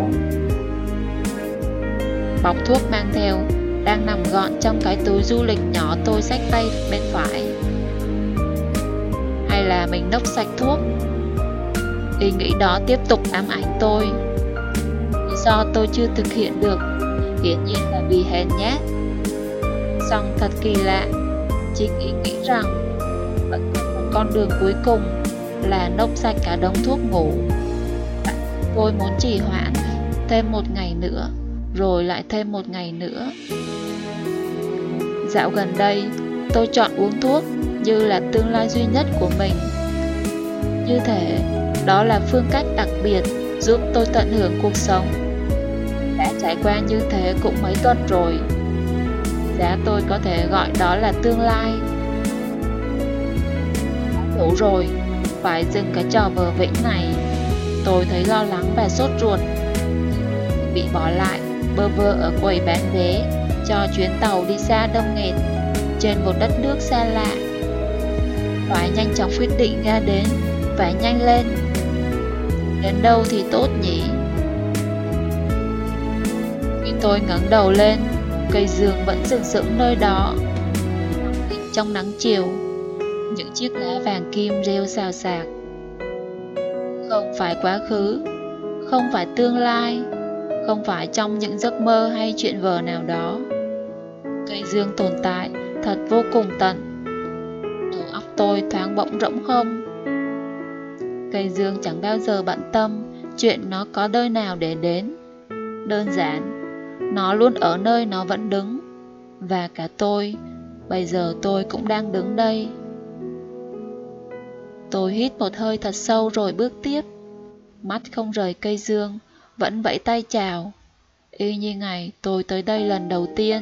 Bọc thuốc mang theo đang nằm gọn trong cái túi du lịch nhỏ tôi xách tay bên phải. Hay là mình nốc sạch thuốc? Ý nghĩ đó tiếp tục ám ảnh tôi. Lý do tôi chưa thực hiện được hiển nhiên là vì hèn nhát. Song thật kỳ lạ, chính ý nghĩ rằng vẫn còn một con đường cuối cùng là nốc sạch cả đống thuốc ngủ. Tôi muốn trì hoãn thêm một ngày nữa, rồi lại thêm một ngày nữa. Dạo gần đây, tôi chọn uống thuốc như là tương lai duy nhất của mình. Như thể đó là phương cách đặc biệt giúp tôi tận hưởng cuộc sống. Đã trải qua như thế cũng mấy tuần rồi. Giá tôi có thể gọi đó là tương lai. Đủ rồi, phải dừng cái trò vờ vĩnh này. Tôi thấy lo lắng và sốt ruột. Bị bỏ lại bơ vơ ở quầy bán vé cho chuyến tàu đi xa đông nghẹt trên một đất nước xa lạ. Phải nhanh chóng quyết định ga đến, phải nhanh lên. Đến đâu thì tốt nhỉ? Khi tôi ngẩng đầu lên, cây dương vẫn sừng sững nơi đó. Trong nắng chiều, những chiếc lá vàng kim rêu xào xạc. Không phải quá khứ, không phải tương lai, không phải trong những giấc mơ hay chuyện vờ nào đó. Cây dương tồn tại thật vô cùng tận. Đầu óc tôi thoáng bỗng rỗng không. Cây dương chẳng bao giờ bận tâm chuyện nó có nơi nào để đến. Đơn giản, nó luôn ở nơi nó vẫn đứng. Và cả tôi, bây giờ tôi cũng đang đứng đây. Tôi hít một hơi thật sâu rồi bước tiếp. Mắt không rời cây dương, vẫn vẫy tay chào, y như ngày tôi tới đây lần đầu tiên.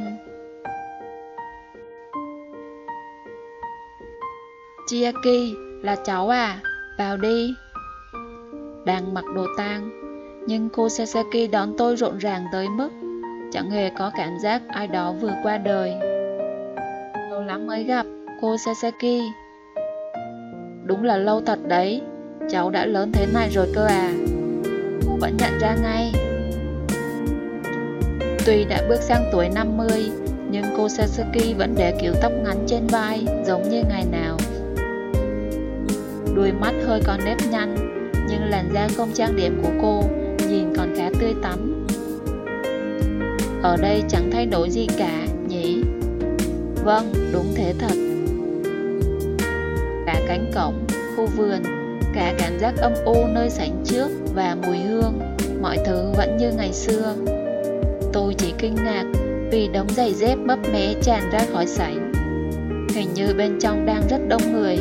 Chiaki, là cháu à, vào đi. Đang mặc đồ tang, nhưng cô Sasaki đón tôi rộn ràng tới mức chẳng hề có cảm giác ai đó vừa qua đời. Lâu lắm mới gặp, cô Sasaki. Đúng là lâu thật đấy, cháu đã lớn thế này rồi cơ à. Cô vẫn nhận ra ngay. Tuy đã bước sang tuổi 50, nhưng cô Sasaki vẫn để kiểu tóc ngắn trên vai, giống như ngày nào. Đuôi mắt hơi có nếp nhăn, nhưng làn da không trang điểm của cô nhìn còn khá tươi tắn. Ở đây chẳng thay đổi gì cả, nhỉ? Vâng, đúng thế thật. Cả cánh cổng, khu vườn, cả cảm giác âm u nơi sảnh trước và mùi hương, mọi thứ vẫn như ngày xưa. Tôi chỉ kinh ngạc vì đống giày dép bấp mé tràn ra khỏi sảnh. Hình như bên trong đang rất đông người.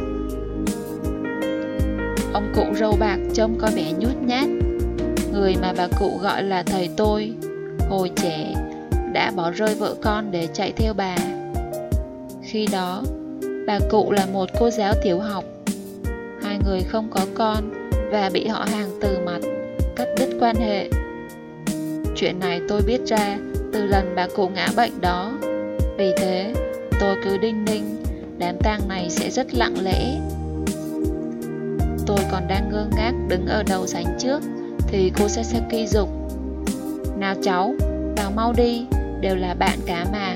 Ông cụ râu bạc trông có vẻ nhút nhát, người mà bà cụ gọi là thầy tôi, hồi trẻ, đã bỏ rơi vợ con để chạy theo bà. Khi đó, bà cụ là một cô giáo tiểu học. Hai người không có con và bị họ hàng từ mặt, cắt đứt quan hệ. Chuyện này tôi biết ra từ lần bà cụ ngã bệnh đó. Vì thế, tôi cứ đinh ninh đám tang này sẽ rất lặng lẽ. Tôi còn đang ngơ ngác đứng ở đầu sảnh trước thì cô Sasaki giục: "Nào cháu, vào mau đi, đều là bạn cả mà."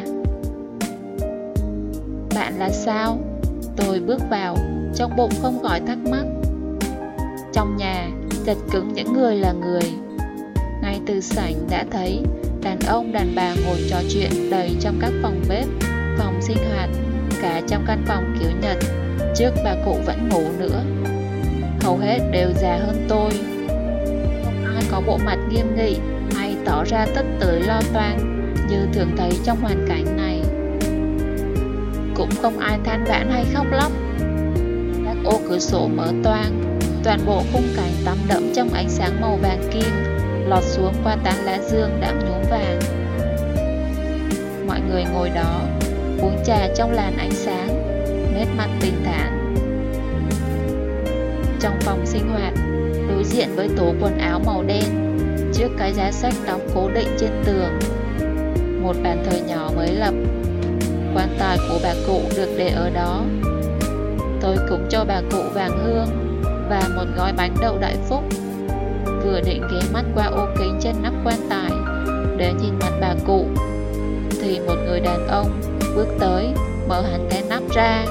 "Bạn là sao?" Tôi bước vào, trong bụng không khỏi thắc mắc. Trong nhà, chật cứng những người là người. Ngay từ sảnh đã thấy đàn ông đàn bà ngồi trò chuyện đầy trong các phòng bếp, phòng sinh hoạt, cả trong căn phòng kiểu Nhật, trước bà cụ vẫn ngủ nữa. Hầu hết đều già hơn tôi. Không ai có bộ mặt nghiêm nghị hay tỏ ra tất tưởi lo toan như thường thấy trong hoàn cảnh này. Cũng không ai than vãn hay khóc lóc. Các ô cửa sổ mở toang, toàn bộ khung cảnh tắm đẫm trong ánh sáng màu vàng kim lọt xuống qua tán lá dương đã nhuốm vàng. Mọi người ngồi đó uống trà trong làn ánh sáng, nét mặt bình thản. Trong phòng sinh hoạt, đối diện với tủ quần áo màu đen, trước cái giá sách đóng cố định trên tường, một bàn thờ nhỏ mới lập. Quan tài của bà cụ được để ở đó. Tôi cúng cho bà cụ vàng hương và một gói bánh đậu đại phúc. Vừa định ghé mắt qua ô kính trên nắp quan tài để nhìn mặt bà cụ thì một người đàn ông bước tới, mở hẳn cái nắp ra.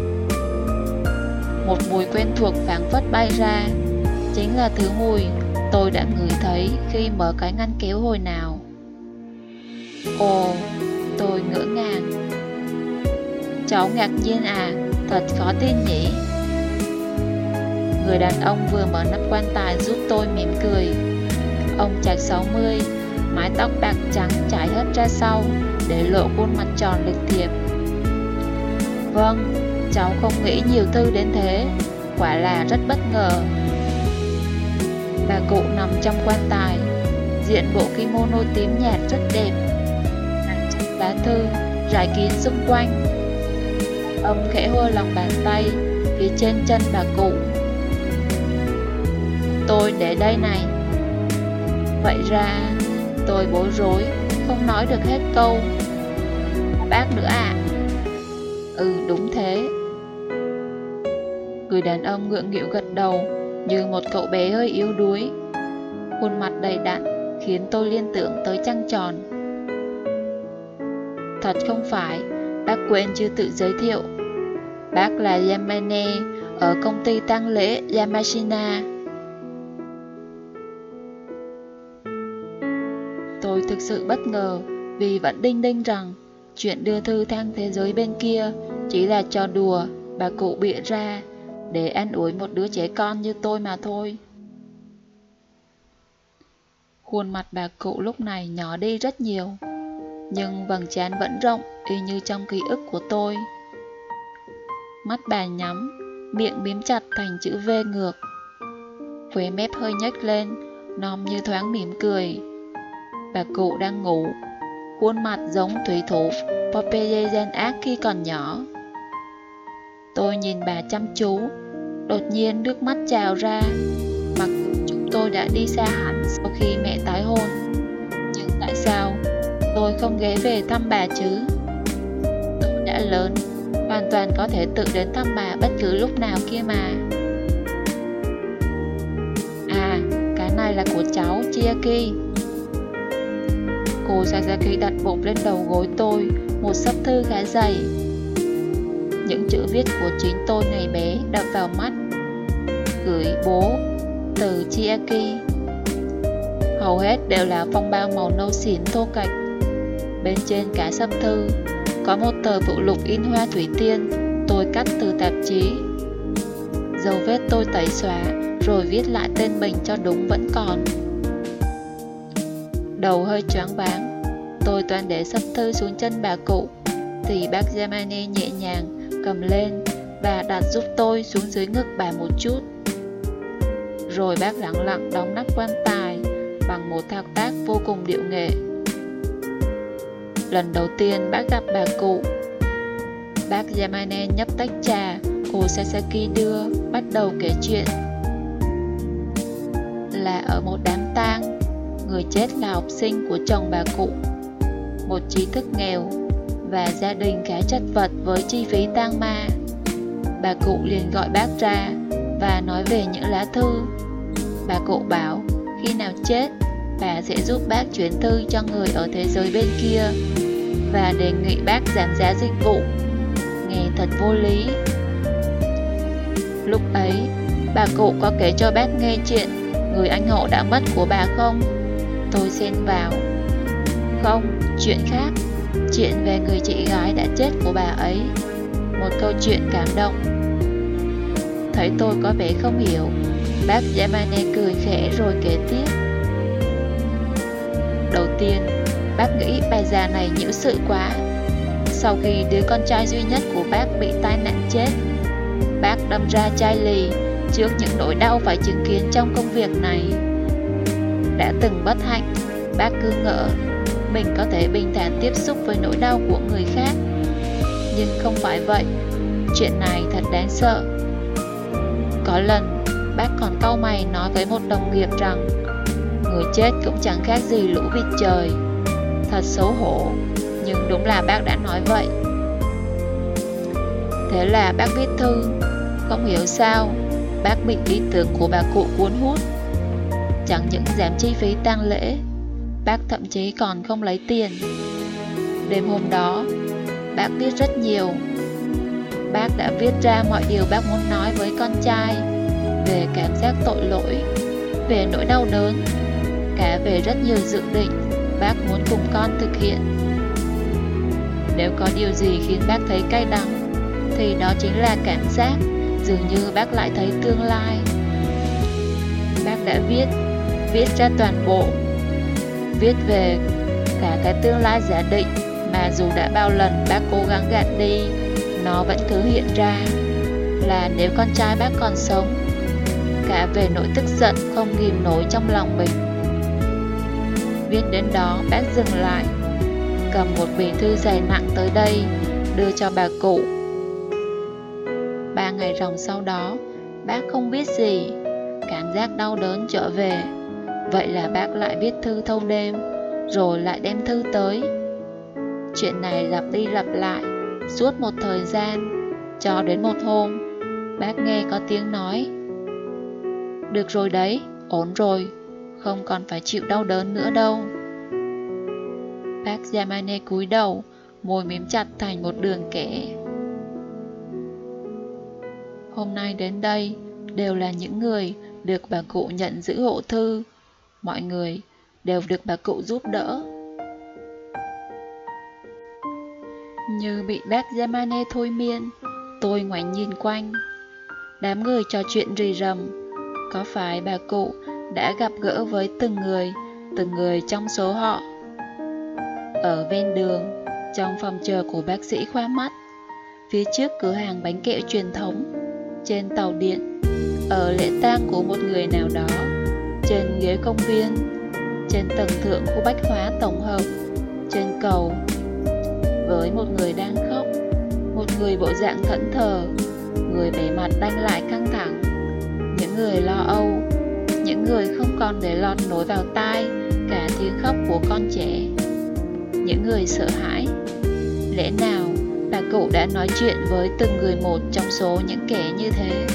Một mùi quen thuộc phảng phất bay ra, chính là thứ mùi tôi đã ngửi thấy khi mở cái ngăn kéo hồi nào. Ồ, tôi ngỡ ngàng. Cháu ngạc nhiên à, thật khó tin nhỉ? Người đàn ông vừa mở nắp quan tài giúp tôi mỉm cười. Ông chạc 60, mái tóc bạc trắng trải hết ra sau để lộ khuôn mặt tròn lịch thiệp. Vâng, cháu không nghĩ nhiều thư đến thế, quả là rất bất ngờ. Bà cụ nằm trong quan tài, diện bộ kimono tím nhạt rất đẹp, hàng trăm lá thư rải kín xung quanh. Ông khẽ hơ lòng bàn tay phía trên chân bà cụ. Tôi để đây này. Vậy ra tôi bối rối, không nói được hết câu. Bác nữa à? Ừ, đúng thế. Người đàn ông ngượng nghịu gật đầu như một cậu bé hơi yếu đuối. Khuôn mặt đầy đặn khiến tôi liên tưởng tới trăng tròn. Thật không phải, bác quên chưa tự giới thiệu. Bác là Yamane ở công ty tang lễ Yamashina. Tôi thực sự bất ngờ vì vẫn đinh ninh rằng chuyện đưa thư sang thế giới bên kia chỉ là trò đùa bà cụ bịa ra để an ủi một đứa trẻ con như tôi mà thôi. Khuôn mặt bà cụ lúc này nhỏ đi rất nhiều, nhưng vầng trán vẫn rộng y như trong ký ức của tôi. Mắt bà nhắm, miệng mím chặt thành chữ V ngược. Khóe mép hơi nhếch lên, nom như thoáng mỉm cười. Bà cụ đang ngủ, khuôn mặt giống thủy thủ Popeye gian ác khi còn nhỏ. Tôi nhìn bà chăm chú, đột nhiên nước mắt trào ra. Mặc dù chúng tôi đã đi xa hẳn sau khi mẹ tái hôn, nhưng tại sao tôi không ghé về thăm bà chứ? Tôi đã lớn, hoàn toàn có thể tự đến thăm bà bất cứ lúc nào kia mà. À, cái này là của cháu Chiaki. Cô Sasaki đặt bột lên đầu gối tôi một xấp thư khá dày. Những chữ viết của chính tôi ngày bé đập vào mắt. Gửi bố từ Chiaki. Hầu hết đều là phong bao màu nâu xỉn thô kệch. Bên trên cả xấp thư có một tờ phụ lục in hoa thủy tiên tôi cắt từ tạp chí. Dấu vết tôi tẩy xóa rồi viết lại tên mình cho đúng vẫn còn. Đầu hơi choáng váng, tôi toan để xấp thư xuống chân bà cụ thì bác Yamane nhẹ nhàng cầm lên và đặt giúp tôi xuống dưới ngực bà một chút. Rồi bác lặng lặng đóng nắp quan tài bằng một thao tác vô cùng điệu nghệ. Lần đầu tiên bác gặp bà cụ, bác Yamane nhấp tách trà cô Sasaki đưa, bắt đầu kể chuyện. Là ở một đám tang, người chết là học sinh của chồng bà cụ, một trí thức nghèo và gia đình khá chật vật với chi phí tang ma. Bà cụ liền gọi bác ra và nói về những lá thư. Bà cụ bảo khi nào chết, bà sẽ giúp bác chuyển thư cho người ở thế giới bên kia và đề nghị bác giảm giá dịch vụ. Nghe thật vô lý. Lúc ấy, bà cụ có kể cho bác nghe chuyện người anh họ đã mất của bà không? Tôi xen vào. Không, chuyện khác. Chuyện về người chị gái đã chết của bà ấy. Một câu chuyện cảm động. Thấy tôi có vẻ không hiểu, bác Yamane cười khẽ rồi kể tiếp. Đầu tiên, bác nghĩ bà già này nhiễu sự quá. Sau khi đứa con trai duy nhất của bác bị tai nạn chết, bác đâm ra chai lì trước những nỗi đau phải chứng kiến trong công việc này. Đã từng bất hạnh, bác cứ ngỡ mình có thể bình thản tiếp xúc với nỗi đau của người khác. Nhưng không phải vậy. Chuyện này thật đáng sợ. Có lần, bác còn cau mày nói với một đồng nghiệp rằng người chết cũng chẳng khác gì lũ vịt trời. Thật xấu hổ, nhưng đúng là bác đã nói vậy. Thế là bác viết thư. Không hiểu sao, bác bị ý tưởng của bà cụ cuốn hút. Chẳng những giảm chi phí tang lễ, bác thậm chí còn không lấy tiền. Đêm hôm đó, bác viết rất nhiều. Bác đã viết ra mọi điều bác muốn nói với con trai, về cảm giác tội lỗi, về nỗi đau đớn, cả về rất nhiều dự định bác muốn cùng con thực hiện. Nếu có điều gì khiến bác thấy cay đắng, thì đó chính là cảm giác dường như bác lại thấy tương lai. Bác đã viết ra toàn bộ, viết về cả cái tương lai giả định mà dù đã bao lần bác cố gắng gạt đi, nó vẫn cứ hiện ra. Là nếu con trai bác còn sống, cả về nỗi tức giận không ghìm nổi trong lòng mình. Viết đến đó, bác dừng lại, cầm một bì thư dày nặng tới đây, đưa cho bà cụ. 3 ngày ròng sau đó, bác không biết gì. Cảm giác đau đớn trở về. Vậy là bác lại viết thư thâu đêm, rồi lại đem thư tới. Chuyện này lặp đi lặp lại suốt một thời gian, cho đến một hôm, bác nghe có tiếng nói: được rồi đấy, ổn rồi, không còn phải chịu đau đớn nữa đâu. Bác Yamane cúi đầu, môi mím chặt thành một đường kẻ. Hôm nay đến đây đều là những người được bà cụ nhận giữ hộ thư. Mọi người đều được bà cụ giúp đỡ. Như bị bác Yamane thôi miên, tôi ngoảnh nhìn quanh. Đám người trò chuyện rì rầm. Có phải bà cụ đã gặp gỡ với từng người trong số họ? Ở ven đường, trong phòng chờ của bác sĩ khoa mắt, phía trước cửa hàng bánh kẹo truyền thống, trên tàu điện, ở lễ tang của một người nào đó, trên ghế công viên, trên tầng thượng khu bách hóa tổng hợp, trên cầu, với một người đang khóc, một người bộ dạng thẫn thờ, người vẻ mặt đanh lại căng thẳng, những người lo âu, những người không còn để lọt nổi vào tai cả tiếng khóc của con trẻ, những người sợ hãi. Lẽ nào bà cụ đã nói chuyện với từng người một trong số những kẻ như thế?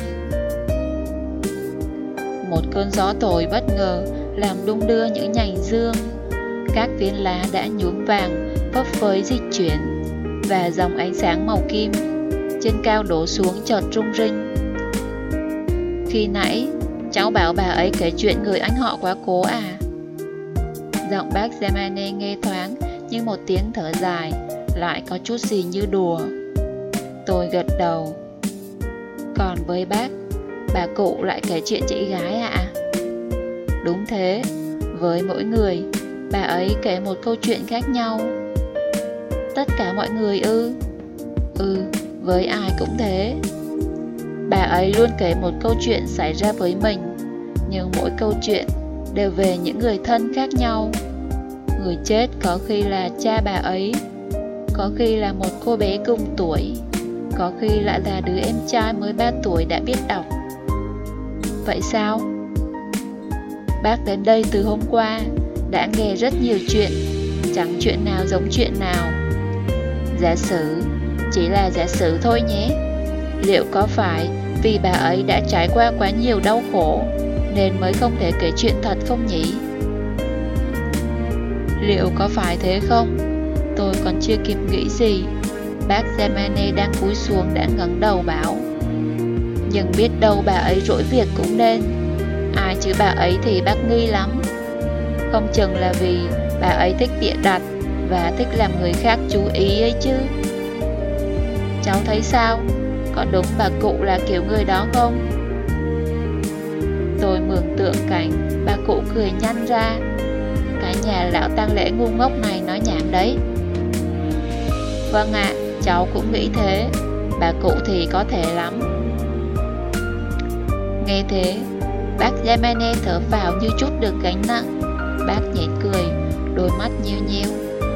Một cơn gió thổi bất ngờ làm đung đưa những nhành dương. Các phiến lá đã nhuốm vàng phấp phới dịch chuyển, và dòng ánh sáng màu kim trên cao đổ xuống chợt rung rinh. Khi nãy cháu bảo bà ấy kể chuyện người anh họ quá cố à? Giọng bác Yamane nghe thoáng như một tiếng thở dài, lại có chút gì như đùa. Tôi gật đầu. Còn với bác, bà cụ lại kể chuyện chị gái ạ? Đúng thế, với mỗi người, bà ấy kể một câu chuyện khác nhau. Tất cả mọi người ư? Với ai cũng thế. Bà ấy luôn kể một câu chuyện xảy ra với mình, nhưng mỗi câu chuyện đều về những người thân khác nhau. Người chết có khi là cha bà ấy, có khi là một cô bé cùng tuổi, có khi lại là đứa em trai mới 3 tuổi đã biết đọc. Vậy sao? Bác đến đây từ hôm qua, đã nghe rất nhiều chuyện, chẳng chuyện nào giống chuyện nào. Giả sử, chỉ là giả sử thôi nhé. Liệu có phải vì bà ấy đã trải qua quá nhiều đau khổ nên mới không thể kể chuyện thật không nhỉ? Liệu có phải thế không? Tôi còn chưa kịp nghĩ gì, bác Germaine đang cúi xuống đã ngẩng đầu bảo: nhưng biết đâu bà ấy rỗi việc cũng nên. Ai chứ bà ấy thì bác nghi lắm. Không chừng là vì bà ấy thích bịa đặt và thích làm người khác chú ý ấy chứ. Cháu thấy sao? Có đúng bà cụ là kiểu người đó không? Tôi mường tượng cảnh bà cụ cười nhăn ra. Cái nhà lão tang lễ ngu ngốc này nói nhảm đấy. Vâng ạ, cháu cũng nghĩ thế. Bà cụ thì có thể lắm. Nghe thế, bác Germaine thở phào như chút được gánh nặng. Bác nhếch cười, đôi mắt nheo nheo.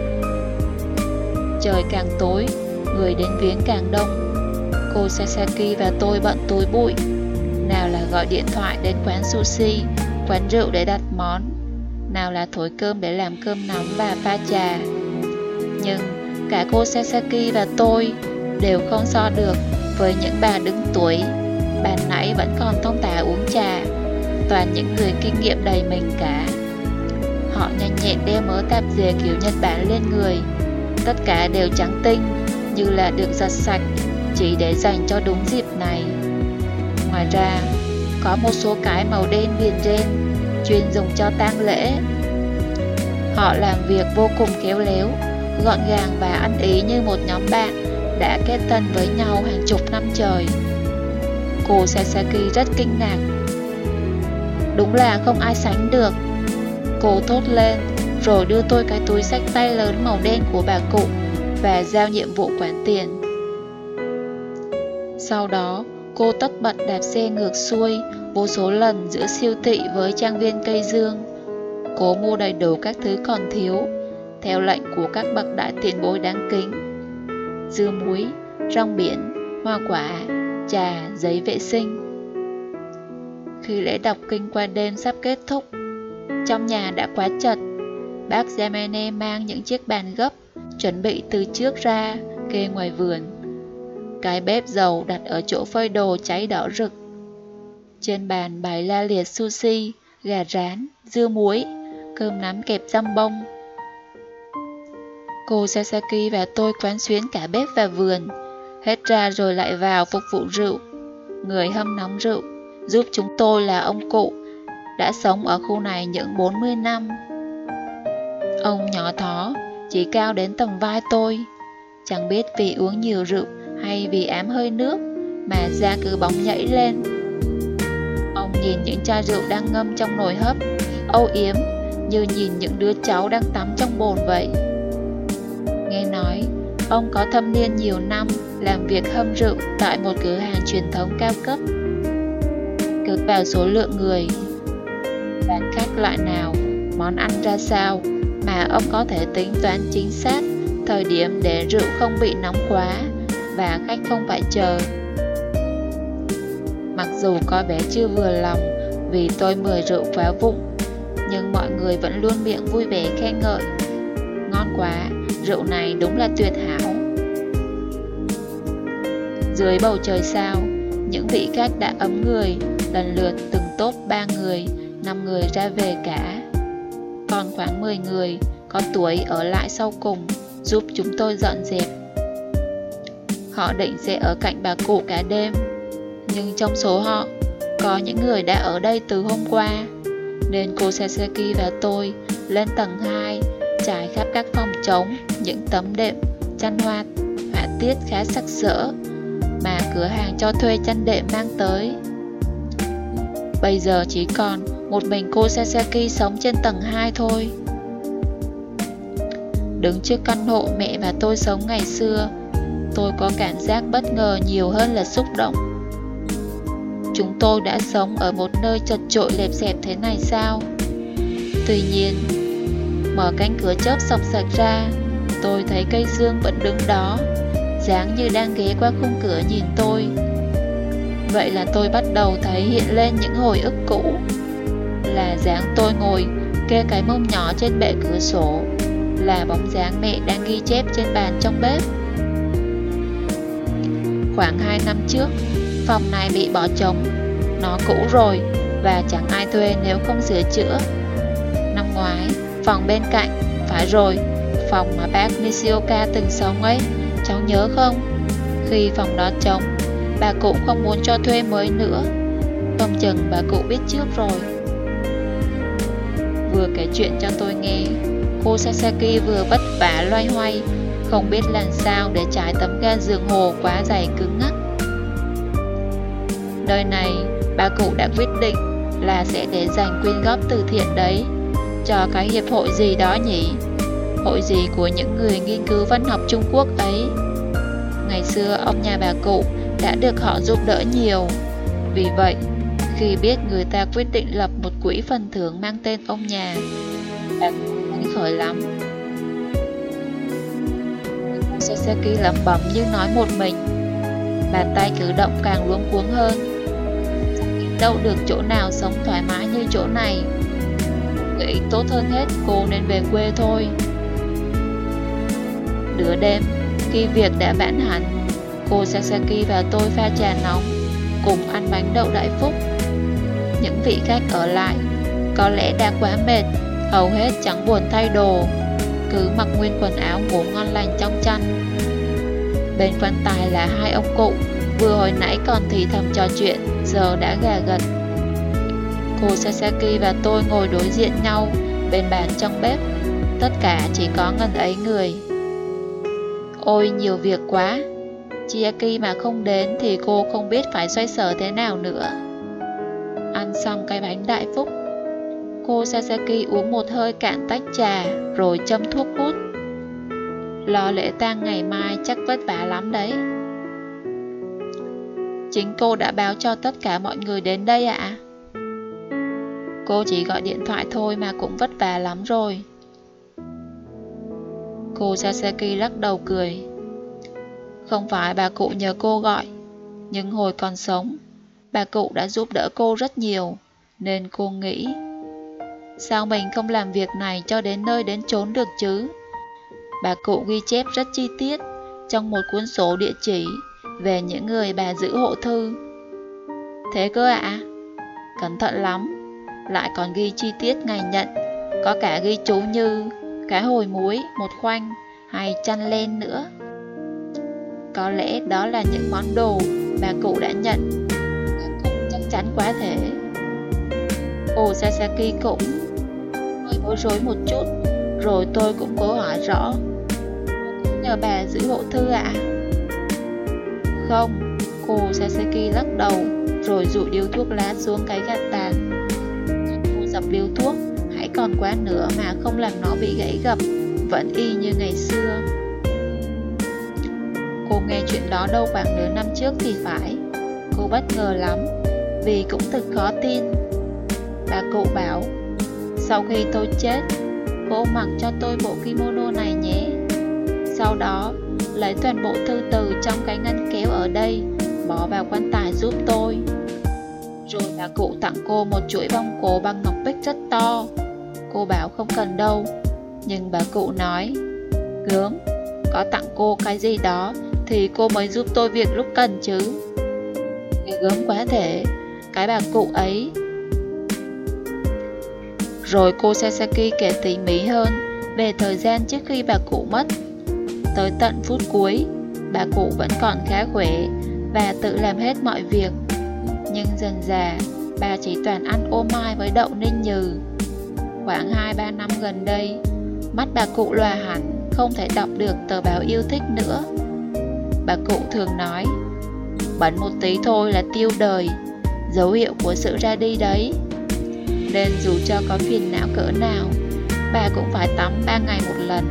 Trời càng tối, người đến viếng càng đông. Cô Sasaki và tôi bận túi bụi. Nào là gọi điện thoại đến quán sushi, quán rượu để đặt món, nào là thổi cơm để làm cơm nóng và pha trà. Nhưng cả cô Sasaki và tôi đều không so được với những bà đứng tuổi ban nãy vẫn còn thong thả uống trà, toàn những người kinh nghiệm đầy mình cả. Họ nhanh nhẹn đeo mớ tạp dề kiểu Nhật Bản lên người, tất cả đều trắng tinh như là được giặt sạch chỉ để dành cho đúng dịp này. Ngoài ra, có một số cái màu đen viền ren chuyên dùng cho tang lễ. Họ làm việc vô cùng khéo léo, gọn gàng và ăn ý như một nhóm bạn đã kết thân với nhau hàng chục năm trời. Cô Sasaki rất kinh ngạc. Đúng là không ai sánh được, cô thốt lên, rồi đưa tôi cái túi xách tay lớn màu đen của bà cụ và giao nhiệm vụ quản tiền. Sau đó, cô tất bật đạp xe ngược xuôi vô số lần giữa siêu thị với trang viên cây dương. Cố mua đầy đủ các thứ còn thiếu, theo lệnh của các bậc đại tiền bối đáng kính: dưa muối, rong biển, hoa quả, trà, giấy vệ sinh. Khi lễ đọc kinh qua đêm sắp kết thúc, trong nhà đã quá chật. Bác Germaine mang những chiếc bàn gấp chuẩn bị từ trước ra kê ngoài vườn. Cái bếp dầu đặt ở chỗ phơi đồ cháy đỏ rực. Trên bàn bày la liệt sushi, gà rán, dưa muối, cơm nắm kẹp răm bông. Cô Sasaki và tôi quán xuyến cả bếp và vườn, hết ra rồi lại vào phục vụ rượu. Người hâm nóng rượu giúp chúng tôi là ông cụ, đã sống ở khu này những 40 năm. Ông nhỏ thó, chỉ cao đến tầm vai tôi. Chẳng biết vì uống nhiều rượu hay vì ám hơi nước mà da cứ bóng nhảy lên. Ông nhìn những chai rượu đang ngâm trong nồi hấp, âu yếm như nhìn những đứa cháu đang tắm trong bồn vậy. Nghe nói, ông có thâm niên nhiều năm làm việc hâm rượu tại một cửa hàng truyền thống cao cấp. Cứ vào số lượng người, bàn khách loại nào, món ăn ra sao mà ông có thể tính toán chính xác thời điểm để rượu không bị nóng quá và khách không phải chờ. Mặc dù có vẻ chưa vừa lòng vì tôi mời rượu quá vụng, nhưng mọi người vẫn luôn miệng vui vẻ khen ngợi. Ngon quá, rượu này đúng là tuyệt hảo. Dưới bầu trời sao, những vị khách đã ấm người, lần lượt từng tốp 3 người, 5 người ra về cả. Còn khoảng 10 người có tuổi ở lại sau cùng, giúp chúng tôi dọn dẹp. Họ định sẽ ở cạnh bà cụ cả đêm, nhưng trong số họ có những người đã ở đây từ hôm qua, nên cô Sasaki và tôi lên tầng 2, trải khắp các phòng trống những tấm đệm, chăn hoa, họa tiết khá sặc sỡ mà cửa hàng cho thuê chăn đệm mang tới. Bây giờ chỉ còn một mình cô Sasaki sống trên tầng 2 thôi. Đứng trước căn hộ mẹ và tôi sống ngày xưa, tôi có cảm giác bất ngờ nhiều hơn là xúc động. Chúng tôi đã sống ở một nơi chật chội lẹp xẹp thế này sao? Tuy nhiên, mở cánh cửa chớp sộc sạch ra, tôi thấy cây dương vẫn đứng đó, dáng như đang ghé qua khung cửa nhìn tôi. Vậy là tôi bắt đầu thấy hiện lên những hồi ức cũ. Là dáng tôi ngồi kê cái mông nhỏ trên bệ cửa sổ, là bóng dáng mẹ đang ghi chép trên bàn trong bếp, Khoảng 2 năm trước, phòng này bị bỏ trống. Nó cũ rồi và chẳng ai thuê nếu không sửa chữa. Năm ngoái, phòng bên cạnh, phải rồi, phòng mà bác Nishioka từng sống ấy, cháu nhớ không? Khi phòng đó trống, bà cụ không muốn cho thuê mới nữa. Không chừng bà cụ biết trước rồi. Vừa kể chuyện cho tôi nghe, cô Sasaki vừa vất vả loay hoay, không biết làm sao để trải tấm ga giường hồ quá dày cứng ngắc. Đời này, bà cụ đã quyết định là sẽ để dành quyên góp từ thiện đấy cho cái hiệp hội gì đó nhỉ? Hội gì của những người nghiên cứu văn học Trung Quốc ấy. Ngày xưa ông nhà bà cụ đã được họ giúp đỡ nhiều. Vì vậy, khi biết người ta quyết định lập một quỹ phần thưởng mang tên ông nhà, bà cụ phấn khởi lắm. Sasaki lẩm bẩm như nói một mình. Bàn tay cử động càng luống cuống hơn. Đâu được chỗ nào sống thoải mái như chỗ này. Nghĩ tốt hơn hết cô nên về quê thôi. Nửa đêm, khi việc đã vãn hẳn, cô Sasaki và tôi pha trà nóng, cùng ăn bánh đậu Đại Phúc. Những vị khách ở lại có lẽ đã quá mệt, hầu hết chẳng buồn thay đồ, cứ mặc nguyên quần áo ngủ ngon lành trong chăn. Bên quan tài là hai ông cụ, vừa hồi nãy còn thì thầm trò chuyện, giờ đã gà gật. Cô Sasaki và tôi ngồi đối diện nhau bên bàn trong bếp, tất cả chỉ có ngần ấy người. Ôi nhiều việc quá, Chiaki mà không đến thì cô không biết phải xoay sở thế nào nữa. Ăn xong cái bánh Đại Phúc, cô Sasaki uống một hơi cạn tách trà rồi châm thuốc hút. Lo lễ tang ngày mai chắc vất vả lắm đấy. Chính cô đã báo cho tất cả mọi người đến đây ạ? Cô chỉ gọi điện thoại thôi mà cũng vất vả lắm rồi. Cô Sasaki lắc đầu cười. Không phải bà cụ nhờ cô gọi, nhưng hồi còn sống, bà cụ đã giúp đỡ cô rất nhiều, nên cô nghĩ sao mình không làm việc này cho đến nơi đến chốn được chứ. Bà cụ ghi chép rất chi tiết trong một cuốn sổ địa chỉ về những người bà giữ hộ thư. Thế cơ ạ? Cẩn thận lắm. Lại còn ghi chi tiết ngày nhận, có cả ghi chú như cá hồi muối, một khoanh hay chăn len nữa. Có lẽ đó là những món đồ bà cụ đã nhận. Không chắc chắn quá thể. Cô Sasaki cũng hơi bối rối một chút, rồi tôi cũng cố hỏi rõ. Nhờ bà giữ hộ thư ạ? Không, cô Sasaki lắc đầu, rồi dụi điếu thuốc lá xuống cái gạt tàn. Cô dập điếu thuốc, hãy còn quá nữa mà không làm nó bị gãy gập, vẫn y như ngày xưa. Cô nghe chuyện đó đâu khoảng nửa năm trước thì phải. Cô bất ngờ lắm, vì cũng thực khó tin. Bà cụ bảo, sau khi tôi chết, cô mặc cho tôi bộ kimono này nhé. Sau đó, lấy toàn bộ thư từ trong cái ngăn kéo ở đây, bỏ vào quan tài giúp tôi. Rồi bà cụ tặng cô một chuỗi vòng cổ bằng ngọc bích rất to. Cô bảo không cần đâu, nhưng bà cụ nói, gớm, có tặng cô cái gì đó thì cô mới giúp tôi việc lúc cần chứ. Nghe gớm quá thể, cái bà cụ ấy. Rồi cô Sasaki kể tỉ mỉ hơn về thời gian trước khi bà cụ mất. Tới tận phút cuối, bà cụ vẫn còn khá khỏe và tự làm hết mọi việc. Nhưng dần dà, bà chỉ toàn ăn ô mai với đậu ninh nhừ. Khoảng 2-3 năm gần đây, mắt bà cụ lòa hẳn, không thể đọc được tờ báo yêu thích nữa. Bà cụ thường nói, bận một tí thôi là tiêu đời, dấu hiệu của sự ra đi đấy. Nên dù cho có phiền não cỡ nào, bà cũng phải tắm 3 ngày một lần.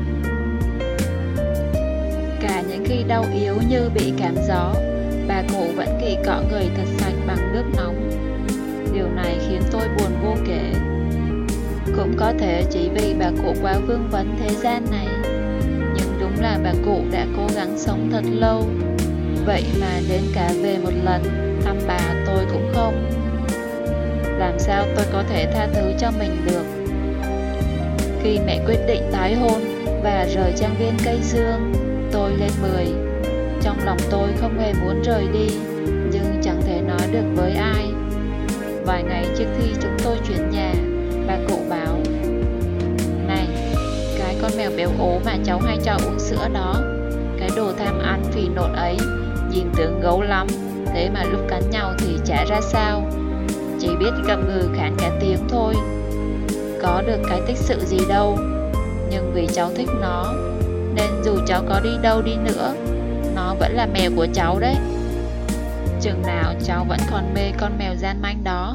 Cả những khi đau yếu như bị cảm gió, bà cụ vẫn kỳ cọ người thật sạch bằng nước nóng. Điều này khiến tôi buồn vô kể. Cũng có thể chỉ vì bà cụ quá vương vấn thế gian này, nhưng đúng là bà cụ đã cố gắng sống thật lâu. Vậy mà đến cả về một lần thăm bà tôi cũng không. Làm sao tôi có thể tha thứ cho mình được? Khi mẹ quyết định tái hôn và rời trang viên Cây Dương, tôi lên 10. Trong lòng tôi không hề muốn rời đi, nhưng chẳng thể nói được với ai. Vài ngày trước khi chúng tôi chuyển nhà, bà cụ bảo: "Này, cái con mèo béo ố mà cháu hay cho uống sữa đó, cái đồ tham ăn phì nộn ấy, nhìn tưởng gấu lắm, thế mà lúc cắn nhau thì chả ra sao, chỉ biết gầm gừ khản cả tiếng thôi. Có được cái tích sự gì đâu, nhưng vì cháu thích nó, nên dù cháu có đi đâu đi nữa, nó vẫn là mèo của cháu đấy. Chừng nào cháu vẫn còn mê con mèo gian manh đó."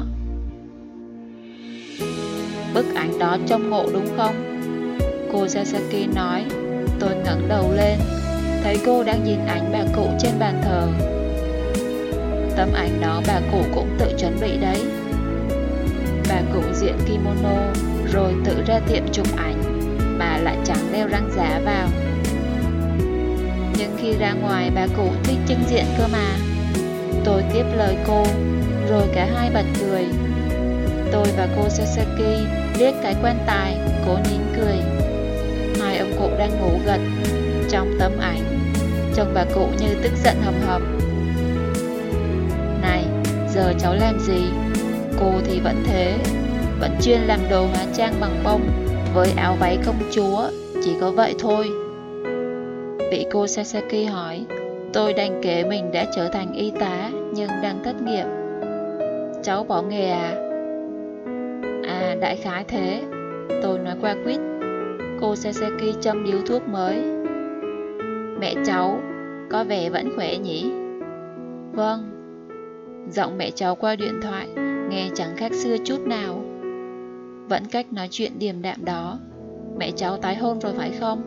Bức ảnh đó trông ngộ đúng không? Cô Sasaki nói. Tôi ngẩng đầu lên, thấy cô đang nhìn ảnh bà cụ trên bàn thờ. Tấm ảnh đó bà cụ cũng tự chuẩn bị đấy. Bà cụ diện kimono rồi tự ra tiệm chụp ảnh, mà lại chẳng đeo răng giả vào. Nhưng khi ra ngoài bà cụ thích trưng diện cơ mà. Tôi tiếp lời cô, rồi cả hai bật cười. Tôi và cô Sasaki liếc cái quan tài, cố nín cười. Hai ông cụ đang ngủ gật. Trong tấm ảnh, trông bà cụ như tức giận hầm hầm. "Này, giờ cháu làm gì? Cô thì vẫn thế, vẫn chuyên làm đồ hóa trang bằng bông với áo váy công chúa, chỉ có vậy thôi." Bị cô Sasaki hỏi, tôi đành kể mình đã trở thành y tá nhưng đang thất nghiệp. "Cháu bỏ nghề à?" "À, đại khái thế," tôi nói qua quýt. Cô Sasaki châm điếu thuốc mới. "Mẹ cháu có vẻ vẫn khỏe nhỉ?" "Vâng." Giọng mẹ cháu qua điện thoại nghe chẳng khác xưa chút nào. Vẫn cách nói chuyện điềm đạm đó. "Mẹ cháu tái hôn rồi phải không?"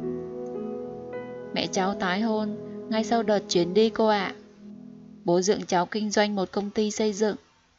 "Mẹ cháu tái hôn ngay sau đợt chuyển đi cô ạ. Bố Dượng cháu kinh doanh một công ty xây dựng."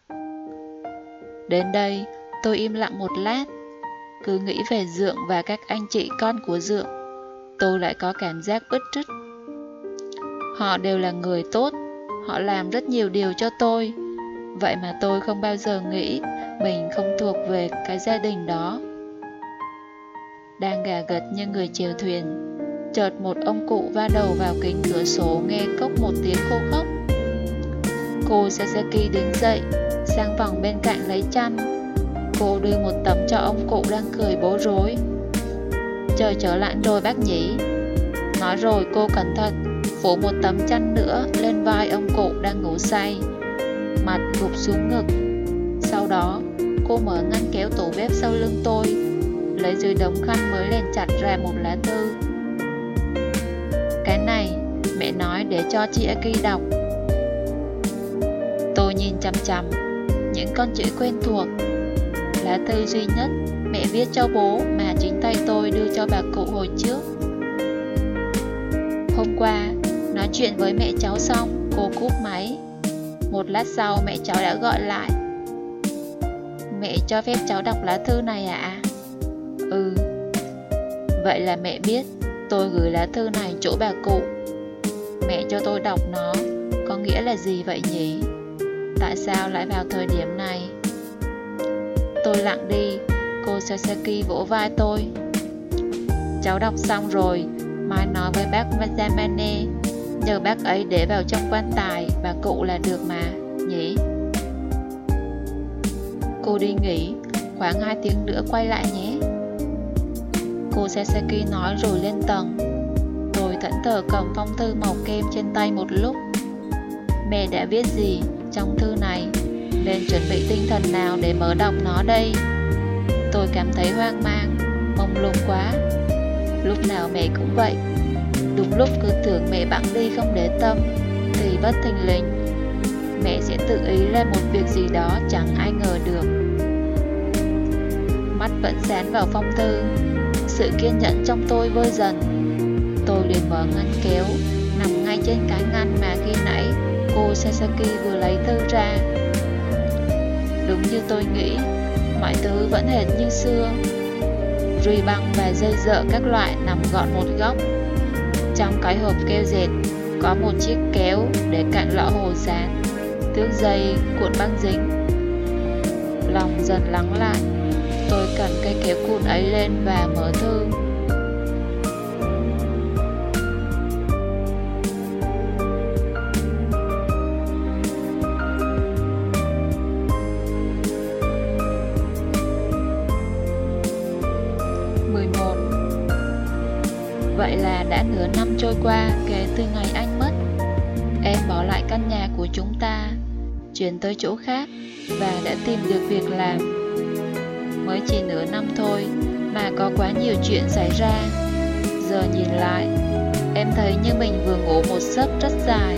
Đến đây tôi im lặng một lát. Cứ nghĩ về Dượng và các anh chị con của Dượng, tôi lại có cảm giác bứt rứt. Họ đều là người tốt, họ làm rất nhiều điều cho tôi. Vậy mà tôi không bao giờ nghĩ mình không thuộc về cái gia đình đó. Đang gà gật như người chèo thuyền, chợt một ông cụ va đầu vào kính cửa sổ nghe cốc một tiếng khô khốc. Cô Sasaki đứng dậy, sang phòng bên cạnh lấy chăn. Cô đưa một tấm cho ông cụ đang cười bối rối. "Trời trở lạnh rồi bác nhỉ?" Nói rồi cô cẩn thận phủ một tấm chăn nữa lên vai ông cụ đang ngủ say, mặt gục xuống ngực. Sau đó cô mở ngăn kéo tủ bếp sau lưng tôi, lấy dưới đống khăn mới len chặt ra một lá thư. "Cái này mẹ nói để cho chị Aki đọc." Tôi nhìn chằm chằm những con chữ quen thuộc. Lá thư duy nhất mẹ viết cho bố mà chính tay tôi đưa cho bà cụ hồi trước. Hôm qua nói chuyện với mẹ cháu xong, cô cúp máy. Một lát sau mẹ cháu đã gọi lại. "Mẹ cho phép cháu đọc lá thư này ạ?" "Ừ." "Vậy là mẹ biết tôi gửi lá thư này chỗ bà cụ. Mẹ cho tôi đọc nó, có nghĩa là gì vậy nhỉ? Tại sao lại vào thời điểm này?" Tôi lặng đi. Cô Sasaki vỗ vai tôi. "Cháu đọc xong rồi, mai nói với bác Mazamane, nhờ bác ấy để vào trong quan tài bà cụ là được mà, nhỉ?" "Cô đi nghỉ, khoảng 2 tiếng nữa quay lại nhé." Cô Sasaki nói rồi lên tầng. Tôi thẫn thờ cầm phong thư màu kem trên tay một lúc. Mẹ đã viết gì trong thư này, nên chuẩn bị tinh thần nào để mở đọc nó đây? Tôi cảm thấy hoang mang, mông lung quá. Lúc nào mẹ cũng vậy. Đúng lúc cứ tưởng mẹ bẵng đi không để tâm, thì bất thình lình mẹ sẽ tự ý làm một việc gì đó chẳng ai ngờ được. Mắt vẫn dán vào phong thư. Sự kiên nhẫn trong tôi vơi dần. Tôi liền mở ngăn kéo nằm ngay trên cái ngăn mà khi nãy cô Sasaki vừa lấy thư ra. Đúng như tôi nghĩ, mọi thứ vẫn hệt như xưa. Ruy băng và dây dợ các loại nằm gọn một góc. Trong cái hộp keo dệt có một chiếc kéo để cạnh lọ hồ dán, thước dây cuộn băng dính. Lòng dần lắng lại. Tôi cầm cây kéo cuộn ấy lên và mở thư. 11. Vậy là đã nửa năm trôi qua kể từ ngày anh mất. Em bỏ lại căn nhà của chúng ta, chuyển tới chỗ khác và đã tìm được việc làm. Mới chỉ nửa năm thôi mà có quá nhiều chuyện xảy ra. Giờ nhìn lại, em thấy như mình vừa ngủ một giấc rất dài.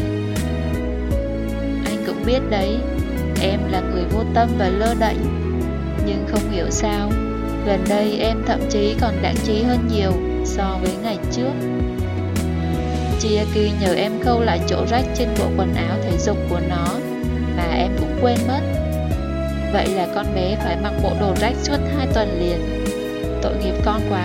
Anh cũng biết đấy, em là người vô tâm và lơ đễnh. Nhưng không hiểu sao, gần đây em thậm chí còn đáng trí hơn nhiều so với ngày trước. Chiaki nhờ em khâu lại chỗ rách trên bộ quần áo thể dục của nó mà em cũng quên mất. Vậy là con bé phải mặc bộ đồ rách suốt 2 tuần liền. Tội nghiệp con quá.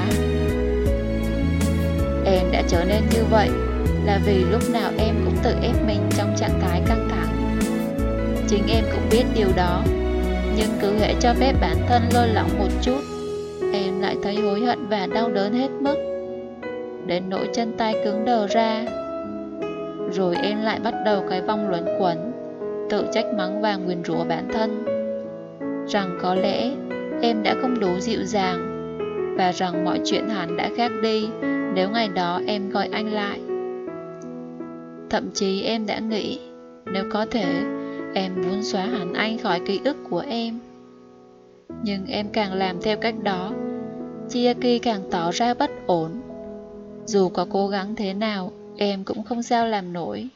Em đã trở nên như vậy là vì lúc nào em cũng tự ép mình trong trạng thái căng thẳng. Chính em cũng biết điều đó, nhưng cứ hễ cho phép bản thân lơi lỏng một chút, em lại thấy hối hận và đau đớn hết mức, đến nỗi chân tay cứng đờ ra. Rồi em lại bắt đầu cái vòng luẩn quẩn, tự trách mắng và nguyền rủa bản thân, rằng có lẽ em đã không đủ dịu dàng, và rằng mọi chuyện hẳn đã khác đi nếu ngày đó em gọi anh lại. Thậm chí em đã nghĩ, nếu có thể, em muốn xóa hẳn anh khỏi ký ức của em. Nhưng em càng làm theo cách đó, Chiaki càng tỏ ra bất ổn. Dù có cố gắng thế nào, em cũng không sao làm nổi.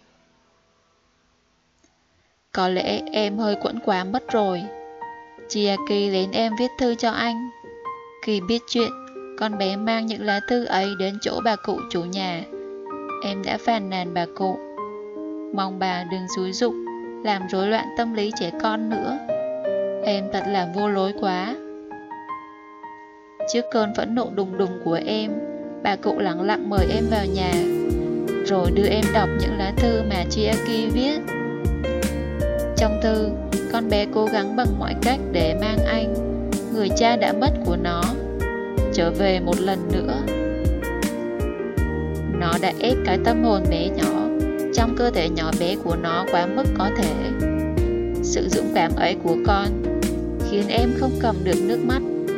Có lẽ em hơi quẫn quá mất rồi. Chiaki đến em viết thư cho anh. Khi biết chuyện, con bé mang những lá thư ấy đến chỗ bà cụ chủ nhà. Em đã phàn nàn bà cụ, mong bà đừng xúi giục, làm rối loạn tâm lý trẻ con nữa. Em thật là vô lối quá. Trước cơn phẫn nộ đùng đùng của em, bà cụ lặng lặng mời em vào nhà, rồi đưa em đọc những lá thư mà Chiaki viết. Trong thư, con bé cố gắng bằng mọi cách để mang anh, người cha đã mất của nó, trở về một lần nữa. Nó đã ép cái tâm hồn bé nhỏ trong cơ thể nhỏ bé của nó quá mức có thể. Sự dũng cảm ấy của con khiến em không cầm được nước mắt,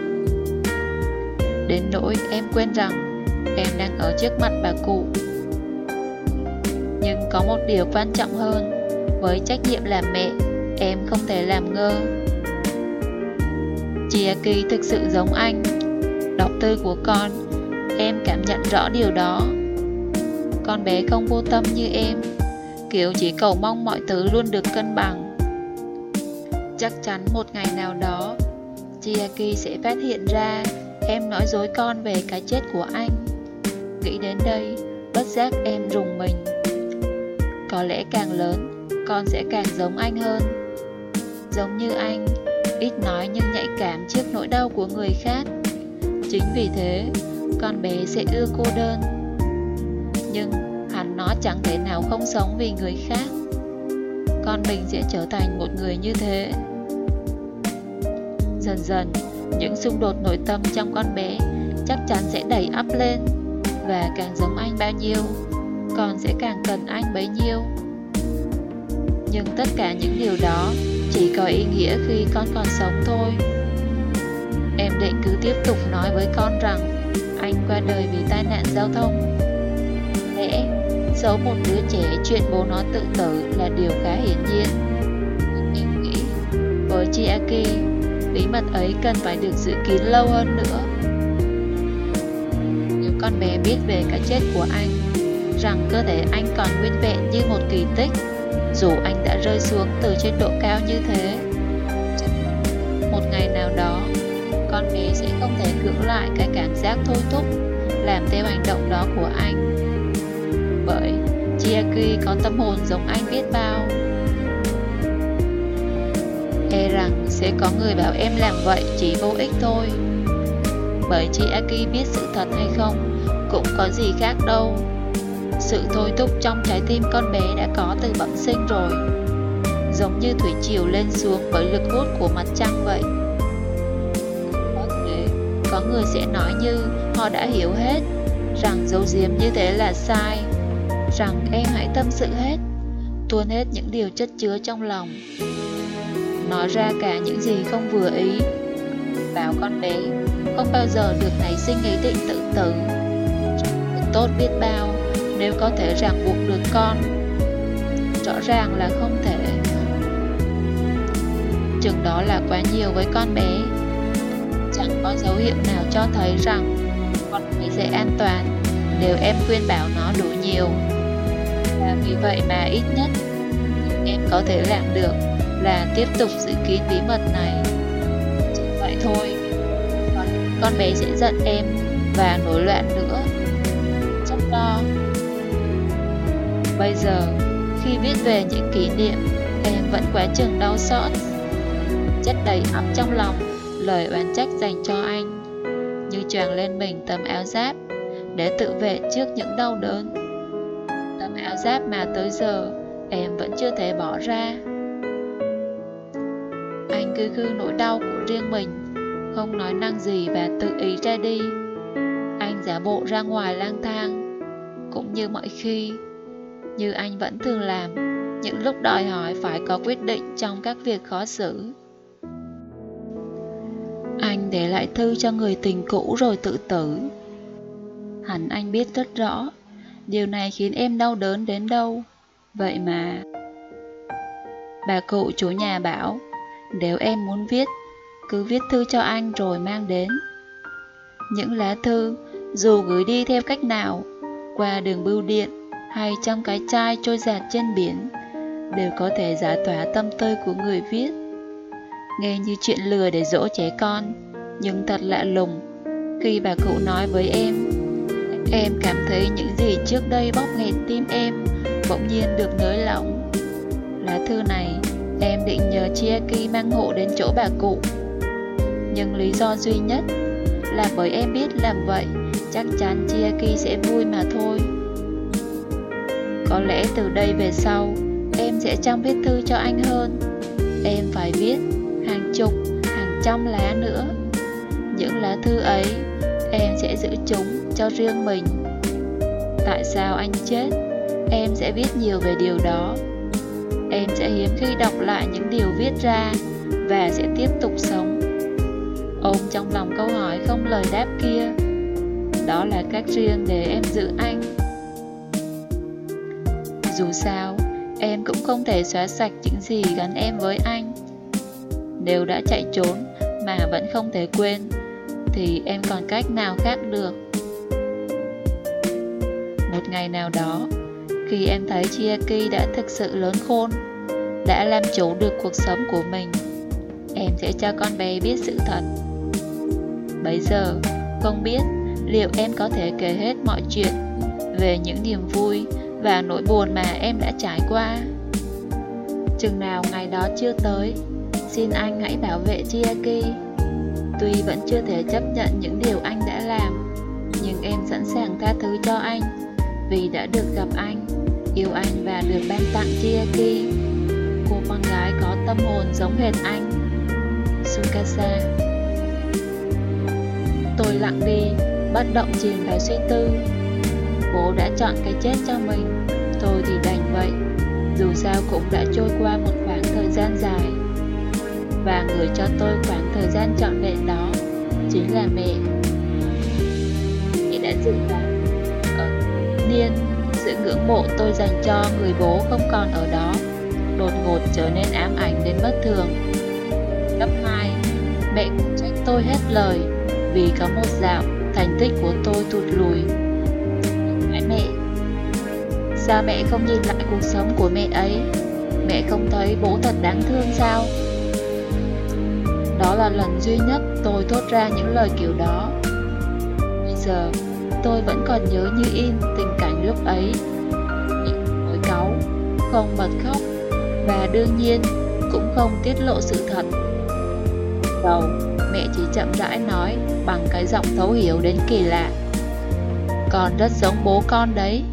đến nỗi em quên rằng em đang ở trước mặt bà cụ. Nhưng có một điều quan trọng hơn, với trách nhiệm làm mẹ, em không thể làm ngơ. Chiaki thực sự giống anh. Đọc thư của con, em cảm nhận rõ điều đó. Con bé không vô tâm như em, kiểu chỉ cầu mong mọi thứ luôn được cân bằng. Chắc chắn một ngày nào đó, Chiaki sẽ phát hiện ra em nói dối con về cái chết của anh. Nghĩ đến đây, bất giác em rùng mình. Có lẽ càng lớn, con sẽ càng giống anh hơn. Giống như anh, ít nói nhưng nhạy cảm trước nỗi đau của người khác. Chính vì thế, con bé sẽ ưa cô đơn. Nhưng hẳn nó chẳng thể nào không sống vì người khác. Con mình sẽ trở thành một người như thế. Dần dần, những xung đột nội tâm trong con bé chắc chắn sẽ đẩy ắp lên. Và càng giống anh bao nhiêu, con sẽ càng cần anh bấy nhiêu. Nhưng tất cả những điều đó chỉ có ý nghĩa khi con còn sống thôi. Em định cứ tiếp tục nói với con rằng anh qua đời vì tai nạn giao thông. Lẽ giấu một đứa trẻ chuyện bố nó tự tử là điều khá hiển nhiên. Em nghĩ với Chiaki, bí mật ấy cần phải được giữ kín lâu hơn nữa. Nếu con bé biết về cái chết của anh, rằng cơ thể anh còn nguyên vẹn như một kỳ tích, dù anh đã rơi xuống từ trên độ cao như thế, một ngày nào đó, con bé sẽ không thể cưỡng lại cái cảm giác thôi thúc làm theo hành động đó của anh. Bởi Chiaki có tâm hồn giống anh biết bao. E rằng sẽ có người bảo em làm vậy chỉ vô ích thôi. Bởi Chiaki biết sự thật hay không cũng có gì khác đâu. Sự thôi thúc trong trái tim con bé đã có từ bẩm sinh rồi, giống như thủy triều lên xuống bởi lực hút của mặt trăng vậy. Có thể có người sẽ nói như họ đã hiểu hết, rằng giấu giếm như thế là sai, rằng em hãy tâm sự hết, tuôn hết những điều chất chứa trong lòng, nói ra cả những gì không vừa ý, bảo con bé không bao giờ được nảy sinh ý định tự tử. Tốt biết bao nếu có thể ràng buộc được con. Rõ ràng là không thể. Chừng đó là quá nhiều với con bé. Chẳng có dấu hiệu nào cho thấy rằng con bé sẽ an toàn nếu em khuyên bảo nó đủ nhiều. Và vì vậy mà ít nhất em có thể làm được là tiếp tục giữ kín bí mật này. Chỉ vậy thôi. Con bé sẽ giận em và nổi loạn nữa. Chắc lo. Bây giờ, khi viết về những kỷ niệm, em vẫn quá chừng đau xót. Chất đầy ắp trong lòng lời oán trách dành cho anh, như choàng lên mình tấm áo giáp để tự vệ trước những đau đớn. Tấm áo giáp mà tới giờ em vẫn chưa thể bỏ ra. Anh cứ khư nỗi đau của riêng mình, không nói năng gì và tự ý ra đi. Anh giả bộ ra ngoài lang thang, cũng như mọi khi, như anh vẫn thường làm những lúc đòi hỏi phải có quyết định trong các việc khó xử. Anh để lại thư cho người tình cũ rồi tự tử. Hẳn anh biết rất rõ điều này khiến em đau đớn đến đâu. Vậy mà bà cụ chủ nhà bảo nếu em muốn viết, cứ viết thư cho anh rồi mang đến. Những lá thư, dù gửi đi theo cách nào, qua đường bưu điện hay trong cái chai trôi dạt trên biển, đều có thể giải tỏa tâm tư của người viết. Nghe như chuyện lừa để dỗ trẻ con, nhưng thật lạ lùng khi bà cụ nói với em cảm thấy những gì trước đây bóp nghẹt tim em bỗng nhiên được nới lỏng. Lá thư này em định nhờ Chiaki mang hộ đến chỗ bà cụ, nhưng lý do duy nhất là bởi em biết làm vậy chắc chắn Chiaki sẽ vui mà thôi. Có lẽ từ đây về sau em sẽ chăm viết thư cho anh hơn. Em phải viết hàng chục, hàng trăm lá nữa. Những lá thư ấy em sẽ giữ chúng cho riêng mình. Tại sao anh chết, em sẽ viết nhiều về điều đó. Em sẽ hiếm khi đọc lại những điều viết ra và sẽ tiếp tục sống, ôm trong lòng câu hỏi không lời đáp kia. Đó là cách riêng để em giữ anh. Dù sao, em cũng không thể xóa sạch những gì gắn em với anh. Nếu đã chạy trốn mà vẫn không thể quên, thì em còn cách nào khác được. Một ngày nào đó, khi em thấy Chiaki đã thực sự lớn khôn, đã làm chủ được cuộc sống của mình, em sẽ cho con bé biết sự thật. Bấy giờ, không biết liệu em có thể kể hết mọi chuyện về những niềm vui và nỗi buồn mà em đã trải qua. Chừng nào ngày đó chưa tới, xin anh hãy bảo vệ Chiaki. Tuy vẫn chưa thể chấp nhận những điều anh đã làm, nhưng em sẵn sàng tha thứ cho anh vì đã được gặp anh, yêu anh và được ban tặng Chiaki, cô con gái có tâm hồn giống hệt anh. Tsukasa. Tôi lặng đi, bất động chìm vào suy tư. Bố đã chọn cái chết cho mình, tôi thì đành vậy. Dù sao cũng đã trôi qua một khoảng thời gian dài, và người cho tôi khoảng thời gian trọn vẹn đó chính là mẹ. Mẹ đã dừng lại. Niên, sự ngưỡng mộ tôi dành cho người bố không còn ở đó, đột ngột trở nên ám ảnh đến bất thường. Cấp 2, mẹ cũng trách tôi hết lời vì có một dạo thành tích của tôi tụt lùi. Hỏi mẹ, sao mẹ không nhìn lại cuộc sống của mẹ ấy? Mẹ không thấy bố thật đáng thương sao? Đó là lần duy nhất tôi thốt ra những lời kiểu đó. Bây giờ, tôi vẫn còn nhớ như in tình cảnh lúc ấy. Mẹ không nổi cáu, không bật khóc, và đương nhiên cũng không tiết lộ sự thật. Đầu, mẹ chỉ chậm rãi nói bằng cái giọng thấu hiểu đến kỳ lạ: con rất giống bố con đấy.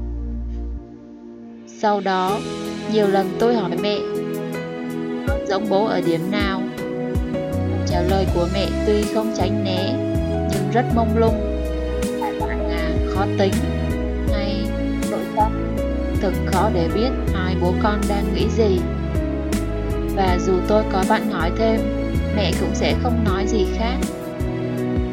Sau đó, nhiều lần tôi hỏi mẹ, con giống bố ở điểm nào? Trả lời của mẹ tuy không tránh né, nhưng rất mông lung, đại loại là khó tính hay nội tâm. Thực khó để biết hai bố con đang nghĩ gì. Và dù tôi có bạn hỏi thêm, mẹ cũng sẽ không nói gì khác.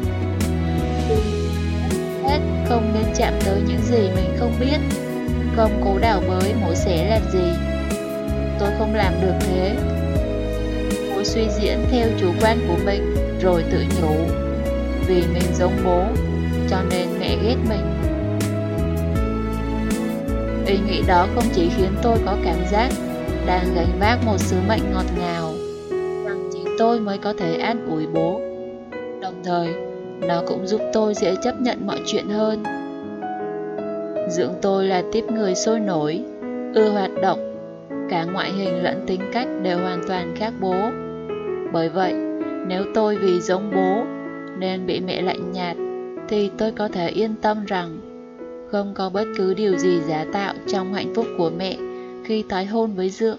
chạm tới những gì mình không biết, không cố đào bới mổ xẻ làm gì. Tôi không làm được thế. Tôi suy diễn theo chủ quan của mình, rồi tự nhủ, vì mình giống bố, cho nên mẹ ghét mình. Ý nghĩ đó không chỉ khiến tôi có cảm giác đang gánh vác một sứ mệnh ngọt ngào, rằng chính tôi mới có thể an ủi bố. Đồng thời, nó cũng giúp tôi dễ chấp nhận mọi chuyện hơn. Dưỡng tôi là tiếp người sôi nổi, ưa hoạt động, cả ngoại hình lẫn tính cách đều hoàn toàn khác bố. Bởi vậy, nếu tôi vì giống bố nên bị mẹ lạnh nhạt, thì tôi có thể yên tâm rằng không có bất cứ điều gì giả tạo trong hạnh phúc của mẹ khi tái hôn với Dượng.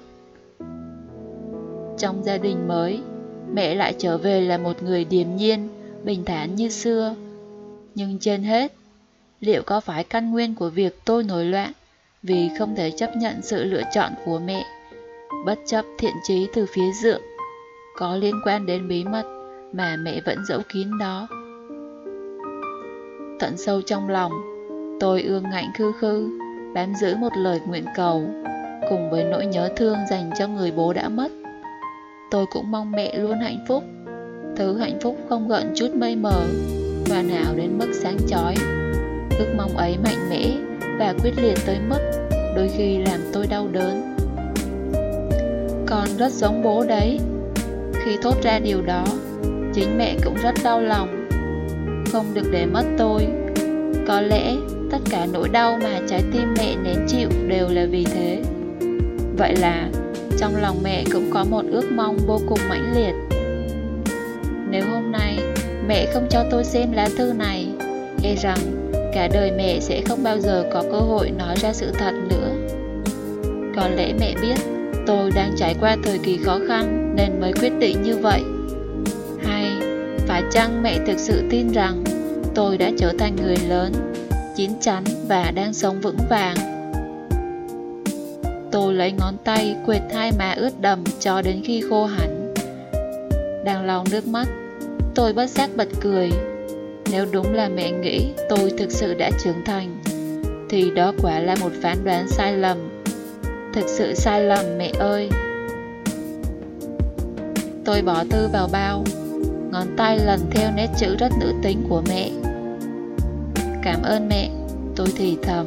Trong gia đình mới, mẹ lại trở về là một người điềm nhiên, bình thản như xưa. Nhưng trên hết, liệu có phải căn nguyên của việc tôi nổi loạn vì không thể chấp nhận sự lựa chọn của mẹ, bất chấp thiện chí từ phía Dượng, có liên quan đến bí mật mà mẹ vẫn giấu kín đó? Tận sâu trong lòng, tôi ương ngạnh khư khư, bám giữ một lời nguyện cầu, cùng với nỗi nhớ thương dành cho người bố đã mất. Tôi cũng mong mẹ luôn hạnh phúc, thứ hạnh phúc không gợn chút mây mờ, hoàn hảo đến mức sáng chói. Ước mong ấy mạnh mẽ và quyết liệt tới mức đôi khi làm tôi đau đớn. Con rất giống bố đấy. Khi thốt ra điều đó, chính mẹ cũng rất đau lòng. Không được để mất tôi. Có lẽ tất cả nỗi đau mà trái tim mẹ nén chịu đều là vì thế. Vậy là trong lòng mẹ cũng có một ước mong vô cùng mãnh liệt. Nếu hôm nay mẹ không cho tôi xem lá thư này, e rằng cả đời mẹ sẽ không bao giờ có cơ hội nói ra sự thật nữa. Có lẽ mẹ biết tôi đang trải qua thời kỳ khó khăn nên mới quyết định như vậy. Hay phải chăng mẹ thực sự tin rằng tôi đã trở thành người lớn, chín chắn và đang sống vững vàng? Tôi lấy ngón tay quệt hai má ướt đầm cho đến khi khô hẳn. Đang lau nước mắt, tôi bất giác bật cười. Nếu đúng là mẹ nghĩ tôi thực sự đã trưởng thành, thì đó quả là một phán đoán sai lầm. Thực sự sai lầm mẹ ơi. Tôi bỏ thư vào bao, ngón tay lần theo nét chữ rất nữ tính của mẹ. Cảm ơn mẹ, tôi thì thầm.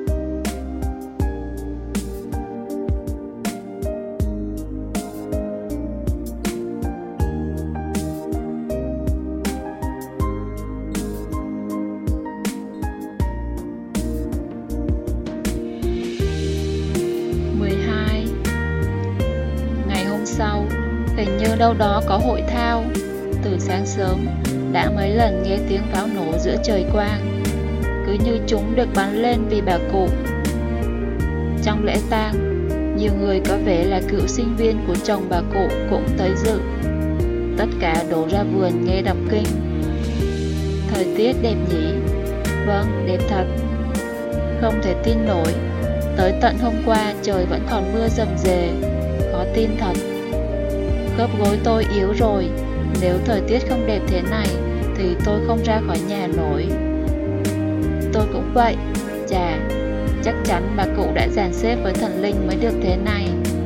Sau, hình như đâu đó có hội thao. Từ sáng sớm, đã mấy lần nghe tiếng pháo nổ giữa trời quang, cứ như chúng được bắn lên vì bà cụ. Trong lễ tang, nhiều người có vẻ là cựu sinh viên của chồng bà cụ cũng tới dự. Tất cả đổ ra vườn nghe đọc kinh. Thời tiết đẹp nhỉ? Vâng, đẹp thật. Không thể tin nổi, tới tận hôm qua trời vẫn còn mưa rầm rề. Khó tin thật. Khớp gối tôi yếu rồi. Nếu thời tiết không đẹp thế này thì tôi không ra khỏi nhà nổi. Tôi cũng vậy. Chà, chắc chắn bà cụ đã dàn xếp với thần linh mới được thế này.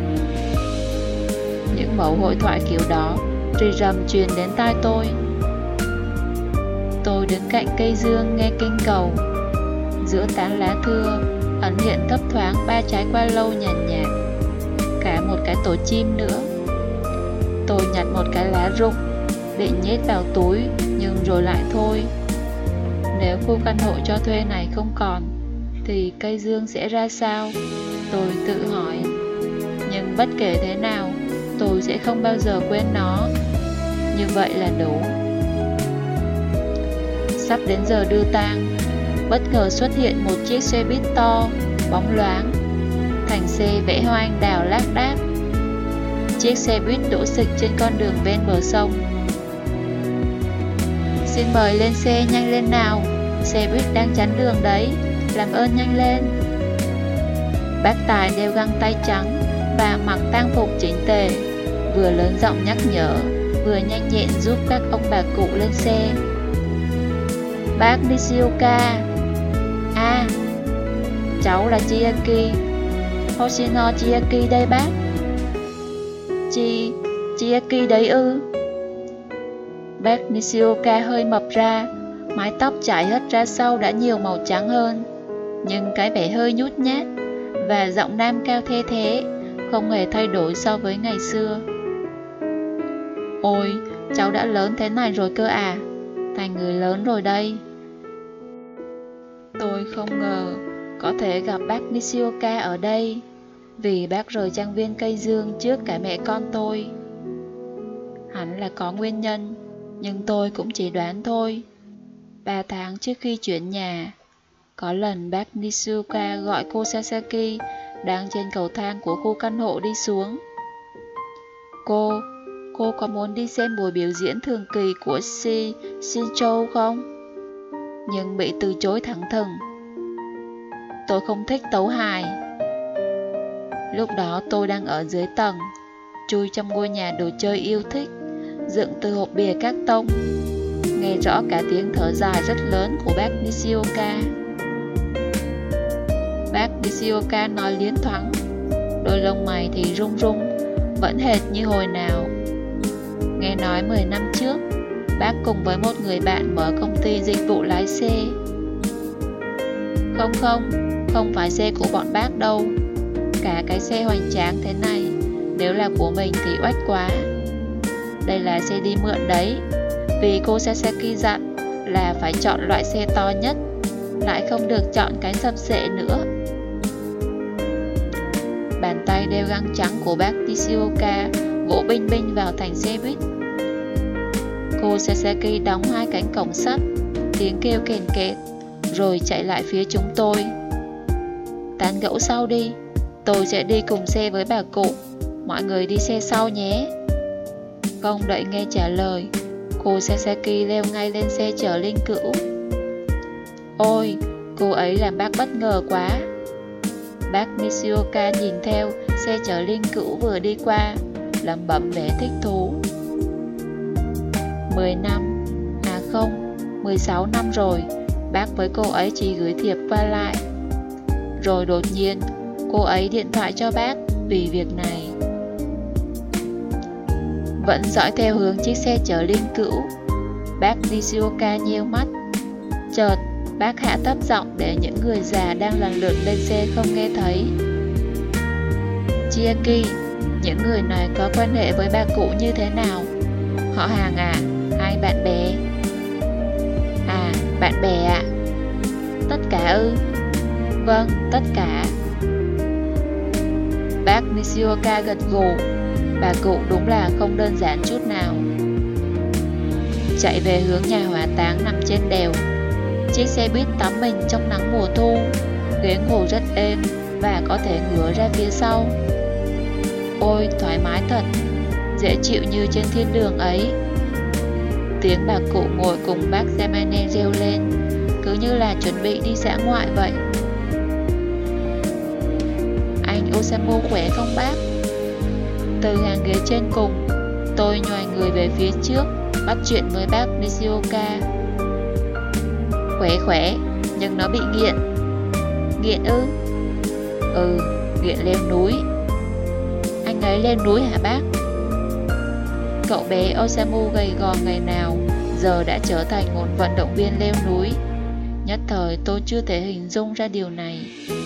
Những mẫu hội thoại kiểu đó rì rầm truyền đến tai tôi. Tôi đứng cạnh cây dương nghe kinh cầu. Giữa tán lá thưa ẩn hiện thấp thoáng 3 trái qua lâu nhàn nhạt, cả một cái tổ chim nữa. Tôi nhặt một cái lá rụng, định nhét vào túi, nhưng rồi lại thôi. Nếu khu căn hộ cho thuê này không còn, thì cây dương sẽ ra sao? Tôi tự hỏi. Nhưng bất kể thế nào, tôi sẽ không bao giờ quên nó. Như vậy là đủ. Sắp đến giờ đưa tang, bất ngờ xuất hiện một chiếc xe buýt to, bóng loáng. Thành xe vẽ hoa anh đào lác đác. Chiếc xe buýt đỗ xịch trên con đường ven bờ sông. Xin mời lên xe, nhanh lên nào. Xe buýt đang chắn đường đấy, làm ơn nhanh lên. Bác tài đeo găng tay trắng và mặc tang phục chỉnh tề, vừa lớn giọng nhắc nhở, vừa nhanh nhẹn giúp các ông bà cụ lên xe. Bác Nishioka. Cháu là Chiaki, Hoshino Chiaki đây bác. Chiaki đấy ư? Bác Nishioka hơi mập ra, mái tóc chải hất ra sau đã nhiều màu trắng hơn, nhưng cái vẻ hơi nhút nhát và giọng nam cao the thế không hề thay đổi so với ngày xưa. Ôi, cháu đã lớn thế này rồi cơ à? Thành người lớn rồi đây. Tôi không ngờ có thể gặp bác Nishioka ở đây, vì bác rời trang viên cây dương trước cả mẹ con tôi. Hẳn là có nguyên nhân, nhưng tôi cũng chỉ đoán thôi. 3 tháng trước khi chuyển nhà, có lần bác Nishioka gọi cô Sasaki đang trên cầu thang của khu căn hộ đi xuống. Cô có muốn đi xem buổi biểu diễn thường kỳ của Shincho không? Nhưng bị từ chối thẳng thừng. Tôi không thích tấu hài. Lúc đó tôi đang ở dưới tầng, chui trong ngôi nhà đồ chơi yêu thích, dựng từ hộp bìa các tông, nghe rõ cả tiếng thở dài rất lớn của bác Nishioka. Bác Nishioka nói liến thoáng, đôi lông mày thì rung rung, vẫn hệt như hồi nào. Nghe nói 10 năm trước, bác cùng với một người bạn mở công ty dịch vụ lái xe. Không phải xe của bọn bác đâu. Cả cái xe hoành tráng thế này, nếu là của mình thì oách quá. Đây là xe đi mượn đấy, vì cô Sasaki dặn là phải chọn loại xe to nhất, lại không được chọn cái sập xệ nữa. Bàn tay đeo găng trắng của bác Nishioka vỗ binh binh vào thành xe buýt. Cô Sasaki đóng 2 cánh cổng sắt, tiếng kêu kèn kẹt, rồi chạy lại phía chúng tôi. Tán gẫu sau đi, tôi sẽ đi cùng xe với bà cụ, mọi người đi xe sau nhé. Không đợi nghe trả lời, cô Sasaki leo ngay lên xe chở linh cữu. Ôi, cô ấy làm bác bất ngờ quá. Bác Nishioka nhìn theo xe chở linh cữu vừa đi qua, lẩm bẩm vẻ thích thú. 10 năm, 16 năm rồi, bác với cô ấy chỉ gửi thiệp qua lại. Rồi đột nhiên, cô ấy điện thoại cho bác vì việc này. Vẫn dõi theo hướng chiếc xe chở linh cữu, bác Nishioka nheo mắt. Chợt, bác hạ thấp giọng để những người già đang lần lượt lên xe không nghe thấy. Chiaki, những người này có quan hệ với bà cụ như thế nào? Họ hàng à? Hay bạn bè? À, bạn bè ạ. Tất cả ư? Vâng, tất cả. Bác Nishioka gật gù. Bà cụ đúng là không đơn giản chút nào. Chạy về hướng nhà hỏa táng nằm trên đèo. Chiếc xe buýt tắm mình trong nắng mùa thu, ghế ngồi rất êm và có thể ngửa ra phía sau. Ôi, thoải mái thật, dễ chịu như trên thiên đường ấy. Tiếng bà cụ ngồi cùng bác Yamane reo lên, cứ như là chuẩn bị đi dã ngoại vậy. Anh Osamu khỏe không bác? Từ hàng ghế trên cùng, tôi nhoài người về phía trước, bắt chuyện với bác Nishioka. Khỏe, nhưng nó bị nghiện. Nghiện ư? Ừ, nghiện leo núi. Anh ấy lên núi hả bác? Cậu bé Osamu gầy gò ngày nào giờ đã trở thành một vận động viên leo núi. Nhất thời tôi chưa thể hình dung ra điều này.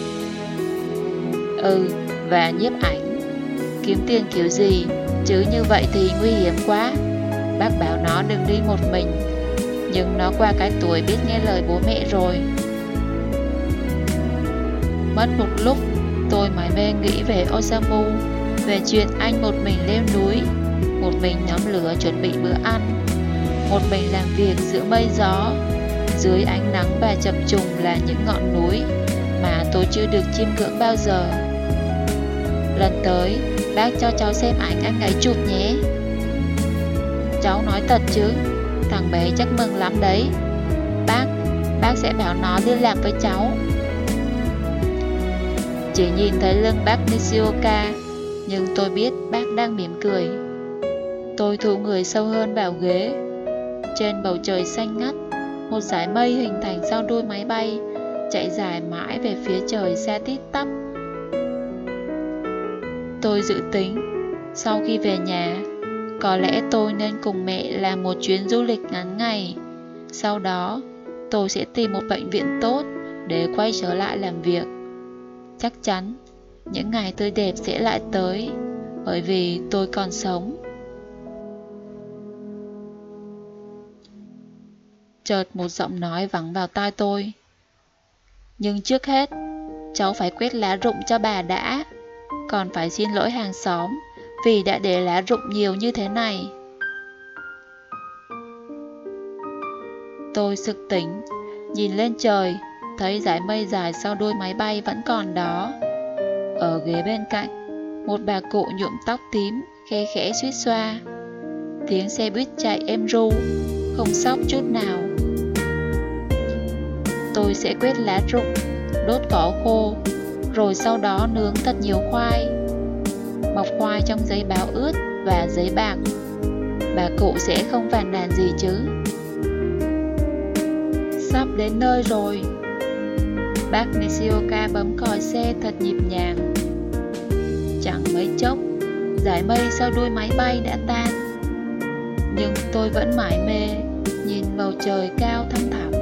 Ừ, và nhiếp ảnh. Kiếm tiền kiểu gì, chứ như vậy thì nguy hiểm quá. Bác bảo nó đừng đi một mình, nhưng nó qua cái tuổi biết nghe lời bố mẹ rồi. Mất một lúc, tôi mải mê nghĩ về Osamu, về chuyện anh một mình leo núi, một mình nhóm lửa chuẩn bị bữa ăn, một mình làm việc giữa mây gió, dưới ánh nắng và chập trùng là những ngọn núi mà tôi chưa được chiêm ngưỡng bao giờ. Lần tới, bác cho cháu xem ảnh anh ấy chụp nhé. Cháu nói thật chứ, thằng bé chắc mừng lắm đấy. Bác sẽ bảo nó liên lạc với cháu. Chỉ nhìn thấy lưng bác Nishioka, nhưng tôi biết bác đang mỉm cười. Tôi thu người sâu hơn vào ghế. Trên bầu trời xanh ngắt, một dải mây hình thành sau đuôi máy bay chạy dài mãi về phía trời xa tít tắp. Tôi dự tính, sau khi về nhà, có lẽ tôi nên cùng mẹ làm một chuyến du lịch ngắn ngày. Sau đó, tôi sẽ tìm một bệnh viện tốt để quay trở lại làm việc. Chắc chắn, những ngày tươi đẹp sẽ lại tới, bởi vì tôi còn sống. Chợt một giọng nói vẳng vào tai tôi. Nhưng trước hết, cháu phải quét lá rụng cho bà đã, còn phải xin lỗi hàng xóm vì đã để lá rụng nhiều như thế này. Tôi sực tỉnh, nhìn lên trời, thấy dải mây dài sau đuôi máy bay vẫn còn đó. Ở ghế bên cạnh, một bà cụ nhuộm tóc tím, khe khẽ suýt xoa. Tiếng xe buýt chạy êm ru, không sóc chút nào. Tôi sẽ quét lá rụng, đốt cỏ khô, rồi sau đó nướng thật nhiều khoai. Bọc khoai trong giấy báo ướt và giấy bạc. Bà cụ sẽ không phàn nàn gì chứ. Sắp đến nơi rồi. Bác Nishioka bấm còi xe thật nhịp nhàng. Chẳng mấy chốc, dải mây sau đuôi máy bay đã tan. Nhưng tôi vẫn mải mê nhìn bầu trời cao thăm thẳm.